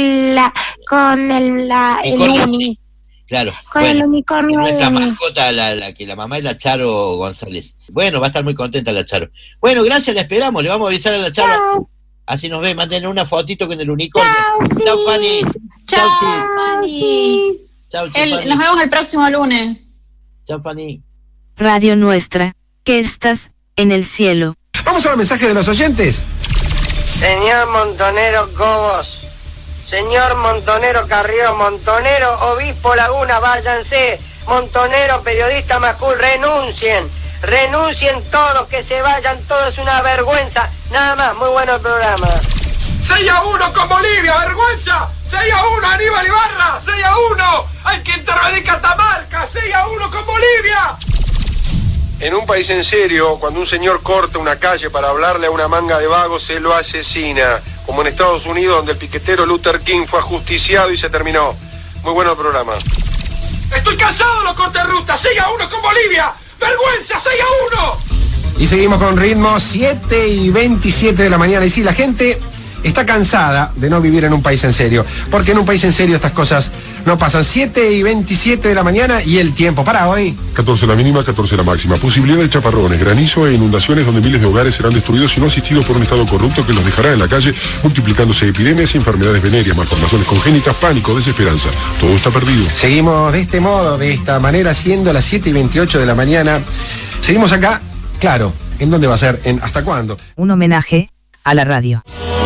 el, la, con el, la, el Con la- uni. Claro. Con bueno, el unicornio. nuestra de- mascota, la, la que la mamá es la Charo González. Bueno, va a estar muy contenta la Charo. Bueno, gracias, la esperamos. Le vamos a avisar a la Charo. Así, así nos ve. Manden una fotito con el unicornio. Chao, Fanny. Chao, Chis. Fanny. Chao, Chis, El- Fanny. nos vemos el próximo lunes. Chao, Fanny. Radio Nuestra, que estás en el cielo. Vamos a los mensajes de los oyentes. Señor Montonero Cobos, señor Montonero Carrió, Montonero Obispo Laguna, váyanse. Montonero Periodista Macul, renuncien. Renuncien todos, que se vayan todos, es una vergüenza. Nada más, muy bueno el programa. seis a uno con Bolivia, vergüenza. seis a uno Aníbal Ibarra, seis a uno. Hay que intervenir Catamarca, seis a uno con Bolivia. En un país en serio, cuando un señor corta una calle para hablarle a una manga de vagos, se lo asesina. Como en Estados Unidos, donde el piquetero Luther King fue ajusticiado y se terminó. Muy bueno el programa. Estoy cansado de los cortes de ruta, seis a uno con Bolivia. Vergüenza, seis a uno. Y seguimos con ritmo, siete y veintisiete de la mañana. Y sí, la gente está cansada de no vivir en un país en serio, porque en un país en serio estas cosas no pasan. Siete y veintisiete de la mañana y el tiempo para hoy. catorce la mínima, catorce la máxima. Posibilidad de chaparrones, granizo e inundaciones donde miles de hogares serán destruidos y no asistidos por un estado corrupto que los dejará en la calle, multiplicándose epidemias y enfermedades venéreas, malformaciones congénitas, pánico, desesperanza. Todo está perdido. Seguimos de este modo, de esta manera, siendo las siete y veintiocho de la mañana. Seguimos acá, claro, ¿en dónde va a ser? ¿En hasta cuándo? Un homenaje a la radio.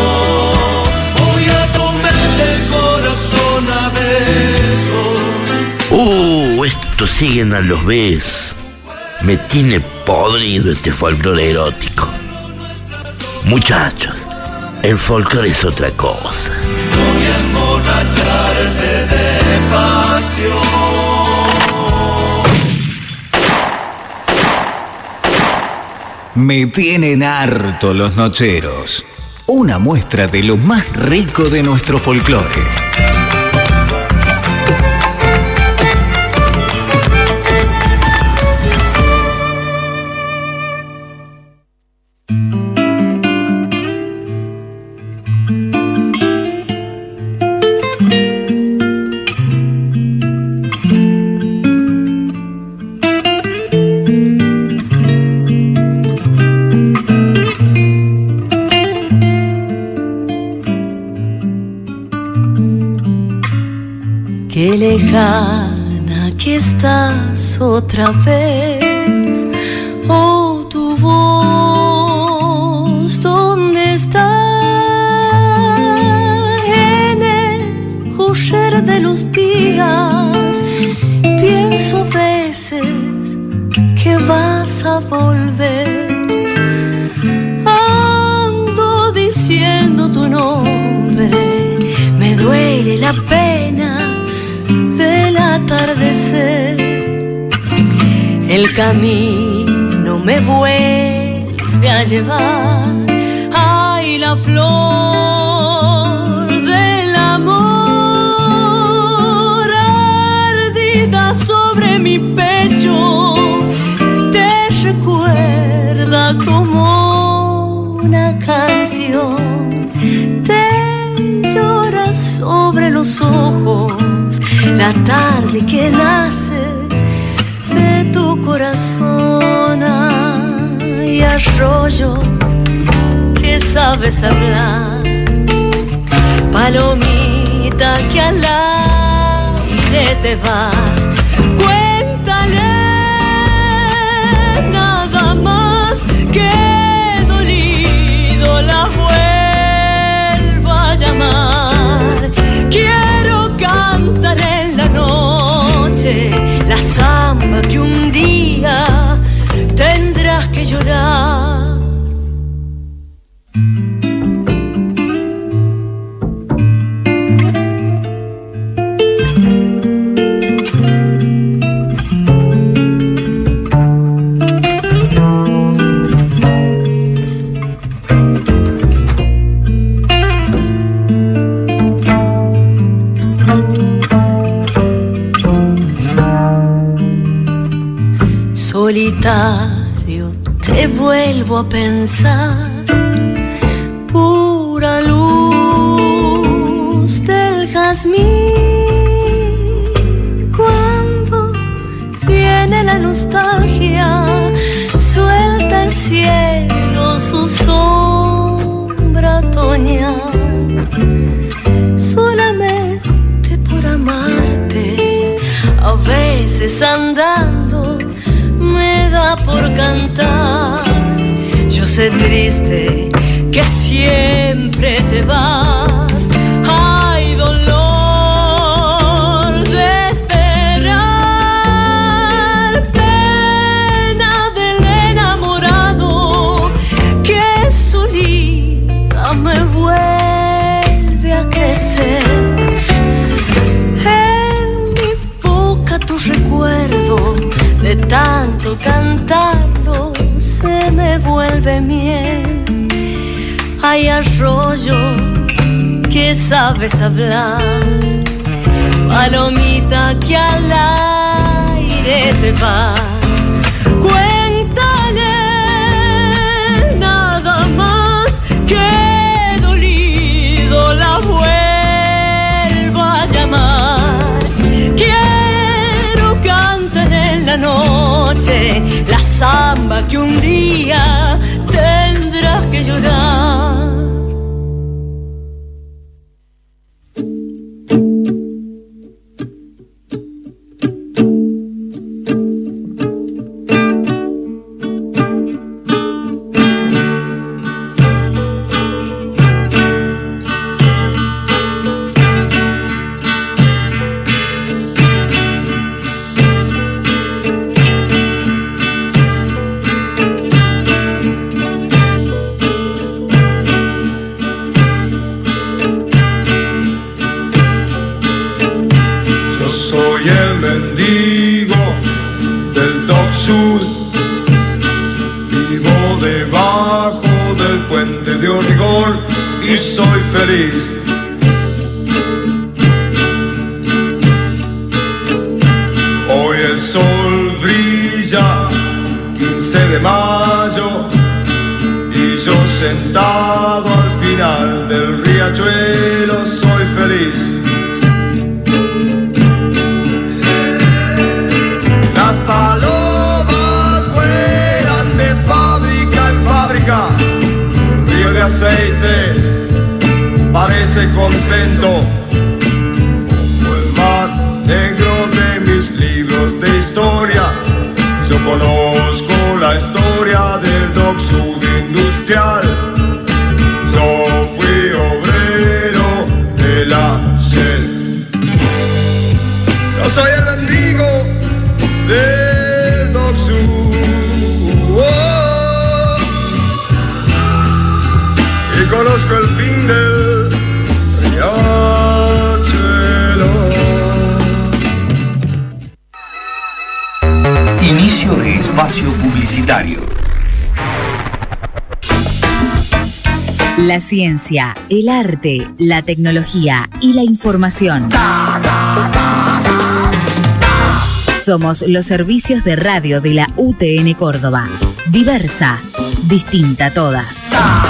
Voy a comerte el corazón a besos. Uh, esto siguen a los besos. Me tiene podrido este folclore erótico. Muchachos, el folclore es otra cosa. Voy a emborracharte de pasión. Me tienen harto los nocheros. Una muestra de lo más rico de nuestro folclore. Qué lejana que estás otra vez. Oh, tu voz, ¿dónde está? En el correr de los días pienso a veces que vas a volver. Ando diciendo tu nombre, me duele la pena del atardecer. El camino me vuelve a llevar. Ay, la flor del amor ardida sobre mi pecho te recuerda como una canción. Te llora sobre los ojos la tarde que nace de tu corazón. Ay, arroyo que sabes hablar, palomita que al aire te vas. Cuéntale nada más que dolido la vuelva a llamar. Quiero cantar en la noche la samba que un día tendrás que llorar. Solitario te vuelvo a pensar, pura luz del jazmín. sé triste que siempre te vas. Hay dolor de esperar, pena del enamorado que solita me vuelve a crecer. En mi boca tu recuerdo, de tanto cantarlo se me vuelve miel. Hay arroyo que sabes hablar, palomita que al aire te vas. Cuéntale nada más que dolido la vuelvo a llamar. Quiero cantar en la noche la samba que un día tendrás que llorar. Hoy el sol brilla, quince de mayo, y yo sentado al final del riachuelo soy feliz. Las palomas vuelan de fábrica en fábrica, un río de aceite parece contento, como el mar negro de mis libros de historia. Yo conozco la historia del Dock Sud industrial. Yo fui obrero de la Shell. Yo soy el mendigo del Dock Sud. Oh. Y conozco el fin del Inicio de espacio publicitario. La ciencia, el arte, la tecnología y la información. Somos los servicios de radio de la U T N Córdoba. Diversa, distinta a todas.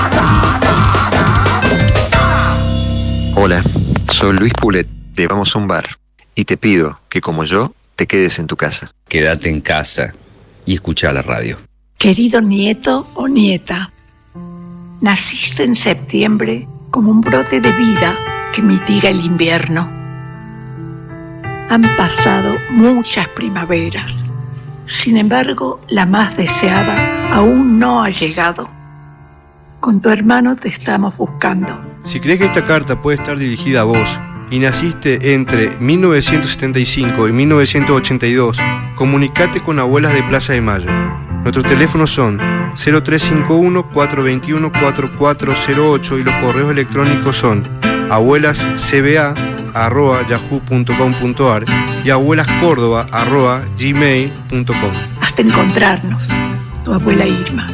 Hola, soy Luis Poulet, te vamos a un bar y te pido que como yo te quedes en tu casa. Quédate en casa y escucha la radio. Querido nieto o nieta, naciste en septiembre como un brote de vida que mitiga el invierno. Han pasado muchas primaveras, sin embargo, la más deseada aún no ha llegado. Con tu hermano te estamos buscando. Si crees que esta carta puede estar dirigida a vos y naciste entre mil novecientos setenta y cinco y mil novecientos ochenta y dos, comunicate con Abuelas de Plaza de Mayo. Nuestros teléfonos son cero tres cinco uno, cuatro dos uno, cuatro cuatro cero ocho y los correos electrónicos son abuelascba arroba yahoo punto com punto ar y abuelascórdoba arroba gmail punto com. Hasta encontrarnos, tu abuela Irma.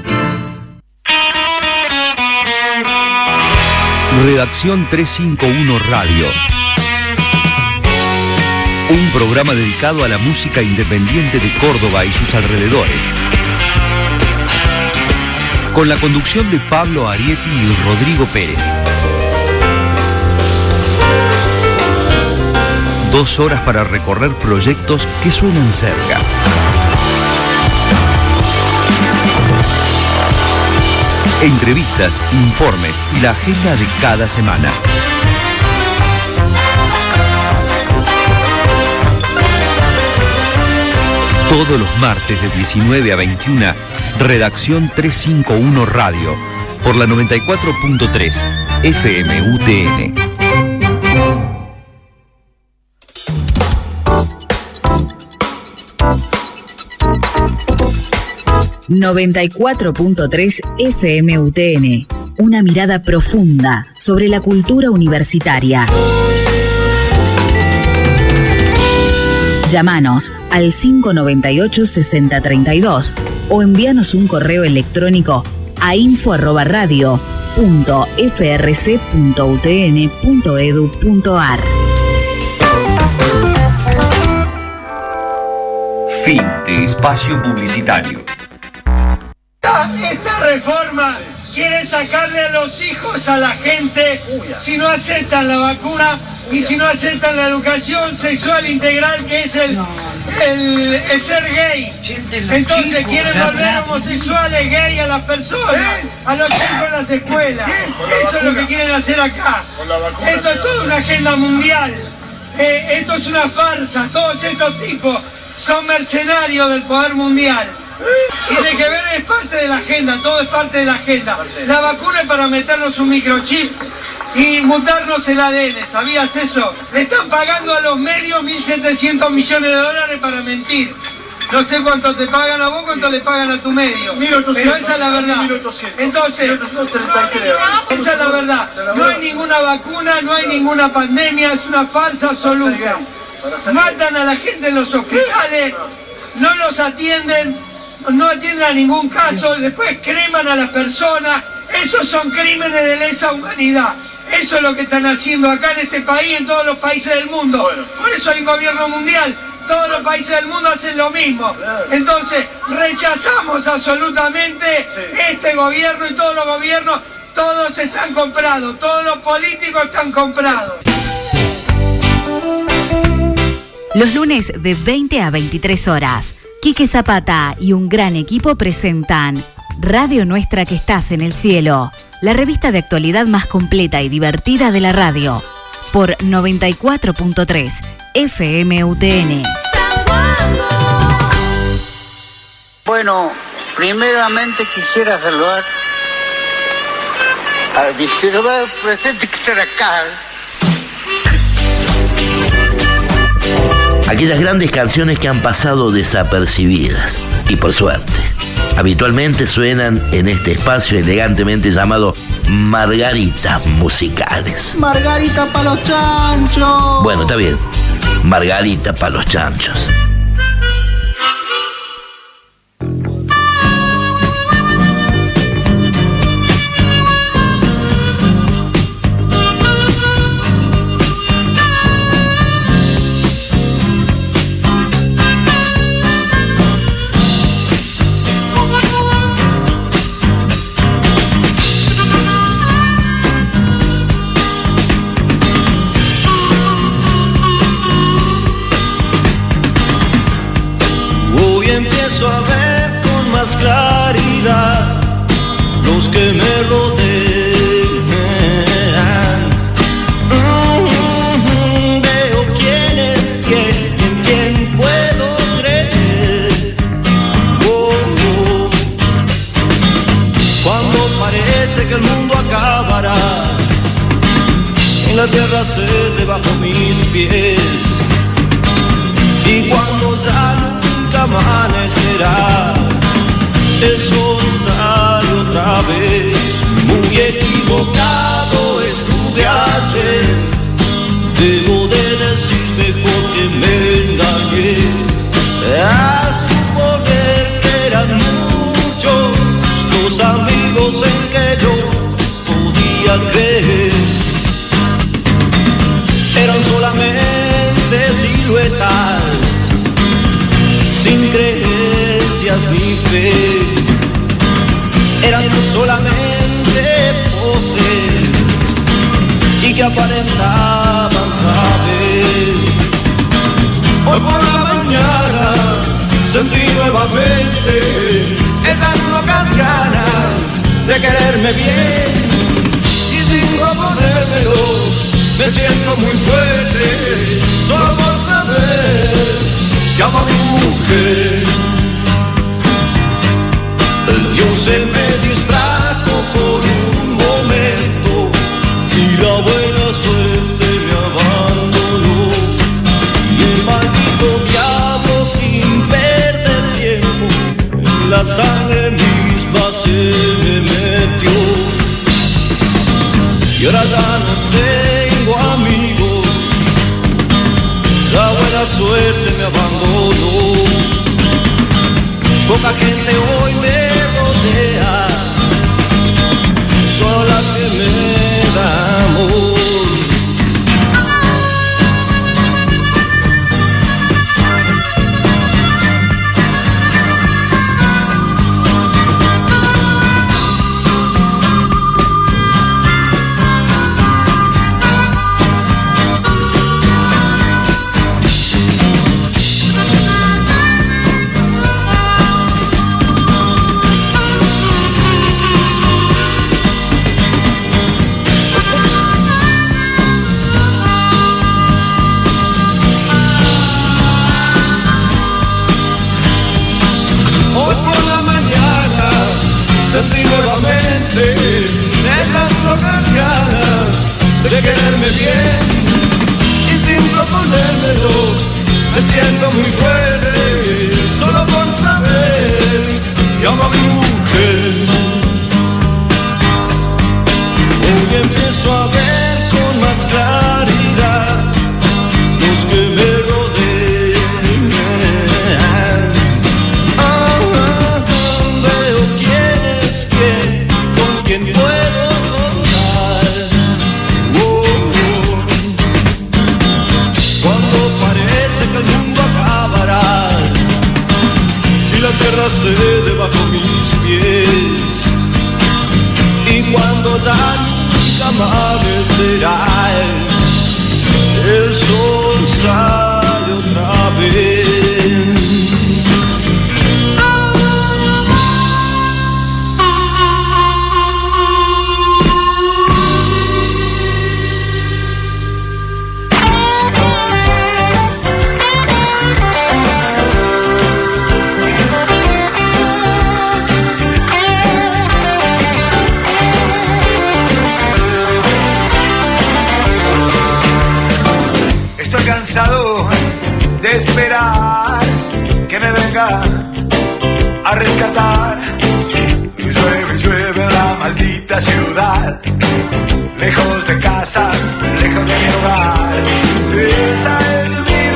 Redacción trescientos cincuenta y uno Radio. Un programa dedicado a la música independiente de Córdoba y sus alrededores. Con la conducción de Pablo Arietti y Rodrigo Pérez. Dos horas para recorrer proyectos que suenan cerca. Entrevistas, informes y la agenda de cada semana. Todos los martes de diecinueve a veintiuna Redacción trescientos cincuenta y uno Radio, por la noventa y cuatro punto tres F M U T N. noventa y cuatro punto tres F M U T N. Una mirada profunda sobre la cultura universitaria. Llámanos al cinco noventa y ocho, sesenta treinta y dos o envíanos un correo electrónico a info arroba radio punto f r c punto u t n punto e d u punto a r. Fin de espacio publicitario. Esta reforma quiere sacarle a los hijos a la gente si no aceptan la vacuna y si no aceptan la educación sexual integral, que es el, el, el ser gay. Entonces quieren volver homosexuales, gay a las personas, a los chicos en las escuelas. Eso es lo que quieren hacer acá. Esto es toda una agenda mundial. Eh, esto es una farsa. Todos estos tipos son mercenarios del poder mundial. Tiene que ver, es parte de la agenda, todo es parte de la agenda. La vacuna es para meternos un microchip y mutarnos el A D N, ¿sabías eso? Le están pagando a los medios mil setecientos millones de dólares para mentir. No sé cuánto te pagan a vos, cuánto le pagan a tu medio. Pero esa es la verdad. Entonces, esa es la verdad. No hay ninguna vacuna, no hay ninguna pandemia, es una farsa absoluta. Matan a la gente en los hospitales, no los atienden. No atienden a ningún caso, después creman a las personas. Esos son crímenes de lesa humanidad. Eso es lo que están haciendo acá en este país, en todos los países del mundo. Por eso hay un gobierno mundial. Todos los países del mundo hacen lo mismo. Entonces, rechazamos absolutamente este gobierno y todos los gobiernos. Todos están comprados, todos los políticos están comprados. Los lunes de veinte a veintitrés horas. Quique Zapata y un gran equipo presentan Radio Nuestra que estás en el cielo, la revista de actualidad más completa y divertida de la radio, por noventa y cuatro punto tres F M U T N. Bueno, primeramente quisiera saludar al distribuidor presente que está acá. Aquellas grandes canciones que han pasado desapercibidas, y por suerte, habitualmente suenan en este espacio elegantemente llamado Margaritas Musicales. Margarita para los chanchos. Bueno, está bien, Margarita para los chanchos. Los que me rodean, mm-hmm. Veo quién es quién, en quién puedo creer. Oh, oh. Cuando parece que el mundo acabará, en la tierra cede bajo mis pies, y cuando ya nunca amanecerá, el sol sale otra vez. Muy equivocado estuve ayer, debo de decir mejor que me engañé. A suponer que eran muchos los amigos en que yo podía creer, eran solamente siluetas, sin creencias ni fe, eran solamente poses y que aparentaban saber. Hoy por la mañana sentí nuevamente esas locas ganas de quererme bien, y sin proponérmelo me siento muy fuerte solo por saber que amo a mi mujer. suerte me abandonó. Poca gente hoy me rodea, sola que me da amor. Sentí nuevamente esas locas ganas de quererme bien, y sin proponérmelo me siento muy fuerte solo por saber que amo a mi mujer. Hoy empiezo a ver con más claridad los que me rodean. ¿Quién puedo contar? Oh, oh. Cuando parece que el mundo acabará y la tierra se debajo mis pies, y cuando ya nunca amanecerá, el sol sale otra vez. Cansado de esperar que me venga a rescatar. Llueve, llueve en la maldita ciudad, lejos de casa, lejos de mi hogar. Esa es mi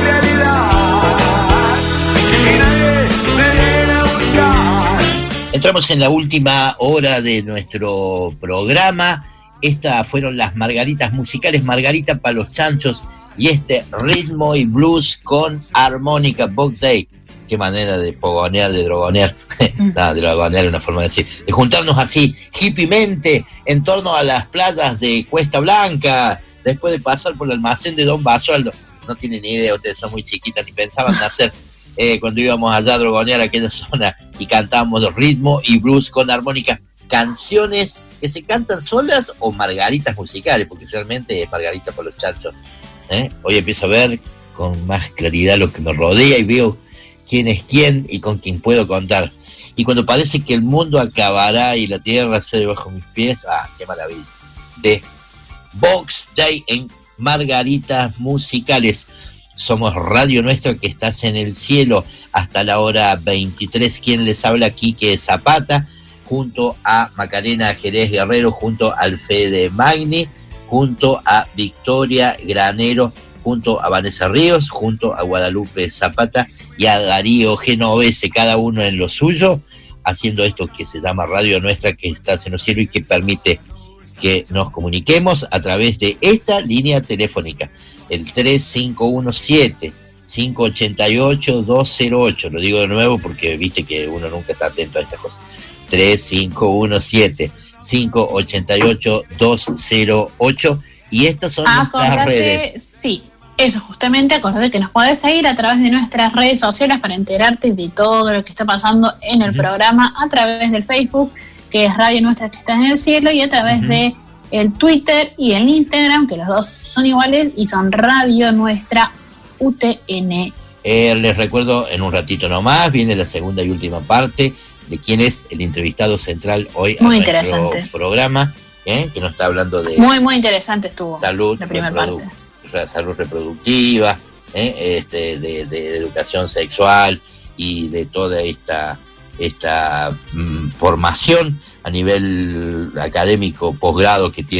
realidad y nadie me viene a buscar. Entramos en la última hora de nuestro programa. Estas fueron las margaritas musicales, Margarita para los chanchos, y este ritmo y blues con armónica. Box Day, qué manera de pogonear, de drogonear, no, de drogonear es una forma de decir, de juntarnos así, hippiemente, en torno a las playas de Cuesta Blanca, después de pasar por el almacén de Don Basualdo. No tienen ni idea, ustedes son muy chiquitas, ni pensaban nacer eh, cuando íbamos allá a drogonear aquella zona y cantábamos ritmo y blues con armónica. Canciones que se cantan solas o margaritas musicales, porque realmente es Margarita para los chanchos. ¿Eh? Hoy empiezo a ver con más claridad lo que me rodea y veo quién es quién y con quién puedo contar. Y cuando parece que el mundo acabará y la tierra se debajo de mis pies, ¡ah, qué maravilla! De Box Day en Margaritas Musicales. Somos Radio Nuestra, que estás en el cielo hasta la hora veintitrés. Quien les habla aquí, que es Zapata, junto a Macarena Jerez Guerrero, junto al Fede Magni, junto a Victoria Granero, junto a Vanessa Ríos, junto a Guadalupe Zapata y a Darío Genovese, cada uno en lo suyo, haciendo esto que se llama Radio Nuestra, que está en el cielo y que permite que nos comuniquemos a través de esta línea telefónica, el tres cinco uno siete, cinco ocho ocho, dos cero ocho. Lo digo de nuevo porque viste que uno nunca está atento a estas cosas. tres cinco uno siete, cinco ocho ocho, dos cero ocho. Y estas son Acordate, nuestras redes. Sí, eso justamente, acordate que nos podés seguir a través de nuestras redes sociales para enterarte de todo lo que está pasando en el uh-huh. programa, a través del Facebook, que es Radio Nuestra, que está en el cielo, y a través uh-huh. de el Twitter y el Instagram, que los dos son iguales y son Radio Nuestra U T N. Eh, les recuerdo, en un ratito nomás viene la segunda y última parte de quién es el entrevistado central hoy muy a interesante nuestro programa, ¿eh? Que nos está hablando de muy muy interesante estuvo salud, la primera reprodu- parte. salud reproductiva, ¿eh? este, de, de educación sexual y de toda esta esta mm, formación a nivel académico, posgrado que tiene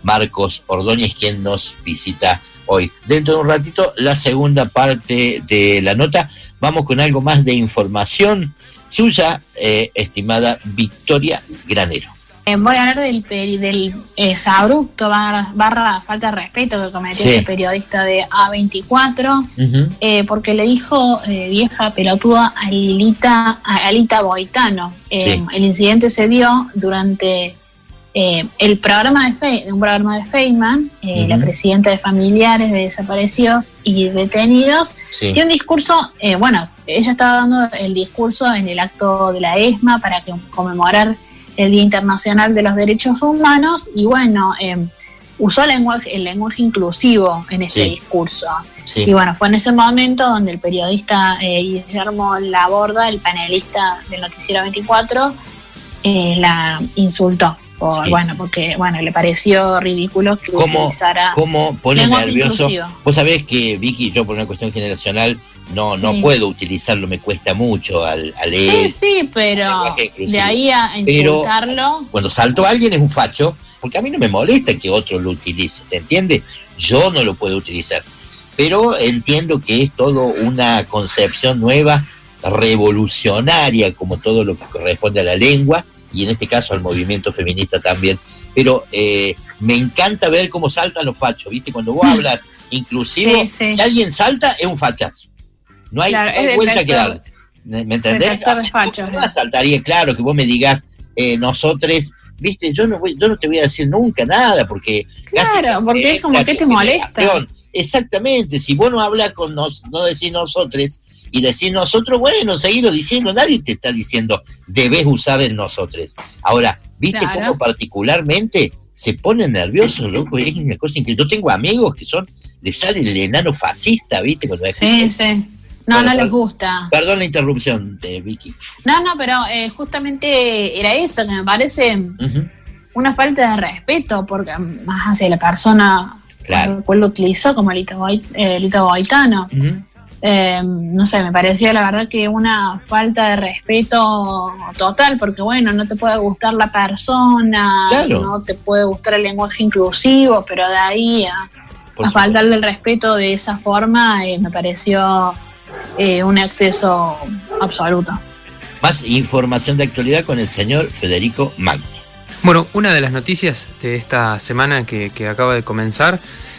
Marcos Ordóñez, quien nos visita hoy. Dentro de un ratito, la segunda parte de la nota. Vamos con algo más de información suya, eh, estimada Victoria Granero. Eh, voy a hablar del, peri- del eh, abrupto barra, barra falta de respeto que cometió Sí. el periodista de A veinticuatro, Uh-huh. eh, porque le dijo eh, vieja pelotuda a Lilita, a Alita Boitano. Eh, Sí. El incidente se dio durante eh, el programa de Fe- un programa de Feynman, eh, Uh-huh. la presidenta de familiares de desaparecidos y detenidos, Sí. y un discurso, eh, bueno, ella estaba dando el discurso en el acto de la ESMA para que, conmemorar el Día Internacional de los Derechos Humanos, y bueno, eh, usó el lenguaje, el lenguaje inclusivo en este Sí. discurso. Sí. Y bueno, fue en ese momento donde el periodista eh, Guillermo Laborda, el panelista del Noticiero veinticuatro, eh, la insultó. Por, Sí. Bueno, porque bueno, le pareció ridículo que ¿Cómo, utilizara cómo pone lenguaje nervioso? inclusivo. Vos sabés que, Vicky, yo por una cuestión generacional no, Sí. no puedo utilizarlo, me cuesta mucho al, al Sí, leer. sí, pero lenguaje inclusivo. de ahí a Pero- insultarlo. Cuando salto a alguien es un facho, porque a mí no me molesta que otro lo utilice, ¿se entiende? Yo no lo puedo utilizar. Pero entiendo que es todo una concepción nueva, revolucionaria, como todo lo que corresponde a la lengua, y en este caso al movimiento feminista también. Pero eh, me encanta ver cómo saltan los fachos, ¿viste? Cuando vos hablas inclusivo, Sí, sí. si alguien salta, es un fachazo. No hay, Claro, no hay es vuelta detector- que darle. ¿Me, me entendés? detector de Así fachos, como saltaría, claro, que vos me digas, eh, nosotros, viste, yo no voy, yo no te voy a decir nunca nada, porque Claro, porque es como la que te molesta. generación. Exactamente, si vos no hablas con nos, no decís nosotros y decís nosotros, bueno, seguilo diciendo, nadie te está diciendo debes usar el nosotros. Ahora, viste Claro. cómo particularmente se ponen nerviosos, loco, es una cosa increíble. Yo tengo amigos que son, les sale el enano fascista, viste, cuando Sí, sí. No, Bueno, no les per- gusta. Perdón la interrupción, de Vicky. No, no, pero eh, justamente era eso, que me parece Ujú. una falta de respeto, porque más hacia la persona Claro. al cual lo utilizó, como Lito, Boit, eh, Lito Boitano. Ujú. Eh, no sé, me pareció la verdad que una falta de respeto total, porque bueno, no te puede gustar la persona, Claro. no te puede gustar el lenguaje inclusivo, pero de ahí a, Por a supuesto. faltarle el respeto de esa forma, eh, me pareció eh, un exceso absoluto. Más información de actualidad con el señor Federico Magni. Bueno, una de las noticias de esta semana que, que acaba de comenzar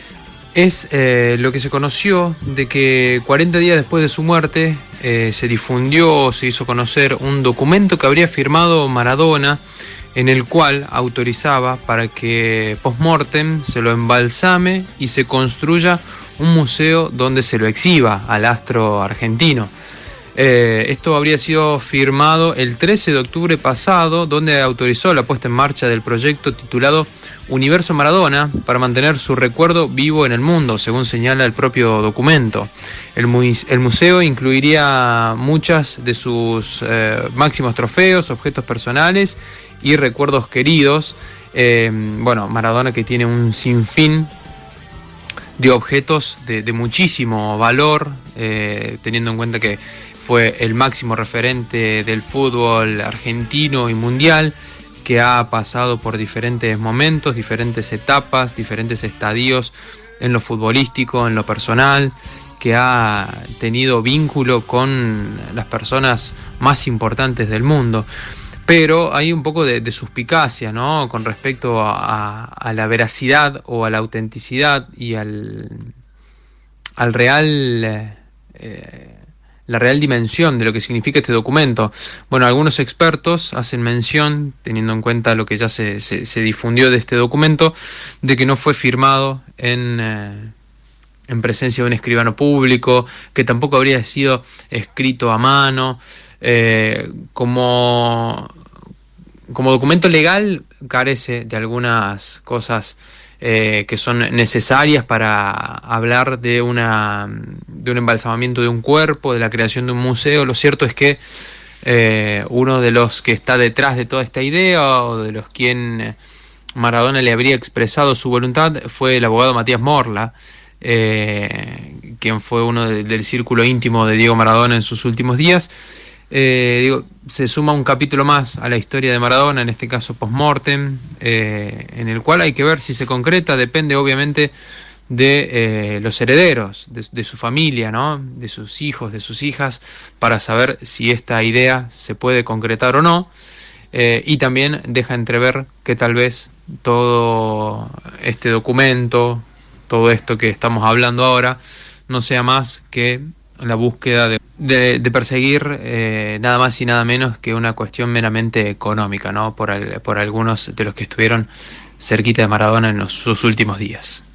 es eh, lo que se conoció de que cuarenta días después de su muerte eh, se difundió, se hizo conocer un documento que habría firmado Maradona, en el cual autorizaba para que post-mortem se lo embalsame y se construya un museo donde se lo exhiba al astro argentino. Eh, esto habría sido firmado el trece de octubre pasado, donde autorizó la puesta en marcha del proyecto titulado Universo Maradona para mantener su recuerdo vivo en el mundo, según señala el propio documento. El, mu- el museo incluiría muchas de sus eh, máximos trofeos, objetos personales y recuerdos queridos. Eh, bueno, Maradona, que tiene un sinfín de objetos de, de muchísimo valor, eh, teniendo en cuenta que fue el máximo referente del fútbol argentino y mundial, que ha pasado por diferentes momentos, diferentes etapas, diferentes estadios en lo futbolístico, en lo personal, que ha tenido vínculo con las personas más importantes del mundo. Pero hay un poco de, de suspicacia, ¿no?, con respecto a, a la veracidad o a la autenticidad y al, al real... Eh, la real dimensión de lo que significa este documento. Bueno, algunos expertos hacen mención, teniendo en cuenta lo que ya se, se, se difundió de este documento, de que no fue firmado en, eh, en presencia de un escribano público, que tampoco habría sido escrito a mano. Eh, como, como documento legal carece de algunas cosas Eh, que son necesarias para hablar de una de un embalsamamiento de un cuerpo, de la creación de un museo. Lo cierto es que eh, uno de los que está detrás de toda esta idea, o de los quien Maradona le habría expresado su voluntad, fue el abogado Matías Morla, eh, quien fue uno de, del círculo íntimo de Diego Maradona en sus últimos días. eh, digo, se suma un capítulo más a la historia de Maradona, en este caso post-mortem, eh, en el cual hay que ver si se concreta, depende obviamente de eh, los herederos, de, de su familia, ¿no? De sus hijos, de sus hijas, para saber si esta idea se puede concretar o no, eh, y también deja entrever que tal vez todo este documento, todo esto que estamos hablando ahora, no sea más que la búsqueda de, de, de perseguir eh, nada más y nada menos que una cuestión meramente económica, ¿no? Por, el, por algunos de los que estuvieron cerquita de Maradona en los, sus últimos días.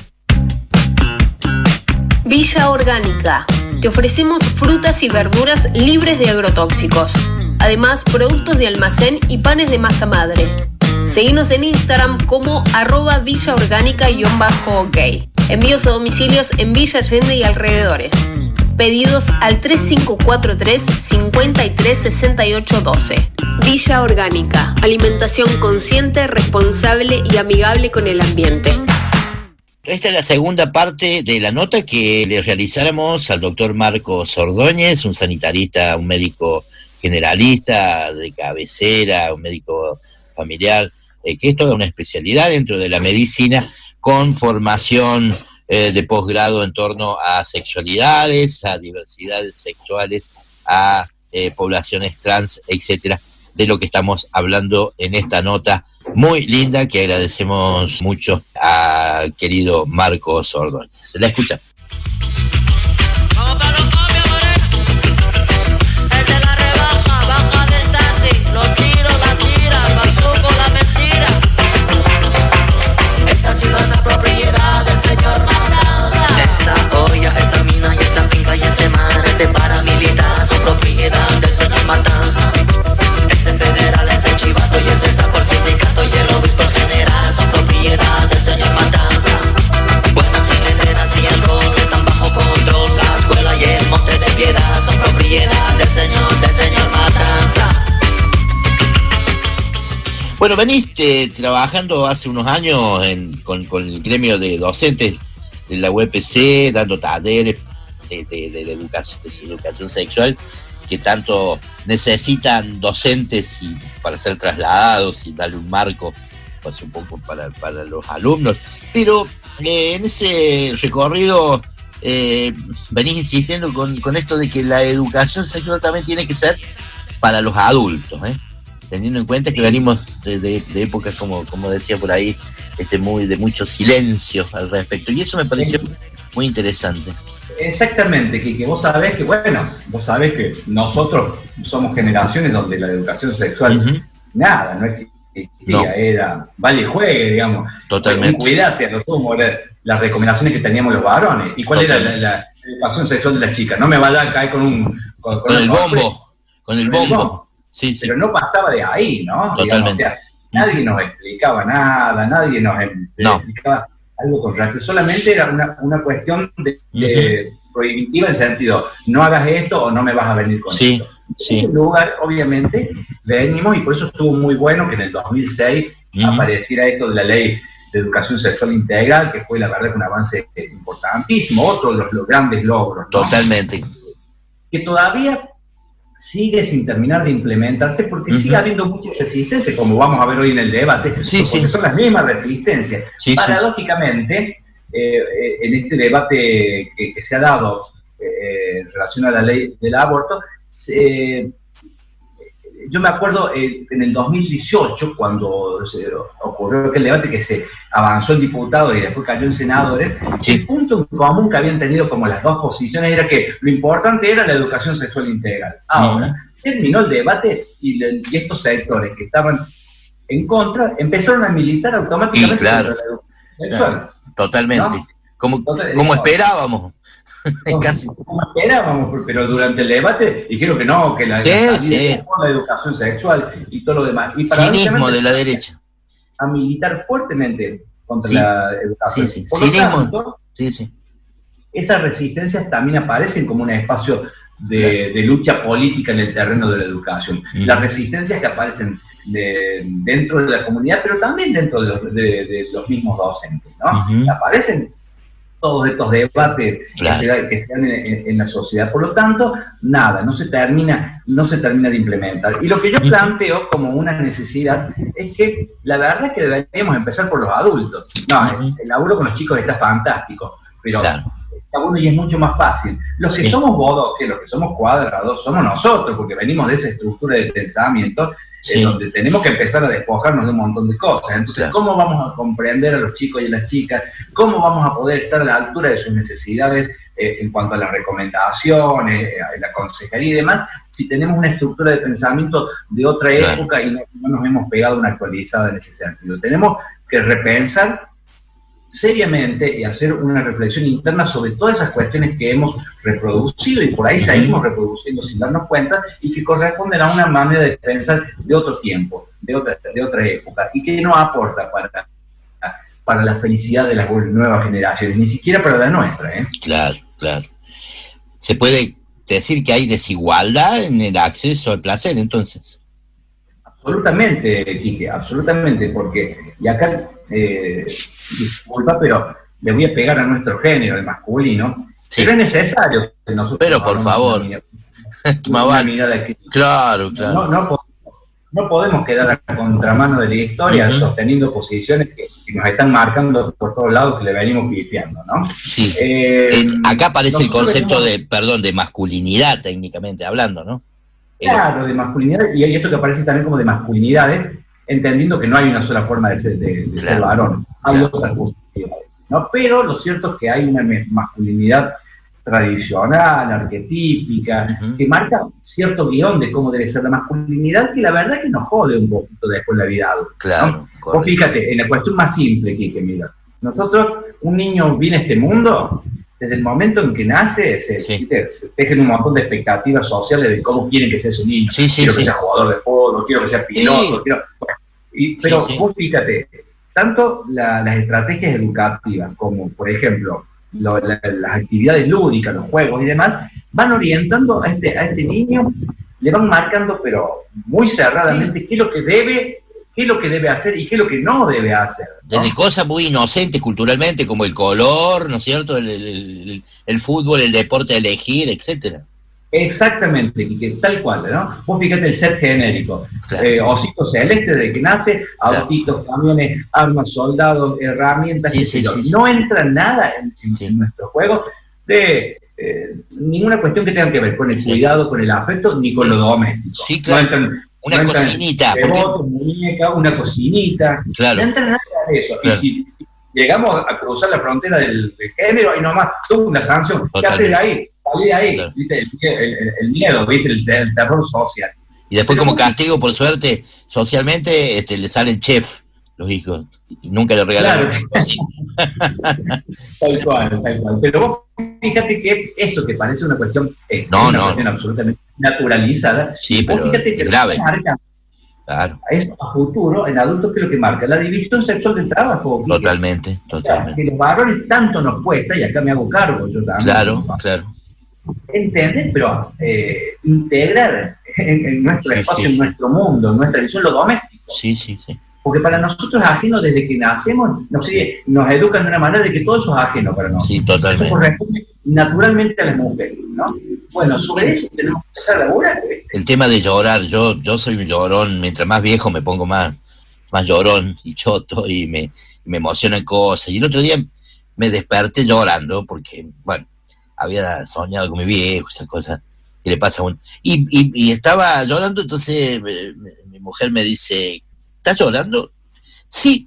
Villa Orgánica. Te ofrecemos frutas y verduras libres de agrotóxicos. Además, productos de almacén y panes de masa madre. Seguinos en Instagram como arroba villaorgánica-ok. Envíos a domicilios en Villa Allende y alrededores. Pedidos al tres cinco cuatro tres, cinco tres seis ocho uno dos. Villa Orgánica. Alimentación consciente, responsable y amigable con el ambiente. Esta es la segunda parte de la nota que le realizáramos al doctor Marcos Ordóñez, un sanitarista, un médico generalista de cabecera, un médico familiar, eh, que es toda una especialidad dentro de la medicina, con formación eh, de posgrado en torno a sexualidades, a diversidades sexuales, a eh, poblaciones trans, etcétera, de lo que estamos hablando en esta nota muy linda, que agradecemos mucho a querido Marcos Ordóñez. La escuchamos. Ese paramilitar, su propiedad del señor Matanza. Ese federal, ese chivato y ese esa por sindicato y el obispo general, son propiedad del señor Matanza. Buenas jineteras y el rol están bajo control. La escuela y el monte de piedad son propiedad del señor, del señor Matanza. Bueno, veniste trabajando hace unos años en, con, con el gremio de docentes de la U E P C, dando talleres De, de, de, educación, de educación sexual, que tanto necesitan docentes y para ser trasladados y darle un marco pues, un poco para, para los alumnos, pero eh, en ese recorrido eh, venís insistiendo con, con esto de que la educación sexual también tiene que ser para los adultos, ¿eh? Teniendo en cuenta que venimos de, de, de épocas, como, como decía por ahí, este, muy, de mucho silencio al respecto, y eso me pareció muy interesante. Exactamente, que, que vos sabés que, bueno, vos sabés que nosotros somos generaciones donde la educación sexual, uh-huh. nada, no existía, no. Era vale juegue, digamos. Totalmente. Cuidate a lo sumo, las recomendaciones que teníamos los varones. ¿Y cuál Totalmente. era la, la, la educación sexual de las chicas? No me vaya a caer con un... Con, con con el bombo, hombre, con el bombo. El bombo. Sí, sí. Pero no pasaba de ahí, ¿no? Totalmente. Digamos, o sea, nadie nos explicaba nada, nadie nos no. explicaba algo con respecto, solamente era una, una cuestión de, de uh-huh. prohibitiva en sentido, no hagas esto o no me vas a venir con sí, esto. En sí. ese lugar, obviamente, venimos, y por eso estuvo muy bueno que en el dos mil seis uh-huh. apareciera esto de la ley de educación sexual integral, que fue la verdad que un avance importantísimo, otro de los, los grandes logros, ¿no? Totalmente. Que todavía sigue sin terminar de implementarse porque uh-huh. sigue habiendo mucha resistencia, como vamos a ver hoy en el debate, sí, porque sí. son las mismas resistencias. Sí, Paradójicamente, sí. Eh, en este debate que, que se ha dado eh, en relación a la ley del aborto, se, yo me acuerdo eh, en el dos mil dieciocho, cuando se ocurrió aquel debate que se avanzó en diputados y después cayó en senadores, sí. el punto en común que habían tenido como las dos posiciones era que lo importante era la educación sexual integral. Ahora, uh-huh. terminó el debate y, le, y estos sectores que estaban en contra empezaron a militar automáticamente sí, claro. contra la educación sexual. Claro, totalmente. ¿No? Como, Entonces, como digo, esperábamos. No, Casi. Como esperábamos, pero durante el debate dijeron que no, que la, sí, la, sí. la educación sexual y todo lo demás. Y cinismo de la derecha. A militar fuertemente contra sí. la educación. Sí, sí. Por Cinismo. lo tanto, sí, sí. esas resistencias también aparecen como un espacio de, claro. de lucha política en el terreno de la educación. Mm. Las resistencias que aparecen de, dentro de la comunidad, pero también dentro de los, de, de los mismos docentes, ¿no? Uh-huh. Aparecen todos estos debates claro. que, se, que se dan en, en, en la sociedad. Por lo tanto, nada, no se termina, no se termina de implementar. Y lo que yo planteo como una necesidad es que la verdad es que deberíamos empezar por los adultos. No, el, el laburo con los chicos está fantástico, pero claro. está bueno y es mucho más fácil. Los que sí. somos bodoques, los que somos cuadrados, somos nosotros, porque venimos de esa estructura de pensamiento, sí. en donde tenemos que empezar a despojarnos de un montón de cosas. Entonces, claro. ¿cómo vamos a comprender a los chicos y a las chicas? ¿Cómo vamos a poder estar a la altura de sus necesidades eh, en cuanto a las recomendaciones, eh, a la consejería y demás, si tenemos una estructura de pensamiento de otra claro. época y no, no nos hemos pegado una actualizada en ese sentido? Tenemos que repensar seriamente y hacer una reflexión interna sobre todas esas cuestiones que hemos reproducido y por ahí seguimos reproduciendo sin darnos cuenta y que corresponden a una manera de pensar de otro tiempo, de otra, de otra época y que no aporta para, para la felicidad de las nuevas generaciones, ni siquiera para la nuestra, ¿eh? Claro, claro. ¿Se puede decir que hay desigualdad en el acceso al placer entonces? Absolutamente, Quique, absolutamente, porque, y acá, eh, disculpa, pero le voy a pegar a nuestro género, el masculino, sí. pero es necesario que nosotros... Pero por favor, una mirada, una mirada que, claro, claro. No, no, no podemos quedar a la contramano de la historia uh-huh. sosteniendo posiciones que, que nos están marcando por todos lados que le venimos pifiando, ¿no? Sí, eh, eh, acá aparece el concepto venimos... de, perdón, de masculinidad técnicamente hablando, ¿no? Claro, de masculinidad, y hay esto que aparece también como de masculinidades, entendiendo que no hay una sola forma de ser, de, de claro, ser varón, hay claro. otras posibilidades, ¿no? Pero lo cierto es que hay una masculinidad tradicional, arquetípica, uh-huh. que marca cierto guión de cómo debe ser la masculinidad, que la verdad es que nos jode un poquito después la vida adulta, claro, ¿no? Vos fíjate, en la cuestión más simple, Quique, mira, nosotros, un niño viene a este mundo... Desde el momento en que nace, se, sí. se tejen un montón de expectativas sociales de cómo quieren que sea su niño. Sí, sí, quiero sí. que sea jugador de fútbol, quiero que sea piloto, sí. quiero... Bueno, y, pero sí, sí. vos fíjate, tanto la, las estrategias educativas como, por ejemplo, lo, la, las actividades lúdicas, los juegos y demás, van orientando a este, a este niño, le van marcando, pero muy cerradamente, sí. qué es lo que debe... qué es lo que debe hacer y qué es lo que no debe hacer, ¿no? Desde cosas muy inocentes culturalmente, como el color, ¿no es cierto?, el, el, el fútbol, el deporte a elegir, etcétera. Exactamente, que, tal cual, ¿no? Vos fíjate el set genérico, claro. eh, osito celeste desde que nace, claro. autitos, camiones, armas, soldados, herramientas, sí, sí, sí, no sí. entra nada en, en, sí. en nuestro juego de eh, ninguna cuestión que tenga que ver con el sí. cuidado, con el afecto, ni con sí. lo doméstico. Sí, claro. No entran, Una no cocinita. Rebotes, muñeca, una cocinita. Claro. No entra nada de eso. Claro. Y si llegamos a cruzar la frontera del, del género, ahí nomás, tuvo una sanción. Totalmente. ¿Qué haces de ahí? Salí de ahí. Claro. ¿Viste? El, el, el miedo, ¿viste? El, el terror social. Y después, pero como castigo, por suerte, socialmente, este, le salen chef los hijos. Y nunca le regalaron. Claro. Tal cual, tal cual. Pero vos fíjate que eso que parece una cuestión, eh, no, una no. cuestión absolutamente naturalizada. Sí, pero fíjate que es grave. Marca, claro. Eso a futuro, en adultos, que es lo que marca la división sexual del trabajo. Totalmente, o sea, totalmente. que los varones tanto nos cuesta, y acá me hago cargo yo también. Claro, ¿no? Claro. ¿Entiendes? Pero eh, integrar en, en nuestro sí, espacio, sí, en nuestro mundo, en nuestra visión, lo doméstico. Sí, sí, sí. Porque para nosotros es ajeno desde que nacemos, nos, sí. nos educan de una manera de que todo eso es ajeno para nosotros. Sí, totalmente. Eso corresponde naturalmente a las mujeres, ¿no? Bueno, sobre eso tenemos que empezar a laburar. El tema de llorar, yo yo soy un llorón, mientras más viejo me pongo más, más llorón y choto y me, me emocionan cosas. Y el otro día me desperté llorando porque, bueno, había soñado con mi viejo, esas cosas que le pasa a uno. Y, y, y estaba llorando, entonces me, me, mi mujer me dice... ¿Estás llorando? Sí,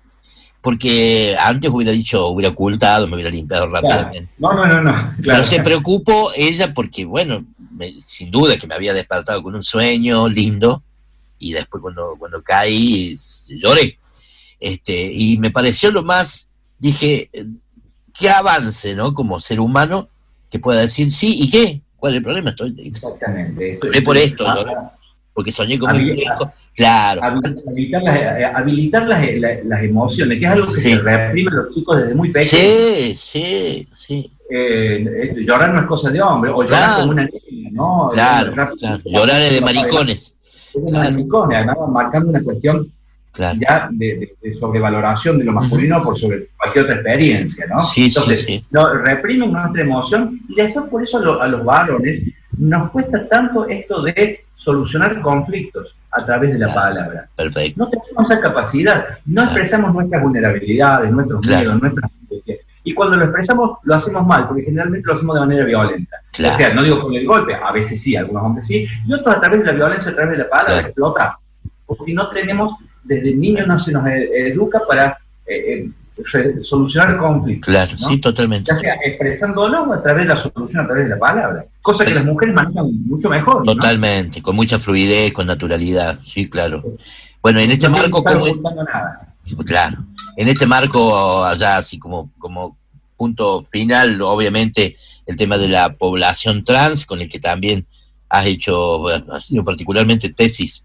porque antes hubiera dicho, hubiera ocultado, me hubiera limpiado rápidamente. Claro. No, no, no, no. Claro. Pero se preocupó ella porque, bueno, me, sin duda que me había despertado con un sueño lindo, y después cuando, cuando caí, lloré. Este, y me pareció lo más, dije, qué avance, ¿no? Como ser humano, que pueda decir, sí, ¿y qué? ¿Cuál es el problema? Estoy, Exactamente. Estoy, lloré por esto, ah, lloré, porque soñé con mi viejo. Claro. Habilitar, las, habilitar las, las, las emociones, que es algo que sí. se reprime a los chicos desde muy pequeños. Sí, sí, sí. Eh, llorar no es cosa de hombre, o claro. llorar como una niña, ¿no? Claro, claro. Llorar es de maricones. Es de claro. maricones, además marcando una cuestión claro. ya de, de, de sobrevaloración de lo masculino uh-huh. por sobre cualquier otra experiencia, ¿no? Sí, Entonces, sí, sí. No, reprimen nuestra emoción y después por eso a, lo, a los varones nos cuesta tanto esto de solucionar conflictos a través de la claro. palabra. Perfecto. No tenemos esa capacidad, no claro. expresamos nuestras vulnerabilidades, nuestros claro. miedos, nuestras... Y cuando lo expresamos, lo hacemos mal, porque generalmente lo hacemos de manera violenta. Claro. O sea, no digo con el golpe, a veces sí, algunos hombres sí, y otros a través de la violencia, a través de la palabra, claro. explota. Porque no tenemos, desde niños no se nos educa para eh, eh, solucionar conflictos. Claro, ¿no? sí, totalmente. Ya sea expresándolo o a través de la solución, a través de la palabra. Cosa que las mujeres manejan mucho mejor. Totalmente, ¿no? Con mucha fluidez, con naturalidad, sí, claro. Bueno, en este no marco... No como... nada. Claro. En este marco, allá así como, como punto final, obviamente, el tema de la población trans, con el que también has hecho, has sido particularmente tesis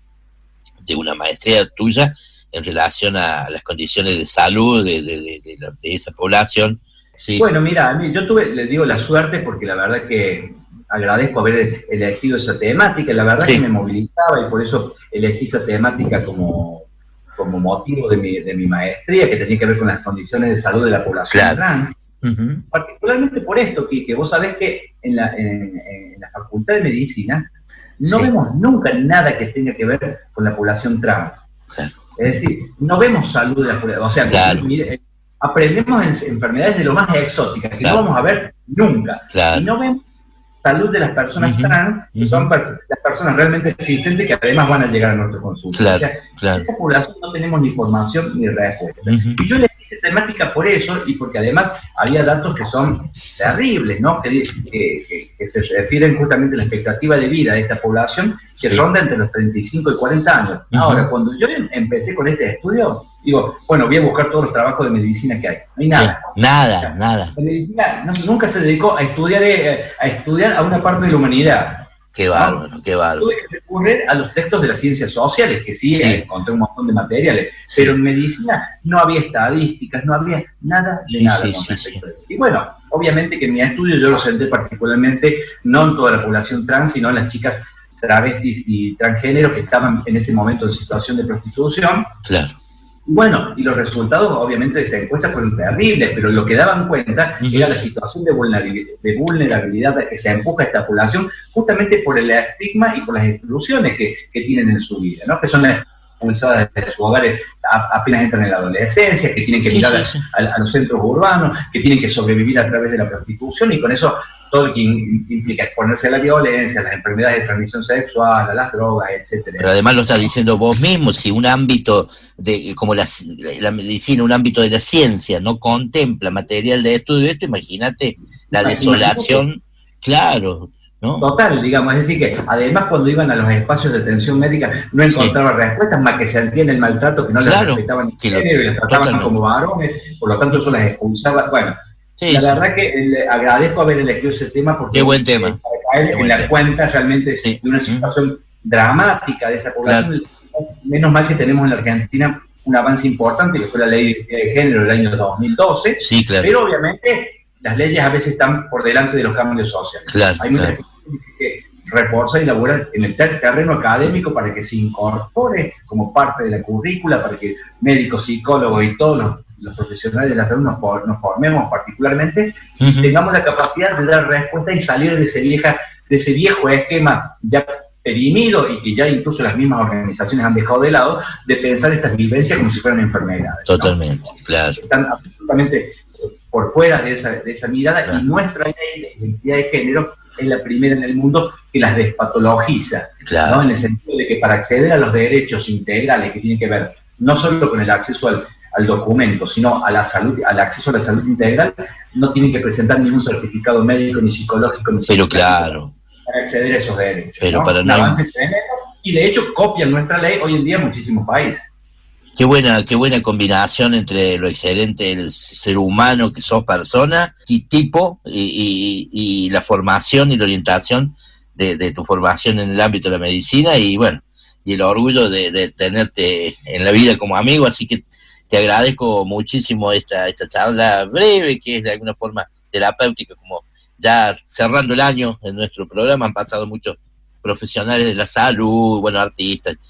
de una maestría tuya en relación a las condiciones de salud de, de, de, de, de esa población. Sí, bueno, sí. Mira, yo tuve, les digo, la suerte, porque la verdad que agradezco haber elegido esa temática, la verdad sí. que me movilizaba y por eso elegí esa temática como... como motivo de mi, de mi maestría, que tenía que ver con las condiciones de salud de la población claro. trans, uh-huh. particularmente por esto, que, que vos sabés que en la, en, en la Facultad de Medicina no sí. vemos nunca nada que tenga que ver con la población trans. Claro. Es decir, no vemos salud de la población, o sea, claro. mire, aprendemos en enfermedades de lo más exóticas, que claro. no vamos a ver nunca, claro. y no vemos salud de las personas uh-huh. trans, que uh-huh. son pers- las personas realmente existentes que además van a llegar a nuestro consulta. Claro, o sea, claro. esa población no tenemos ni formación ni respuesta. Uh-huh. Y yo le hice temática por eso, y porque además había datos que son terribles, ¿no? Que, que, que, que se refieren justamente a la expectativa de vida de esta población, que sí. ronda entre los treinta y cinco y cuarenta años. Uh-huh. Ahora, cuando yo empecé con este estudio, digo, bueno, voy a buscar todos los trabajos de medicina que hay. No hay nada. Sí, nada, o sea, nada. La medicina no, nunca se dedicó a estudiar, eh, a estudiar a una parte de la humanidad. Qué bárbaro, ¿no? Qué bárbaro. Tuve que recurrir a los textos de las ciencias sociales, que sí, sí. Eh, encontré un montón de materiales, sí. pero en medicina no había estadísticas, no había nada de sí, nada. Sí, con sí, respecto sí. Y bueno, obviamente que en mi estudio yo lo centré particularmente, no en toda la población trans, sino en las chicas travestis y transgénero que estaban en ese momento en situación de prostitución. Claro. Bueno, y los resultados obviamente de esa encuesta fueron terribles, pero lo que daban cuenta uh-huh. era la situación de vulnerabilidad, de vulnerabilidad a que se empuja a esta población justamente por el estigma y por las exclusiones que, que tienen en su vida, ¿no? Que son las expulsadas de sus hogares a, apenas entran en la adolescencia, que tienen que mirar sí, sí, sí. A, a los centros urbanos, que tienen que sobrevivir a través de la prostitución y con eso todo lo que implica exponerse a la violencia, a las enfermedades de transmisión sexual, a las drogas, etcétera. Pero además lo estás diciendo vos mismo, si un ámbito de como la, la medicina, un ámbito de la ciencia no contempla material de estudio, esto imagínate la desolación, claro, ¿no? Total, digamos, es decir que además cuando iban a los espacios de atención médica no encontraban sí. respuestas más que se entiende el maltrato, que no les claro, respetaban el género y las trataban totalmente. Como varones, por lo tanto eso las expulsaba, bueno. Sí, la sí. verdad que le agradezco haber elegido ese tema porque qué buen tema. Para caer qué en buen la tema. Cuenta realmente sí. de una situación mm. dramática de esa población. Claro. Menos mal que tenemos en la Argentina un avance importante, que fue la ley de género del año dos mil doce, sí, claro. pero obviamente las leyes a veces están por delante de los cambios sociales. Claro, Hay muchas claro. que reforzar y laborar en el terreno académico para que se incorpore como parte de la currícula, para que médicos, psicólogos y todos los los profesionales de la salud nos, for, nos formemos particularmente uh-huh. y tengamos la capacidad de dar respuesta y salir de ese, vieja, de ese viejo esquema ya perimido y que ya incluso las mismas organizaciones han dejado de lado, de pensar estas vivencias como si fueran enfermedades. Totalmente, ¿no? Claro. Están absolutamente por fuera de esa, de esa mirada claro. y nuestra ley de identidad de género es la primera en el mundo que las despatologiza, claro. ¿no? En el sentido de que para acceder a los derechos integrales que tienen que ver no solo con el acceso al al documento, sino a la salud, al acceso a la salud integral, no tienen que presentar ningún certificado médico, ni psicológico, ni pero claro para acceder a esos derechos. Pero ¿no? para Un no avance tremendo, y de hecho copian nuestra ley hoy en día en muchísimos países. Qué buena, qué buena combinación entre lo excelente del ser humano que sos persona, y tipo, y, y, y la formación y la orientación de, de tu formación en el ámbito de la medicina, y bueno, y el orgullo de, de tenerte en la vida como amigo, así que te agradezco muchísimo esta, esta charla breve, que es de alguna forma terapéutica, como ya cerrando el año en nuestro programa han pasado muchos profesionales de la salud, bueno, artistas,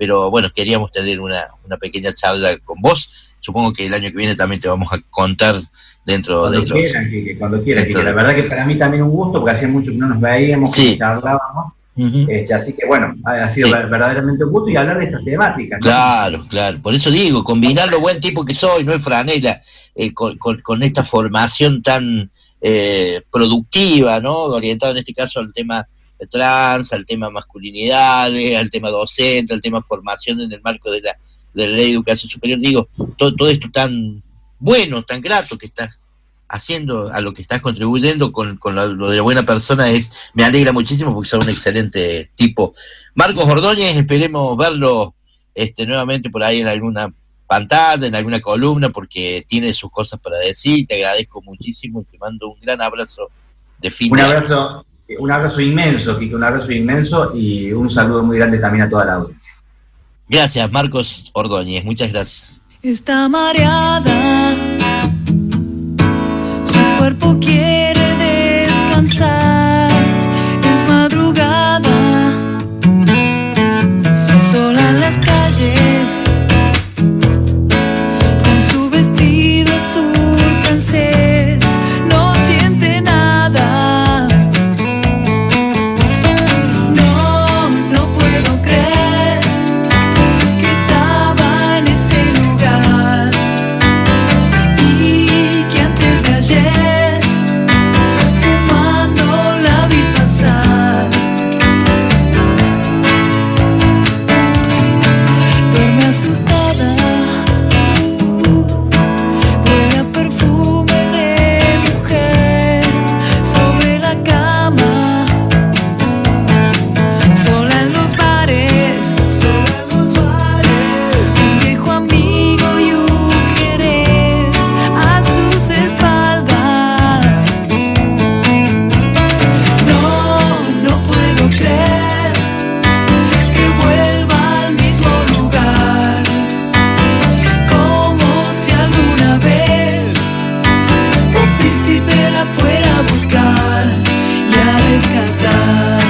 pero bueno, queríamos tener una, una pequeña charla con vos. Supongo que el año que viene también te vamos a contar dentro cuando de los... Quieran, Quique, cuando quieran, Quique. La verdad que para mí también un gusto, porque hacía mucho que no nos veíamos, sí. que charlábamos. Uh-huh. Este, así que bueno, ha sido sí. verdaderamente un gusto y hablar de estas temáticas, ¿no? Claro, claro, por eso digo, combinar lo buen tipo que soy, no es franela, eh, con, con, con esta formación tan eh, productiva, ¿no? Orientada en este caso al tema trans, al tema masculinidades, al tema docente, al tema formación en el marco de la, de la ley de educación superior. Digo, todo, todo esto tan bueno, tan grato que estás haciendo, a lo que estás contribuyendo con, con lo, lo de la buena persona, es me alegra muchísimo porque sos un excelente tipo. Marcos Ordóñez, esperemos verlo este, nuevamente por ahí en alguna pantalla, en alguna columna, porque tiene sus cosas para decir. Te agradezco muchísimo y te mando un gran abrazo de fin un de abrazo, un abrazo inmenso, Kike, un abrazo inmenso y un saludo muy grande también a toda la audiencia. Gracias, Marcos Ordóñez, muchas gracias. Está mareada, su cuerpo quiere descansar, es madrugada, sola en las calles, con su vestido azul francés, no siente nada. No, no puedo creer que estaba en ese lugar y que antes de ayer fumando la vi pasar. Duerme asustada, huele a perfume de mujer sobre la cama, sola en los bares, un viejo amigo y un querés a sus espaldas. No, no puedo creer que vuelva al mismo lugar, como si alguna vez un príncipe la fuera a buscar y a rescatar.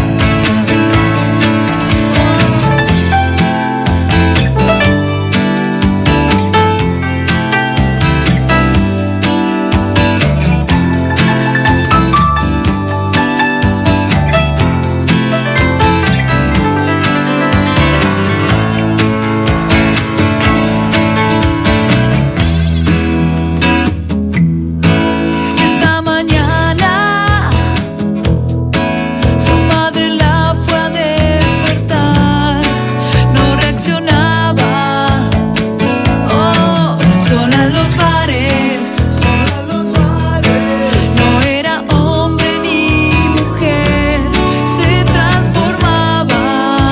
Esta mañana su madre la fue a despertar, no reaccionaba. Oh, sola en los bares, no era hombre ni mujer, se transformaba.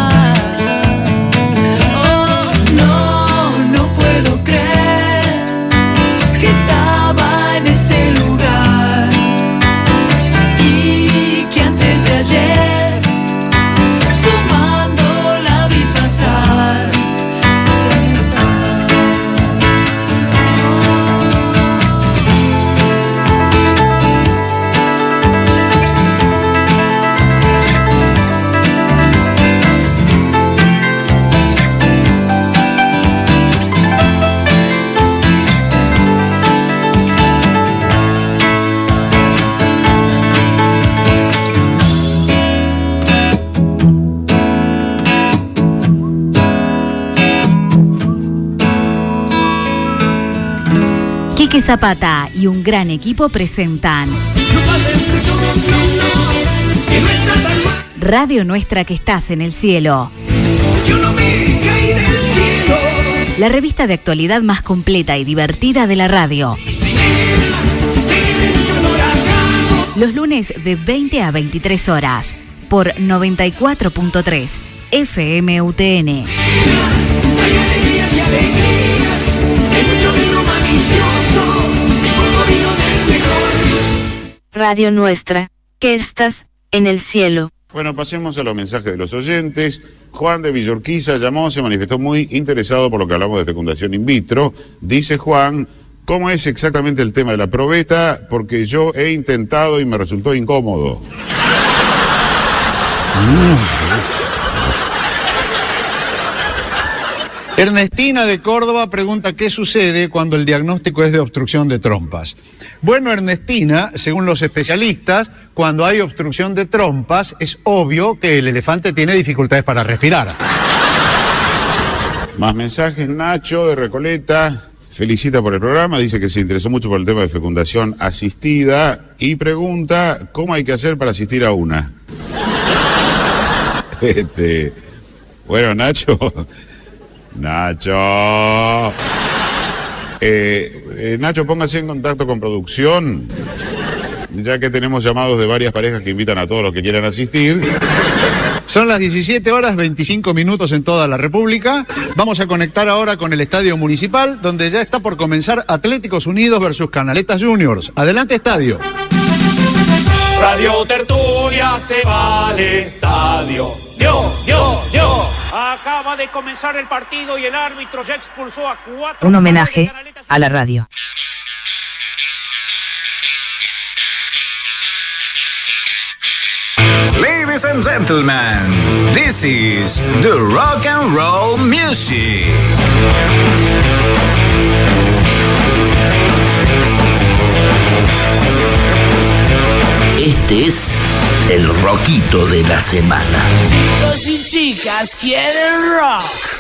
Oh, no, no puedo creer que estaba en ese lugar y que antes de ayer fumando la vi pasar. Ya no está. Quique Zapata y un gran equipo presentan Radio Nuestra que estás en el cielo. La revista de actualidad más completa y divertida de la radio. Los lunes de veinte a veintitrés horas por noventa y cuatro punto tres F M U T N. Radio Nuestra, que estás en el cielo. Bueno, pasemos a los mensajes de los oyentes. Juan de Villorquiza llamó, se manifestó muy interesado por lo que hablamos de fecundación in vitro. Dice Juan, ¿cómo es exactamente el tema de la probeta? Porque yo he intentado y me resultó incómodo. Ernestina de Córdoba pregunta qué sucede cuando el diagnóstico es de obstrucción de trompas. Bueno, Ernestina, según los especialistas, cuando hay obstrucción de trompas es obvio que el elefante tiene dificultades para respirar. Más mensajes. Nacho de Recoleta felicita por el programa, dice que se interesó mucho por el tema de fecundación asistida y pregunta cómo hay que hacer para asistir a una. Este, bueno, Nacho... Nacho. Eh, eh, Nacho, póngase en contacto con producción, ya que tenemos llamados de varias parejas que invitan a todos los que quieran asistir. Son las diecisiete horas veinticinco minutos en toda la República. Vamos a conectar ahora con el Estadio Municipal, donde ya está por comenzar Atléticos Unidos versus Canaletas Juniors. Adelante, estadio. Radio Tertulia se va al estadio. Yo, yo, yo. Acaba de comenzar el partido y el árbitro ya expulsó a cuatro. Un homenaje a la radio. Ladies and gentlemen, this is the rock and roll music. Este es el rockito de la semana. Chicos y chicas quieren rock.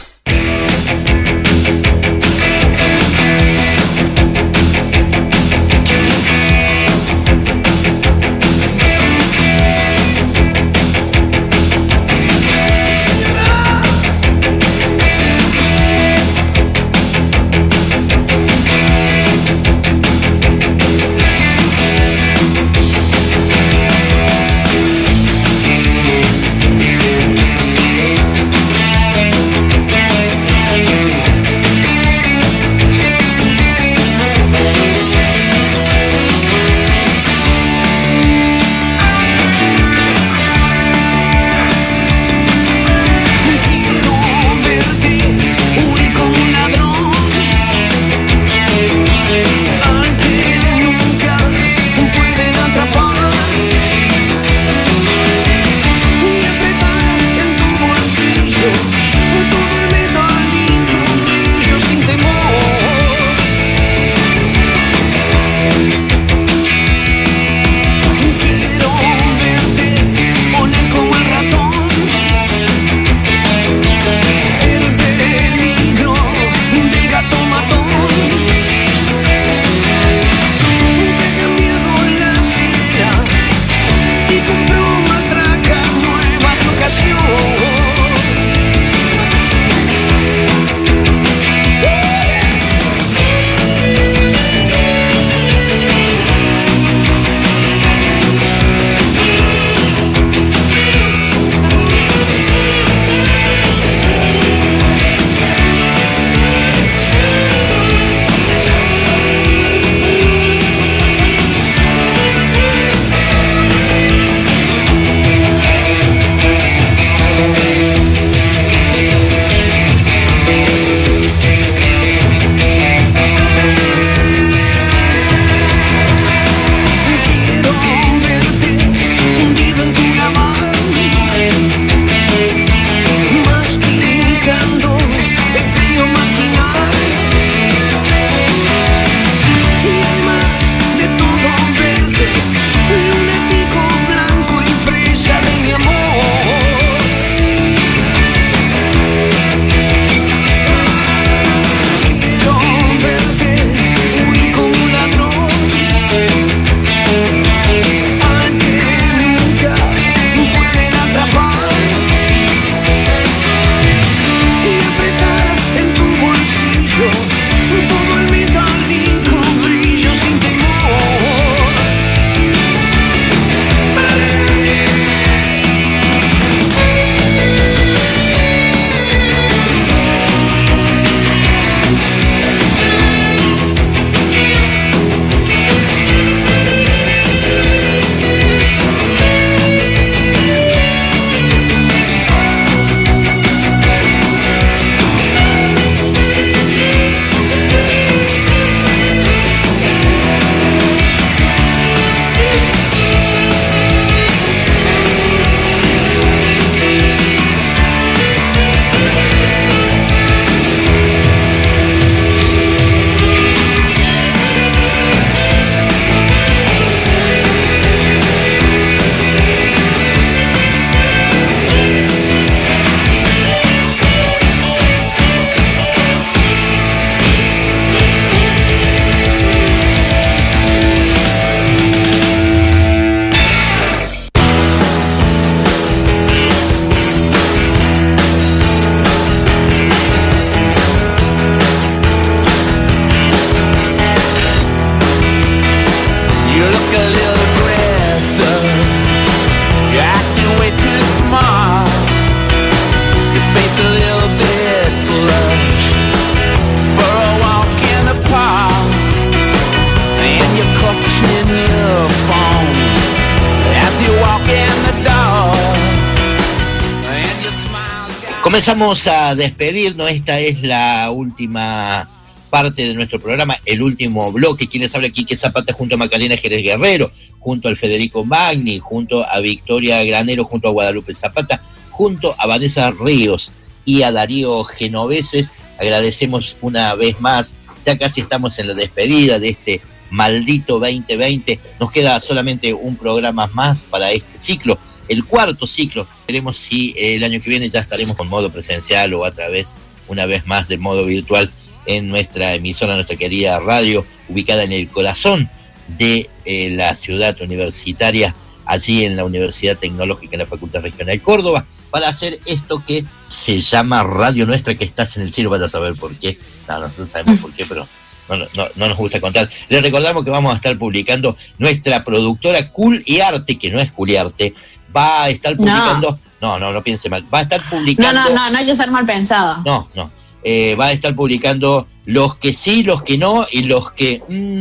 Comenzamos a despedirnos, esta es la última parte de nuestro programa, el último bloque. Quien les habla, Quique Zapata, junto a Macarena Jerez Guerrero, junto al Federico Magni, junto a Victoria Granero, junto a Guadalupe Zapata, junto a Vanessa Ríos y a Darío Genoveses. Agradecemos una vez más, ya casi estamos en la despedida de este maldito veinte veinte. Nos queda solamente un programa más para este ciclo, el cuarto ciclo. Veremos si el año que viene ya estaremos con modo presencial o a través, una vez más, de modo virtual en nuestra emisora, nuestra querida radio, ubicada en el corazón de eh, la ciudad universitaria, allí en la Universidad Tecnológica, en la Facultad Regional Córdoba, para hacer esto que se llama Radio Nuestra, que estás en el cielo. Vas a saber por qué. No, nosotros sabemos por qué, pero no, no, no nos gusta contar. Les recordamos que vamos a estar publicando nuestra productora Cool y Arte, que no es Cool y Arte, va a estar publicando... No, no, no, no piense mal. Va a estar publicando... No, no, no, no hay que ser mal pensado. No, no. Eh, va a estar publicando los que sí, los que no y los que...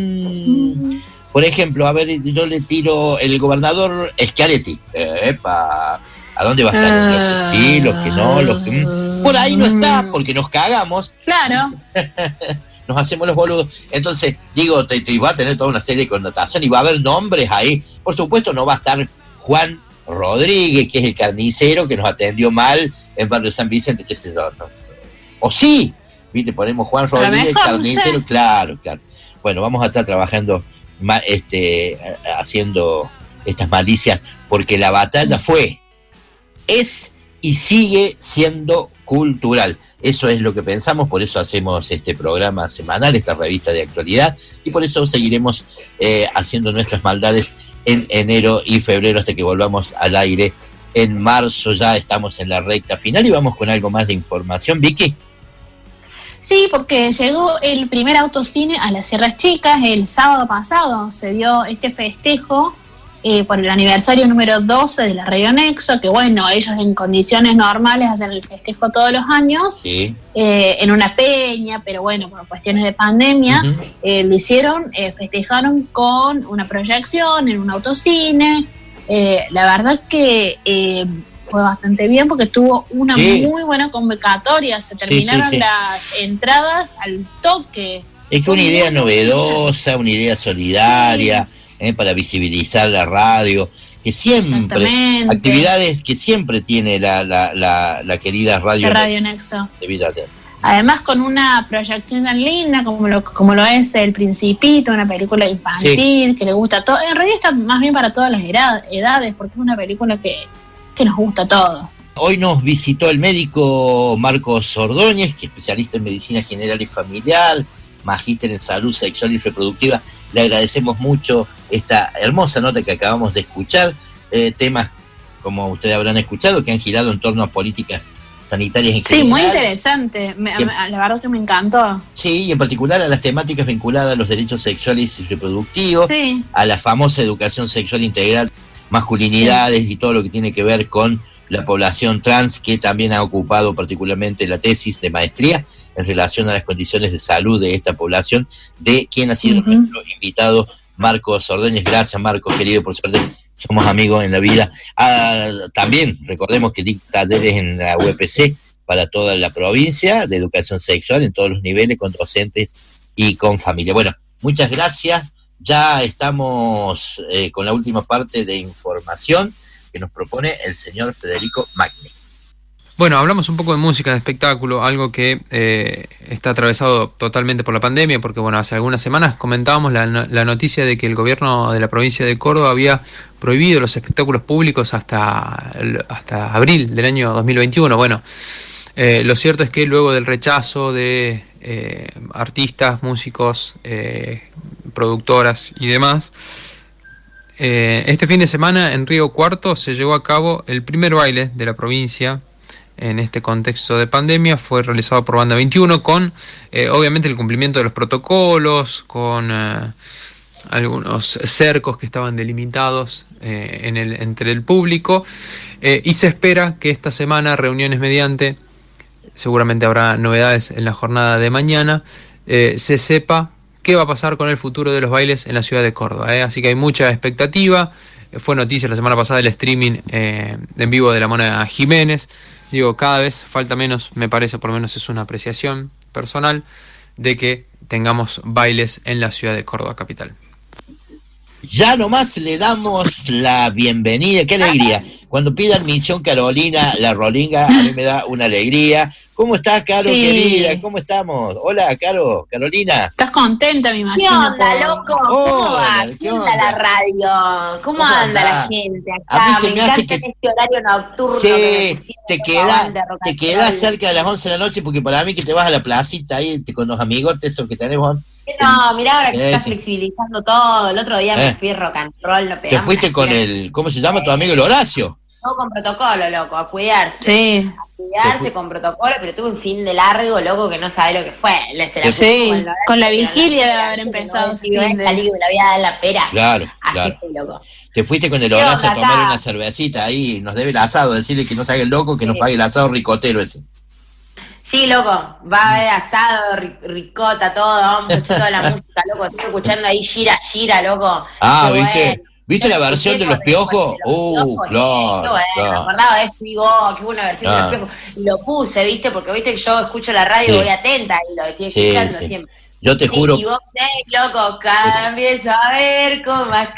Mmm, por ejemplo, a ver, yo le tiro el gobernador Schiaretti. Eh, epa, ¿a dónde va a estar? Uh, los que sí, los que no, los que... Mm, por ahí no está, porque nos cagamos. Claro. Nos hacemos los boludos. Entonces, digo, te, te va a tener toda una serie de connotaciones y va a haber nombres ahí. Por supuesto, no va a estar Juan Rodríguez, que es el carnicero que nos atendió mal en Barrio San Vicente, qué sé yo, ¿no? O sí, viste, ponemos Juan Rodríguez, carnicero, claro, claro. Bueno, vamos a estar trabajando, este, haciendo estas malicias, porque la batalla fue, es y sigue siendo cultural. Eso es lo que pensamos, por eso hacemos este programa semanal, esta revista de actualidad, y por eso seguiremos eh, haciendo nuestras maldades en enero y febrero hasta que volvamos al aire en marzo. Ya estamos en la recta final y vamos con algo más de información, Vicky. Sí, porque llegó el primer autocine a las Sierras Chicas el sábado pasado. Se dio este festejo eh, por el aniversario número doce de la Radio Nexo, que bueno, ellos en condiciones normales hacen el festejo todos los años, sí. eh, en una peña, pero bueno, por cuestiones de pandemia, uh-huh. eh, lo hicieron, eh, festejaron con una proyección en un autocine. Eh, la verdad que... Eh, fue bastante bien porque tuvo una sí. muy buena convocatoria, se terminaron sí, sí, sí. las entradas al toque. Es que una idea novedosa, una idea solidaria, sí. eh, para visibilizar la radio, que siempre, actividades que siempre tiene la, la, la, la querida Radio, la Radio Nexo. Debida hacer. Además con una proyección tan linda como lo, como lo es El Principito, una película infantil sí. que le gusta a todos, en realidad está más bien para todas las edades, porque es una película que que nos gusta todo. Hoy nos visitó el médico Marcos Ordóñez, que es especialista en medicina general y familiar, magíster en salud sexual y reproductiva. Le agradecemos mucho esta hermosa nota que acabamos de escuchar, eh, temas, como ustedes habrán escuchado, que han girado en torno a políticas sanitarias en general. Sí, muy interesante, me, en, la verdad que me encantó. Sí, y en particular a las temáticas vinculadas a los derechos sexuales y reproductivos, sí. a la famosa educación sexual integral, masculinidades sí. y todo lo que tiene que ver con la población trans, que también ha ocupado particularmente la tesis de maestría en relación a las condiciones de salud de esta población, de quien ha sido uh-huh. nuestro invitado, Marcos Ordóñez. Gracias, Marcos, querido, por suerte somos amigos en la vida. Ah, también recordemos que dicta talleres en la U P C para toda la provincia de educación sexual en todos los niveles, con docentes y con familia. Bueno, muchas gracias. Ya estamos eh, con la última parte de información que nos propone el señor Federico Magni. Bueno, hablamos un poco de música, de espectáculo, algo que eh, está atravesado totalmente por la pandemia, porque bueno, hace algunas semanas comentábamos la, la noticia de que el gobierno de la provincia de Córdoba había prohibido los espectáculos públicos hasta, hasta abril del año dos mil veintiuno. Bueno, eh, lo cierto es que luego del rechazo de eh, artistas, músicos, eh, productoras y demás, eh, este fin de semana en Río Cuarto se llevó a cabo el primer baile de la provincia en este contexto de pandemia. Fue realizado por Banda veintiuno con eh, obviamente el cumplimiento de los protocolos, con eh, algunos cercos que estaban delimitados eh, en el, entre el público, eh, y se espera que esta semana, reuniones mediante, seguramente habrá novedades en la jornada de mañana, eh, se sepa qué va a pasar con el futuro de los bailes en la ciudad de Córdoba, ¿eh? Así que hay mucha expectativa. fue noticia la semana pasada el streaming eh, en vivo de la Mona Jiménez. Digo, cada vez falta menos, me parece, por lo menos es una apreciación personal, de que tengamos bailes en la ciudad de Córdoba capital. Ya nomás le damos la bienvenida, qué alegría. Cuando pide admisión Carolina, la Rolinga, a mí me da una alegría. ¿Cómo estás, Caro, Sí. querida? ¿Cómo estamos? Hola, Caro, Carolina. Estás contenta, me ¿Qué imagino. onda, por- loco? ¿Cómo Hola, va? ¿qué ¿Qué onda onda? la radio? ¿Cómo, ¿Cómo anda andás? la gente A mí acá? se Me me hace encanta que- este horario nocturno. Sí, que me te pusieron, queda, aguante, rock te and quedas roll. cerca de las once de la noche porque para mí que te vas a la placita ahí te- con los amigotes esos que tenemos. No, mirá ahora que Eh, está sí. flexibilizando todo. El otro día Eh. me fui rock and roll, lo Te pegamos. fuiste una con gira. el, ¿cómo se llama tu amigo el Horacio? Todo con protocolo, loco, a cuidarse. Sí. A cuidarse con protocolo, pero tuve un fin de largo, loco, que no sabe lo que fue. Le se la puse Sí, como el horario, con la pero vigilia sé, debe haber que no empezado sé ese si iba a fin de- salir que me la había dado en la pera. Claro, Así claro. fue, loco. Te fuiste con el ¿Qué Horacio a onda tomar acá? una cervecita ahí, nos debe el asado, decirle que no se haga el loco, que nos Sí. pague el asado ricotero ese. Sí, loco, va a haber asado, ri- ricota, todo, vamos a escuchar toda la música, loco. Estoy escuchando ahí Gira, Gira, loco. Ah, Qué ¿viste? bueno. ¿Viste la Yo lo versión escuché de los con- piojos? con los Uh, Piojos, sí, claro, qué bueno, me claro. acordaba de eso, digo, oh, qué buena versión Ah. de los piojos. Y lo puse, ¿viste? Porque viste que yo escucho la radio y Sí. voy atenta y lo estoy Sí, escuchando sí. siempre. Yo te Sí, juro. y vos, eh, loco, cada vez empiezo a ver con más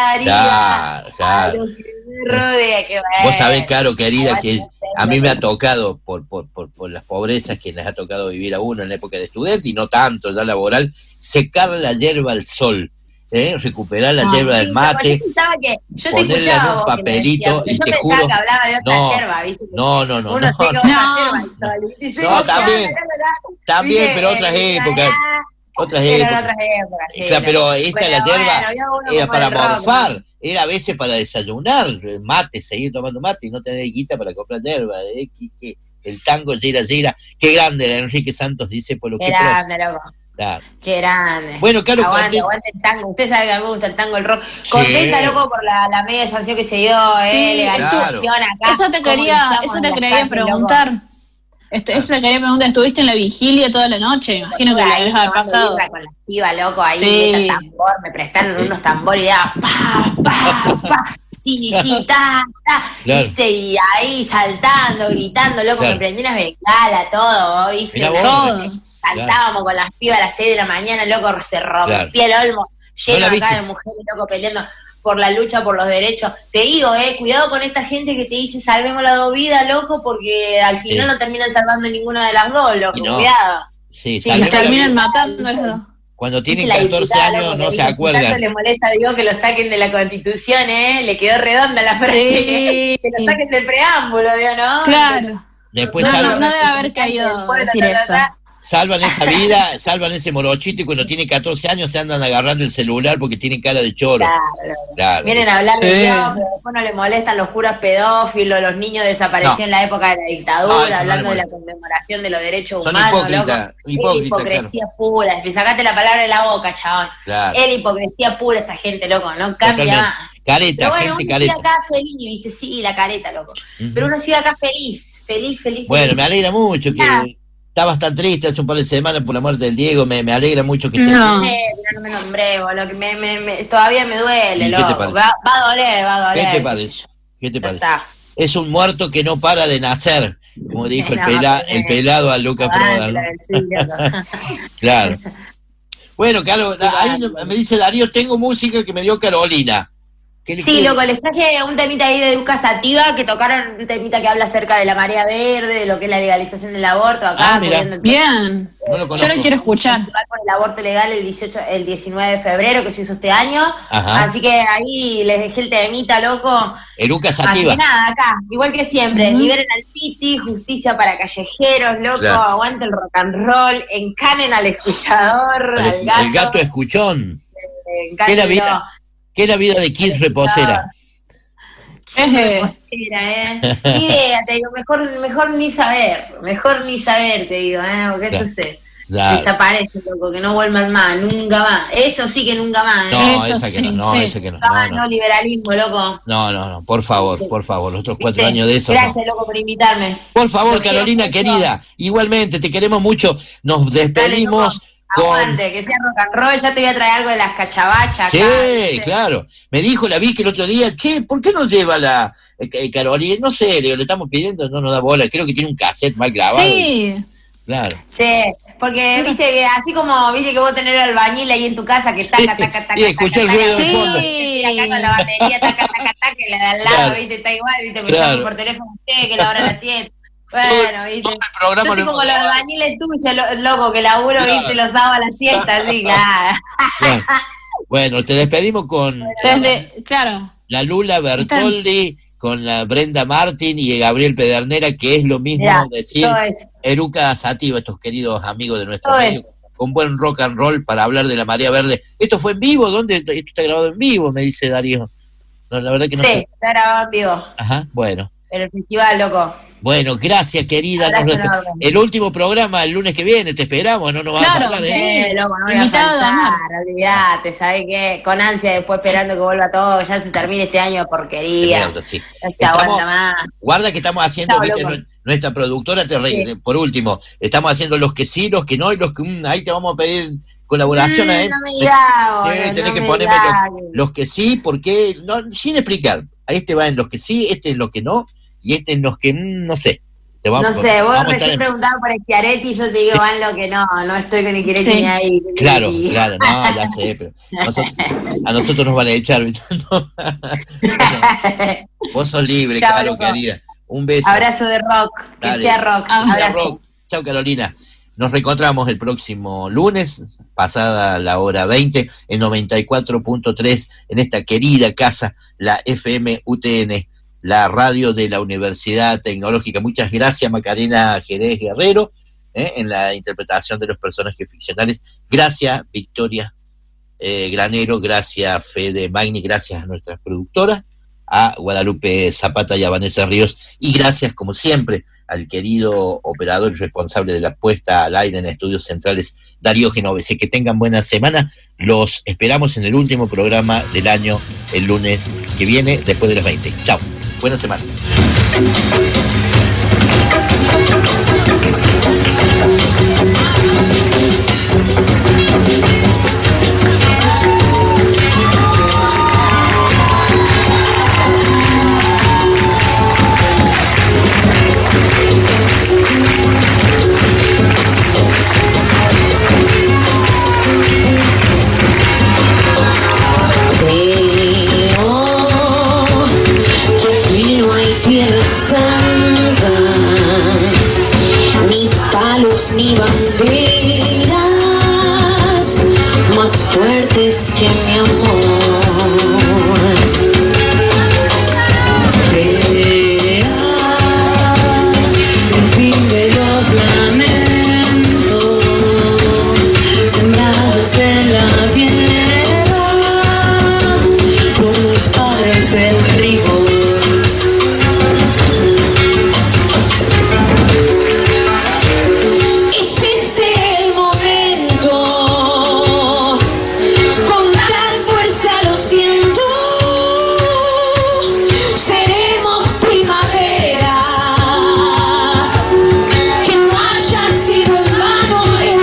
claridad Claro, claro. lo que me rodea, qué bueno. Vos sabés, Caro, querida, Aguante que los a mí me ha centros. tocado, por, por, por, por las pobrezas que les ha tocado vivir a uno en la época de estudiante, y no tanto ya laboral, secar la hierba al sol, ¿eh? Recuperar la Ah, hierba sí, del loco, mate, yo pensaba que, yo te ponerla escuchaba en un vos que me papelito, decías, porque y yo te pensaba juro- que hablaba de otra no, yerba, ¿viste? no, no, no, Uno no, seca no. otra yerba y todo, ¿viste? Yo No, digo, también, "Ah, la, la, la". también, ¿Viste? pero otras Eh, épocas, otras Pero en épocas. otras épocas, sí, Claro, pero loco. esta Pero la bueno, hierba había uno era como para el rock, morfar, ¿no? era a veces para desayunar, mate, seguir tomando mate y no tener guita para comprar hierba, ¿eh? Que- que el tango gira, gira, qué grande era Enrique Santos, dice por lo Qué que grande, loco. Claro. Qué grande. Bueno, claro, aguante, conté- aguante el tango. Usted sabe que a mí me gusta el tango, el rock. Sí. Contenta, loco, por la, la media sanción que se dio, eh, Sí, legalización claro. acá. Eso te Cómo quería, estamos eso en te las quería calles, loco. preguntar. Esto, eso te quería preguntar, ¿estuviste en la vigilia toda la noche? Me imagino que Estuve la ahí debes haber tomando pasado. birra con las pibas, loco, ahí, Sí. el tambor, me prestaron Sí. unos tambores y daba pa, pa, pa, sí, sí, ta, ta, Claro. viste, y ahí saltando, gritando, loco, Claro. me prendí unas bengalas, todo, viste, Mirá Una- vos. saltábamos con las pibas a las seis de la mañana, loco, se rompía el olmo, lleno ¿No la acá viste? de mujeres, loco, peleando por la lucha por los derechos. Te digo, eh, cuidado con esta gente que te dice salvemos las dos vidas, loco, porque al final Sí. no terminan salvando ninguna de las dos, loco, Y no. cuidado. Sí, Sí, salvemos Los la terminan vida. matando los dos. Cuando tienen La catorce diputada, años loco, no que se dice, acuerdan. Tanto le molesta a Dios que lo saquen de la Constitución, ¿eh? Le quedó redonda la frase. Sí. Que lo saquen del preámbulo, Dios, ¿no? Claro. Después No, salvan, no, no debe haber querido decir eso. salvan esa vida, salvan ese morochito y cuando tiene catorce años se andan agarrando el celular porque tienen cara de choro. Claro. Claro. Vienen a hablar de Sí. Dios, pero después no le molestan los curas pedófilos, los niños desaparecidos No. en la época de la No, dictadura, eso no hablando le de la molesta. conmemoración de los derechos Son humanos, hipócritas, loco. Es hipócritas, hipocresía pura. Te sacaste la palabra de la boca, chabón. Claro. Es la hipocresía pura esta gente, loco. No cambia Totalmente. más. Careta, Pero bueno, gente uno careta. sigue acá feliz, viste, sí, la careta, loco. Ujú. Pero uno sigue acá feliz, feliz, feliz. Bueno, feliz. me alegra mucho que Nada. estabas tan triste hace un par de semanas por la muerte del Diego, me, me alegra mucho que estés No. Eh, pero no me nombré, boludo, que me, me, me- todavía me duele, ¿Y qué te loco. parece? Va, va a doler, va a ¿Qué doler. te parece? ¿Qué te Ya parece? está. Es un muerto que no para de nacer, como dijo el, No, pela- pero- el pelado a Lucas Ah, Prodan, ¿no? claro, sí, loco. Claro. Bueno, Carlos, ahí me dice Darío, tengo música que me dio Carolina. ¿Qué le Sí, quiere? loco, les traje un temita ahí de Duca Sativa, que tocaron un temita que habla acerca de la marea verde, de lo que es la legalización del aborto, acá, Ah, mirá. cubriendo el- Bien. No lo Yo conozco. lo quiero escuchar. por el aborto legal el dieciocho, el diecinueve de febrero, que se hizo este año. Ajá. Así que ahí les dejé el temita, loco. Eruca Así Sativa. que nada, acá, igual que siempre, Ujú. liberen al Piti, justicia para callejeros, loco, Claro. aguante el rock and roll, encanen al escuchador, El, al gato. el gato escuchón. eh, ¿Qué es la encánenlo. vida? ¿Qué es la vida de Kid Reposera? Eje. Reposera, eh. Ni idea, te digo, mejor, mejor ni saber, mejor ni saber, te digo, eh, porque Claro. esto se Claro. desaparece, loco, que no vuelvan más, nunca más. Eso sí que nunca más, eh. No, Eso esa que no, sí, no, sí. esa que no. Nunca más, No, no, no, liberalismo, loco. no, no, no, por favor, por favor, los otros cuatro ¿Viste? años de eso. no. Gracias, loco, por invitarme. Por favor, Los quiero Carolina mucho. querida, igualmente, te queremos mucho. Nos despedimos Aguante, que sea rock and roll, ya te voy a traer algo de las cachabachas. Sí, acá, ¿viste? claro. Me dijo, la vi que el otro día, che, ¿por qué no lleva la eh, Carolina? No sé, le, le estamos pidiendo, no nos da bola. Creo que tiene un cassette mal grabado. Sí. Y, claro. Sí, porque viste que así como viste que vos tenés el albañil ahí en tu casa que taca, taca, taca, y escuchá el ruido de fondo. Sí, acá con la batería, taca, taca, taca, que la de al lado, Claro. viste, está igual, viste, me Claro. llaman por teléfono usted, que la hora de las siete. Bueno, viste. programa Yo lo estoy como hemos los grabado. albañiles tuyos, lo- loco, que laburo, Claro. viste, los sábados a las siesta, así, claro. Bueno, bueno, te despedimos con Desde, claro. la Lula Bertoldi, con la Brenda Martin y Gabriel Pedernera, que es lo mismo Mirá, decir todo es. Eruca Sativa, estos queridos amigos de nuestro Todo medio, es. con buen rock and roll para hablar de la Marea Verde. ¿Esto fue en vivo? ¿Dónde? Esto está grabado en vivo, me dice Darío. No, la verdad que no Sí, sé. está grabado en vivo, Ajá, bueno. en el festival, loco. Bueno, gracias, querida. Abrazo Nos respe- enorme. el último programa el lunes que viene, te esperamos, no nos vas Claro, a hablar, sí. ¿eh? Eh, loco, no voy a Invitado de honor. faltar, olvidate, ¿sabes qué? Con ansia después esperando que vuelva todo, ya se termine este año de De porquería. mierda, sí. No se Estamos- aguanta más. Guarda que estamos haciendo, Chao, viste, loco. nu- nuestra productora, te re- Sí. por último, estamos haciendo los que sí, los que no, y los que mm, ahí te vamos a pedir colaboración, Mm, ¿eh? no me digas, Eh, boludo, tenés no que me ponerme digas. los, los que sí, porque, no, sin explicar, a este va en los que sí, este en los que no, y este en los que mm, no sé. Te vamos- No sé, vos vamos a estar recién en- preguntabas por Schiaretti y yo te digo, van lo que no, no estoy con Schiaretti Sí. ni ahí. Claro, claro, no, ya sé, pero nosotros- a nosotros nos van a echar. ¿viste? No. Bueno, vos sos libre, Chao, Caro, loco. querida. Un beso. Abrazo de rock, que Dale. sea rock. Que sea Abrazo. rock. Chao, Carolina. Nos reencontramos el próximo lunes, pasada la hora veinte, en noventa y cuatro punto tres, en esta querida casa, la F M U T N, la radio de la Universidad Tecnológica. Muchas gracias, Macarena Jerez Guerrero, eh, en la interpretación de los personajes ficcionales. Gracias, Victoria eh, Granero, gracias, Fede Magni, gracias a nuestras productoras, a Guadalupe Zapata y a Vanessa Ríos, y gracias, como siempre, al querido operador y responsable de la puesta al aire en Estudios Centrales, Darío Genovese. Que tengan buena semana. Los esperamos en el último programa del año, el lunes que viene, después de las veinte. Chao. Buena semana. Creo que aquí no hay tierra santa, ni palos ni banderas más fuertes que mi amor. Crea el fin de los lamentos sembrados en la tierra por los padres del rigor. Es este el momento, con tal fuerza lo siento, seremos primavera, que no haya sido en vano el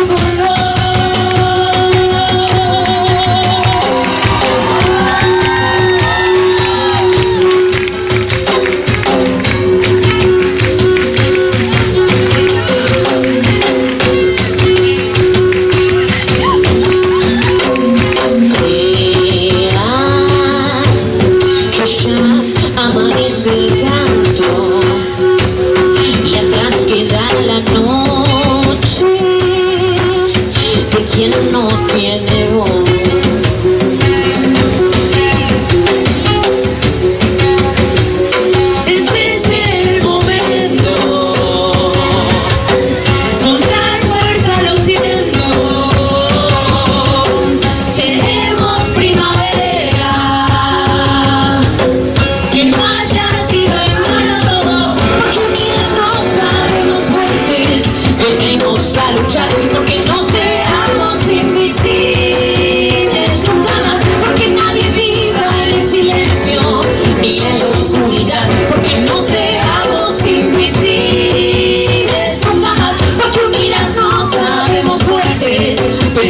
que ya amanece el canto y atrás queda la noche de quien no tiene voz. Es este el momento, con tal fuerza lo siento, seremos primavera, que no haya sido en vano todo, porque unidas nos sabemos fuertes, venimos a luchar, porque no seamos invisibles nunca más, porque nadie vibra en el silencio ni en la oscuridad, porque no seamos invisibles nunca más, porque unidas nos sabemos fuertes,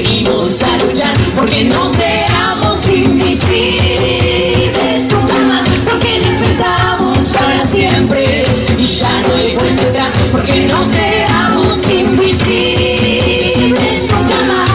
siempre y ya no hay vuelta atrás, porque no seamos invisibles nunca más.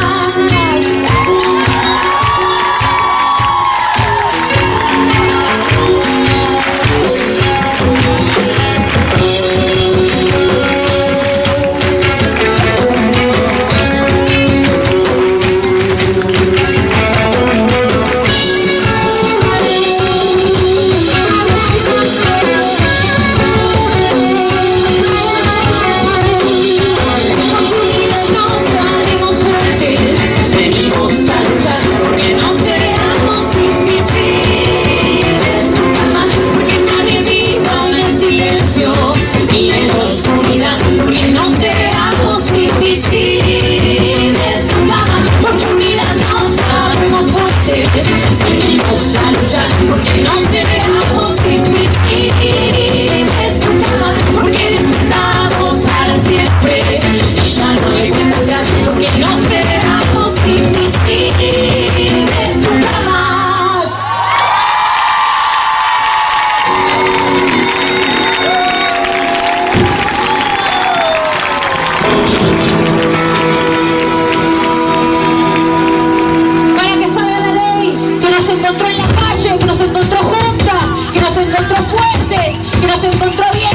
Venimos a luchar porque no seamos invisibles nunca más, porque disfrutamos para siempre y ya no hay vuelta atrás, porque no seamos invisibles nunca más. Para que salga la ley que nos encontró en la calle, que nos encontró juntas, que nos encontró fuertes, que nos encontró bien.